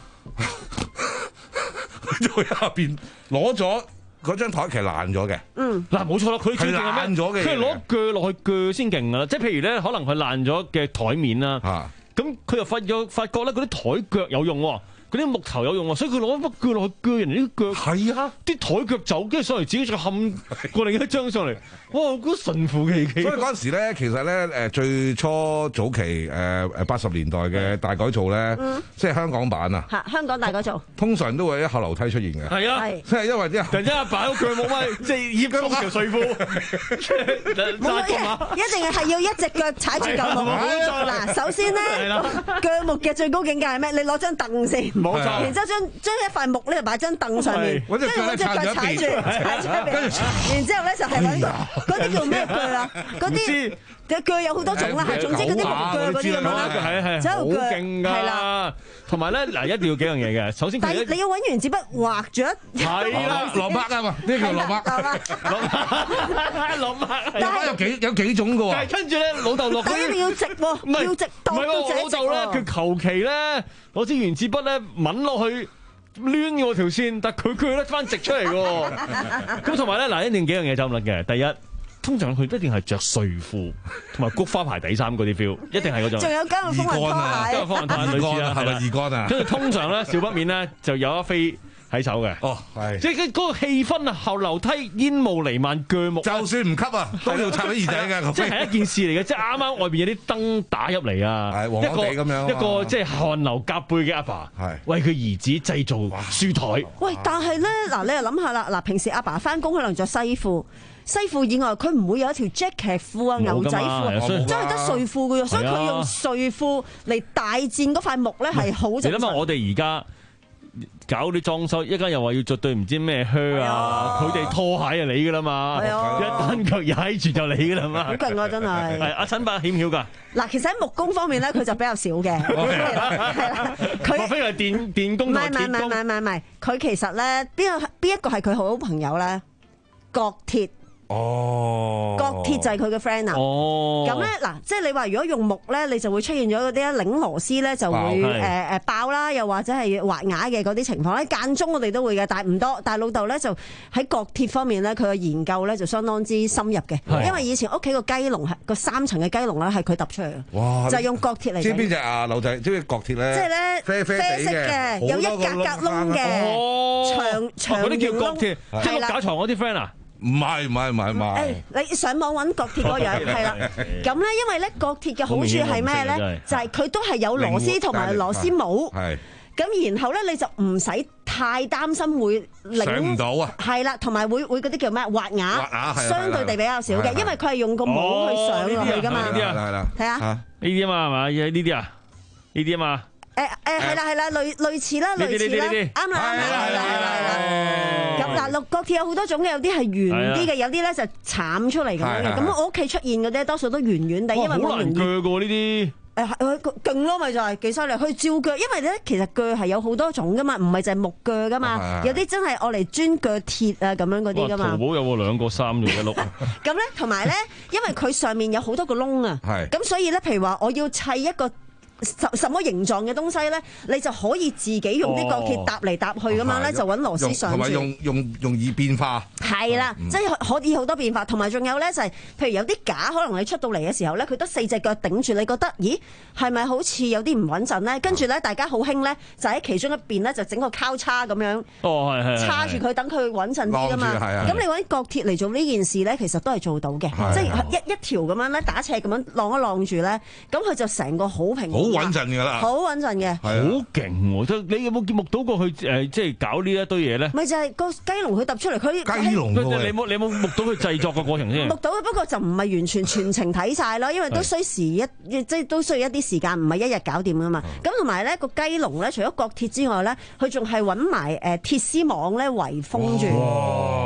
佢就喺下邊攞咗。嗰張台其實爛咗嘅， 嗯，嗱冇錯啦，佢最勁係爛咗嘅， 佢係攞鋸落去鋸先勁噶啦，即係譬如咧，可能佢爛咗嘅台面啦，咁佢又發覺發覺咧嗰啲台腳有用喎。嗰啲木頭有用啊，所以佢攞一把鋸落去鋸人哋啲腳。係啊，啲台腳走，跟住上嚟自己再冚過另一張上嚟。哇！我覺得神乎其技。 所以嗰陣時咧，其實咧誒最初早期誒誒八十年代嘅大改造咧，嗯、即係香港版啊。 嚇！香港大改造。通常都會喺後樓梯出現嘅。 係啊， 即係因為啲突然之間阿爸喺鋸木咪，即係醃咗條睡褲。 冇一一定係要一隻腳踩住嚿木。嗱，首先咧，鋸木嘅最高境界係咩？你攞張凳先。冇錯，然之後將將一塊木咧擺張凳上面，跟住揾隻腳踩住，踩住一邊，然之後咧就係揾嗰啲叫咩鋸啊？嗰啲嘅鋸有好多種啦，係總之嗰啲木鋸嗰啲咁樣啦， 係係係好勁㗎，係啦。同埋咧嗱，一定要幾樣嘢嘅。首先， 但係你要揾原子筆畫住一係啦， 落墨啊嘛，呢叫落墨， 落墨，落墨。 但係有幾有幾種㗎喎？ 但係跟住咧，老豆落， 但係一定要直喎，要直到到直。 老豆咧，佢求其咧攞支原子筆咧抿落去攣我條線，但佢佢咧翻直出嚟喎。咁同埋咧嗱，一定幾樣嘢走唔甩嘅。第一，通常佢一定係着睡褲同埋菊花牌底衫嗰啲 feel， 一定係嗰種。仲有加個風雲拖鞋，加個風雲拖鞋類似啦， 係咪二乾啊？ 跟住通常咧，少不免咧就有一飛喺手嘅。 哦，係。即係嗰個氣氛啊，後樓梯煙霧瀰漫，鋸木。 就算唔吸啊，都要插喺耳仔嘅。 即係一件事嚟嘅，即係啱啱外邊有啲燈打入嚟啊， 黃黃地咁樣。 一個即係汗流浹背嘅阿爸，為佢兒子製造書台。 喂，但係咧嗱，你又諗下啦，嗱，平時阿爸翻工可能着西褲。西褲以外，佢唔會有一條 jacket 褲啊、牛仔褲，真係得睡褲嘅喎，所以佢用睡褲嚟大戰嗰塊木咧係好正常。 你諗下，我哋而家搞啲裝修，一間又話要着對唔知咩靴啊，佢哋拖鞋就你㗎啦嘛，一單腳踩住就你㗎啦嘛。 好勁啊！真係。 係阿陳伯曉唔曉㗎？ 嗱，其實喺木工方面咧，佢就比較少嘅。係啦，佢。莫非係電電工同鐵工？唔係唔係唔係唔係，佢其實咧邊個邊一個係佢好朋友咧？國鐵。 哦， 國鐵就係佢嘅 friend 啊！哦，咁咧嗱，即係你話如果用木咧，你就會出現咗嗰啲擰螺絲咧就會誒誒爆啦，又或者係滑牙嘅嗰啲情況咧，間中我哋都會嘅，但係唔多。但係老豆咧就喺國鐵方面咧，佢嘅研究咧就相當之深入嘅，因為以前屋企個雞籠係個三層嘅雞籠咧係佢揼出嚟嘅，哇！就係用國鐵嚟。 知邊隻啊，老仔？知唔知國鐵咧？ 即係咧啡啡色嘅，有一格格窿嘅，長長嗰啲叫國鐵，即係架牀嗰啲 friend 啊？ 唔係唔係唔係唔係， 你上網揾國鐵嗰樣係啦。咁咧，因為咧國鐵嘅好處係咩咧？就係佢都係有螺絲同埋螺絲帽。係。咁然後咧，你就唔使太擔心會上唔到啊。 係啦，同埋會會嗰啲叫咩滑牙？滑牙係。相對地比較少嘅，因為佢係用個帽去上落去㗎嘛。 呢啲啊， 係啦。睇下。 呢啲啊嘛係嘛？呢啲啊，呢啲啊嘛。 誒誒係啦係啦，類類似啦，類似啦，啱啦啱啦係啦係啦係啦。咁嗱，六角鐵有好多種嘅，有啲係圓啲嘅，有啲咧就慘出嚟咁樣嘅。咁我屋企出現嗰啲多數都圓圓地，因為冇人鋸過呢啲。 誒係勁咯，咪就係幾犀利，佢照鋸。因為咧其實鋸係有好多種噶嘛，唔係就係木鋸噶嘛，有啲真係愛嚟專鋸鐵啊咁樣嗰啲噶嘛。 淘寶有喎兩個三用一碌。 咁咧同埋咧，因為佢上面有好多個窿啊，咁所以咧，譬如話我要砌一個什什麼形狀嘅東西咧，你就可以自己用啲角鐵搭嚟搭去咁樣咧，就揾螺絲上住。 同埋用用容易變化。 係啦，即係可以好多變化。同埋仲有咧就係，譬如有啲架，可能你出到嚟嘅時候咧，佢得四隻腳頂住，你覺得咦係咪好似有啲唔穩陣咧？跟住咧，大家好興咧，就喺其中一邊咧就整個交叉咁樣， 哦係係， 叉住佢等佢穩陣啲噶嘛。咁你揾角鐵嚟做呢件事咧，其實都係做到嘅，即係一一條咁樣咧打斜咁樣晾一晾住咧，咁佢就成個好平。 好穩陣㗎啦， 好穩陣嘅， 好勁喎！你有冇見目睹過佢誒即係搞呢一堆嘢咧？ 咪就係個雞籠佢揼出嚟，佢雞籠喎。 你冇你冇目睹佢製作嘅過程先？ 目睹，不過就唔係完全全程睇晒咯，因為都需時一即係都需要一啲時間，唔係一日搞掂噶嘛。咁同埋咧個雞籠咧，除咗角鐵之外咧，佢仲係揾埋誒鐵絲網咧圍封住，係啦。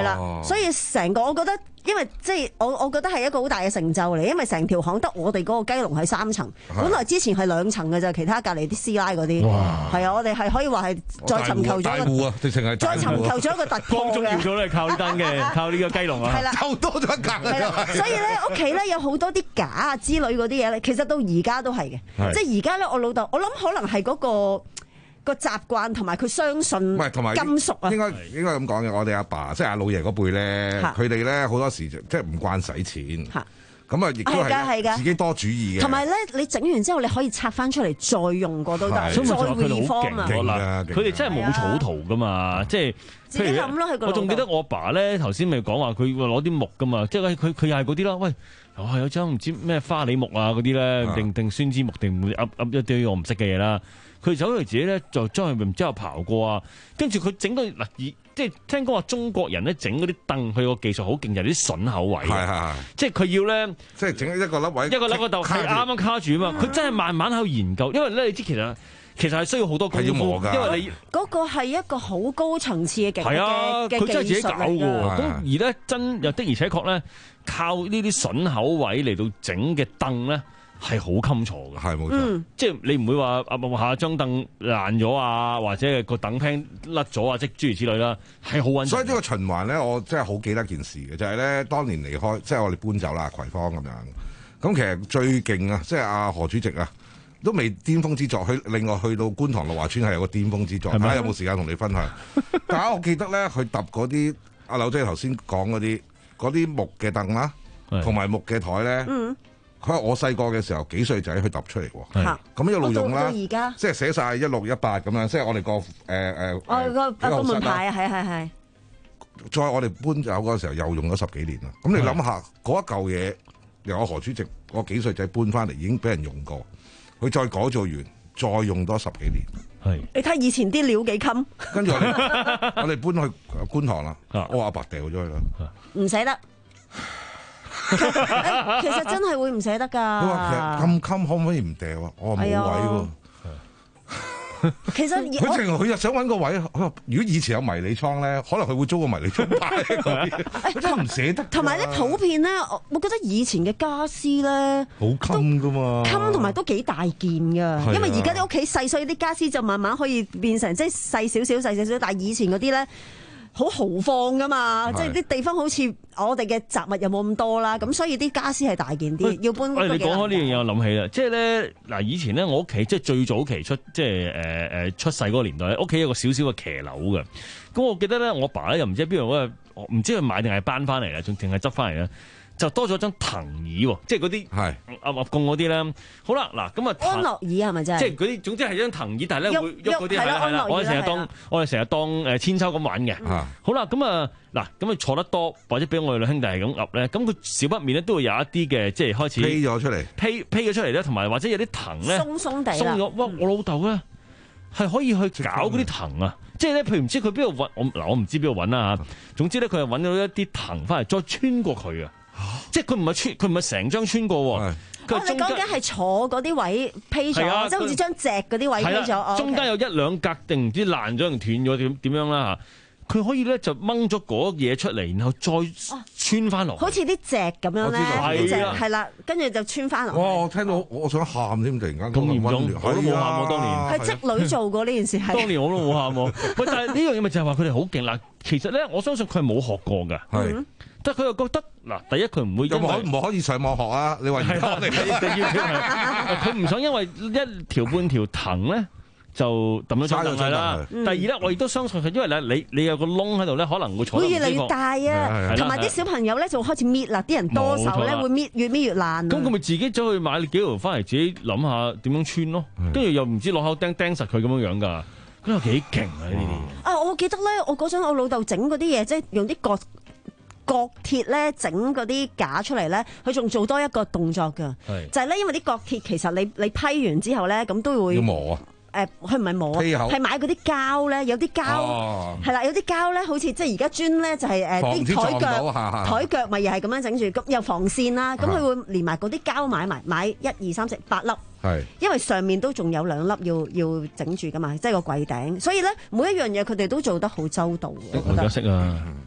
啦，所以成個我覺得。因為即係我，我覺得係一個好大嘅成就嚟，因為成條巷得我哋嗰個雞籠係三層，本來之前係兩層嘅啫，其他隔離啲師奶嗰啲，係啊，我哋係可以話係再尋求咗大戶啊，直情係再尋求咗一個突破嘅。 光宗耀祖都係靠呢單嘅，靠呢個雞籠啊， 係啦， 就多咗一格。 係啦，所以咧屋企咧有好多啲架啊之類嗰啲嘢咧，其實到而家都係嘅，即係而家咧我老豆，我諗可能係嗰個。個習慣同埋佢相信金屬啊， 應該應該咁講嘅。我哋阿爸即係阿老爺嗰輩咧，佢哋咧好多時即係唔慣使錢，咁啊亦都係自己多主意嘅。 同埋咧，你整完之後你可以拆翻出嚟再用過都得，再 reform 啊！ 佢哋真係冇草圖噶嘛，即係自己諗咯。 我仲記得我阿爸咧頭先咪講話佢攞啲木噶嘛，即係佢佢又係嗰啲啦。喂，又係有張唔知咩花梨木啊嗰啲咧，定定酸枝木定會噏噏一堆我唔識嘅嘢啦。佢走嚟自己咧就將佢唔知有刨過啊，跟住佢整個嗱，而即係聽講話中國人咧整嗰啲凳，佢個技術好勁，就係啲榫口位，係係即係佢要咧， 即係整一個粒位， 一個粒個度係啱啱卡住啊嘛，佢真係慢慢喺度研究，因為咧你知其實其實係需要好多功夫，因為你嗰個係一個好高層次嘅技係啊，佢真係自己搞嘅喎，咁而咧真又的而且確咧靠呢啲榫口位嚟到整嘅凳咧。係好襟坐嘅， 係冇錯， 即係你唔會話啊下張凳爛咗啊，或者係個凳 pan 甩咗啊，即係諸如此類啦，係好穩。 所以呢個循環咧，我真係好記得件事嘅，就係、是、咧當年離開，即係我哋搬走啦，葵芳咁樣。咁其實最勁啊，即係阿何主席啊，都未巔峰之作。去另外去到觀塘樂華村係有個巔峰之作，睇下有冇時間同你分享。但係我記得咧，佢揼嗰啲阿柳姐頭先講嗰啲嗰啲木嘅凳啦，同埋木嘅台咧。嗯佢話我細個嘅時候幾歲仔去揼出嚟喎，咁一路用啦，即係寫晒一六一八咁樣，即係我哋個誒誒哦個個門牌啊，係係係。 再我哋搬走嗰時候又用咗十幾年啦，咁你諗下嗰一嚿嘢由我何主席我幾歲仔搬翻嚟已經俾人用過，佢再改造完再用多十幾年。 係你睇以前啲料幾襟。 跟住我哋我哋搬去觀塘啦，我阿伯掉咗去啦， 唔捨得。其實真係會唔捨得㗎。 佢話其實咁襟可唔可以唔掉啊？我話冇位喎。 其實佢淨佢又想揾個位。佢話如果以前有迷你倉咧，可能佢會租個迷你倉擺喺嗰邊。真係唔捨得。 同埋咧，普遍咧，我我覺得以前嘅家私咧， 好襟㗎嘛。襟同埋都幾大件㗎。因為而家啲屋企細，所以啲家私就慢慢可以變成即係細少少、細少少。但係以前嗰啲咧。好豪放噶嘛，即係啲地方好似我哋嘅雜物又冇咁多啦，咁所以啲家私係大件啲，要搬。 喂，你講開呢樣嘢，我諗起啦，即係咧嗱，以前咧我屋企即係最早期出即係誒誒出世嗰個年代咧，屋企有個少少嘅騎樓嘅，咁我記得咧，我爸咧又唔知喺邊度嗰個，唔知佢買定係搬翻嚟啦，仲淨係執翻嚟啦。就多咗張藤椅喎，即係嗰啲鴨鴨公嗰啲咧。好啦，嗱咁啊， 安樂椅係咪真係？ 即係嗰啲，總之係張藤椅，但係咧會喐嗰啲係啦係啦。我哋成日當我哋成日當誒千秋咁玩嘅。嗯、好啦，咁啊嗱，咁啊坐得多，或者俾我哋兩兄弟係咁鴨咧，咁佢少不免咧都會有一啲嘅，即係開始披咗出嚟， 披披咗出嚟咧，同埋或者有啲藤咧鬆鬆地鬆咗。哇！我老豆咧係可以去搞嗰啲藤啊，即係咧，譬如唔知佢邊度揾我嗱，我唔知邊度揾啦嚇。總之咧，佢係揾到一啲藤翻嚟，再穿過佢啊。即係佢唔係穿，佢唔係成張穿過喎。 我哋講緊係坐嗰啲位披咗，即係好似張席嗰啲位披咗。 中間有一兩格定唔知爛咗定斷咗點點樣啦嚇。佢可以咧就掹咗嗰嘢出嚟，然後再穿翻落。 好似啲席咁樣咧，啲席係啦，跟住就穿翻落。 哇！我聽到我想喊添，突然間咁嚴重，我都冇喊喎。當年係織女做過呢件事係。 當年我都冇喊喎。喂，但係呢樣嘢咪就係話佢哋好勁啦。其實咧，我相信佢係冇學過㗎。係。但係佢又覺得嗱，第一佢唔會因為唔可以上網學啊！你話而家我哋佢唔想因為一條半條藤咧就揼咗張凳係啦。第二咧，我亦都相信佢，因為咧你你有個窿喺度咧，可能會坐得會越嚟越大啊，同埋啲小朋友咧就開始搣啦，啲人多手咧會搣越搣越爛。 咁佢咪自己走去買幾條翻嚟，自己諗下點樣穿咯，跟住又唔知攞口釘釘實佢咁樣樣㗎，咁又幾勁啊呢啲！ 啊，我記得咧，我嗰陣我老豆整嗰啲嘢，即係用啲角。角鐵咧整嗰啲架出嚟咧，佢仲做多一個動作㗎，就係咧，因為啲角鐵其實你你批完之後咧，咁都會要磨啊。 誒，佢唔係磨啊，係買嗰啲膠咧，有啲膠係啦，有啲膠咧，好似即係而家磚咧，就係誒啲台腳台腳咪又係咁樣整住，咁又防線啦，咁佢會連埋嗰啲膠買埋，買一二三四八粒，係因為上面都仲有兩粒要要整住㗎嘛，即係個櫃頂，所以咧每一樣嘢佢哋都做得好周到。 我而家識啊！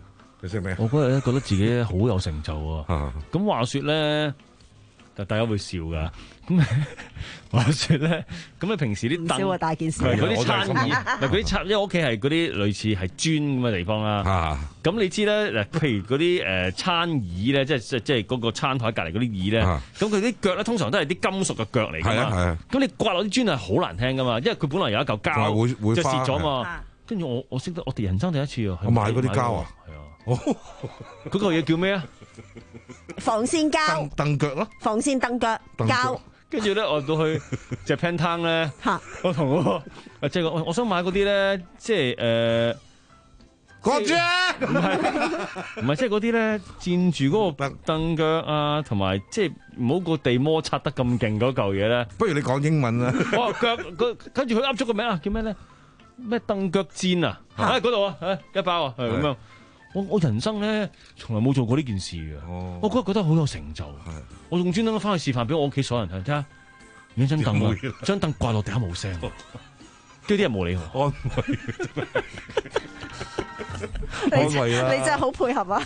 你識咩？ 我嗰日咧覺得自己咧好有成就啊！咁話說咧，就大家會笑噶。咁話說咧，咁你平時啲凳， 笑啊大件事， 嗰啲餐椅，唔係嗰啲餐，因為我屋企係嗰啲類似係磚咁嘅地方啦。咁你知咧，嗱，譬如嗰啲誒餐椅咧，即係即係即係嗰個餐台隔離嗰啲椅咧，咁佢啲腳咧通常都係啲金屬嘅腳嚟㗎嘛。咁你刮落啲磚係好難聽㗎嘛，因為佢本來有一嚿膠，即係蝕咗嘛。跟住我我識得我哋人生第一次啊， 我買嗰啲膠啊， 係啊，嗰個嘢叫咩啊？ 防線膠， 凳腳咯， 防線凳腳膠。 跟住咧，我到去隻 Pantang 咧，我同我即係我我想買嗰啲咧，即係誒， 嗰隻唔係唔係即係嗰啲咧，墊住嗰個凳腳啊，同埋即係唔好個地摩擦得咁勁嗰嚿嘢咧。 不如你講英文啦。 我腳跟住佢噏咗個名啊，叫咩咧？咩凳腳墊啊？喺嗰度啊，一包啊，係咁樣。我我人生咧從來冇做過呢件事嘅，哦、我覺得覺得好有成就。我仲專登翻去示範俾我屋企所有人睇，睇下呢張凳啊，張凳掛落地下冇聲，跟住啲人冇理我。安慰，你真係好配合啊！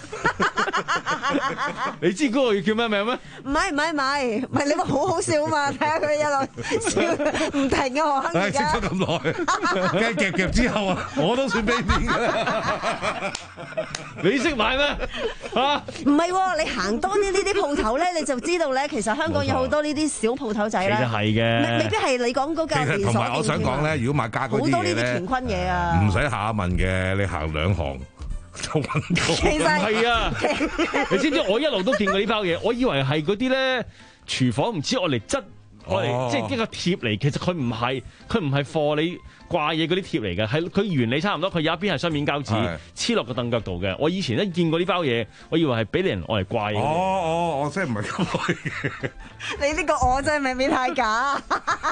你知嗰個叫咩名咩？ 唔係唔係唔係，唔係你話好好笑啊嘛！睇下佢一路笑唔停啊！何鏗而家識咗咁耐，梗係夾夾之後啊，我都算俾面㗎。 你識買咩？啊？ 唔係喎，你行多啲呢啲鋪頭咧，你就知道咧，其實香港有好多呢啲小鋪頭仔咧。 其實係嘅， 未必係你講嗰間連鎖店。 同埋我想講咧，如果買家嗰啲嘢咧， 好多呢啲乾坤嘢啊， 唔使下下問嘅，你行兩行就揾到。 其實係啊，你知唔知我一路都見過呢包嘢？我以為係嗰啲咧廚房唔知我嚟質。我哋即係一個貼嚟，其實佢唔係，佢唔係貨你掛嘢嗰啲貼嚟嘅，係佢原理差唔多，佢有一邊係雙面膠紙黐落個凳腳度嘅。我以前咧見過呢包嘢，我以為係俾你人愛嚟掛嘢。 哦哦，我真係唔係咁愛嘅。 你呢個我真係未免太假。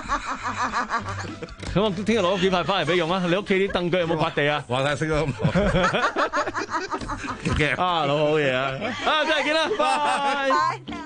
咁我聽日攞幾塊翻嚟俾用啊！你屋企啲凳腳有冇刮地啊？ 話晒識咗咁耐。 啊，老好嘢啊！啊，真係見啦，拜。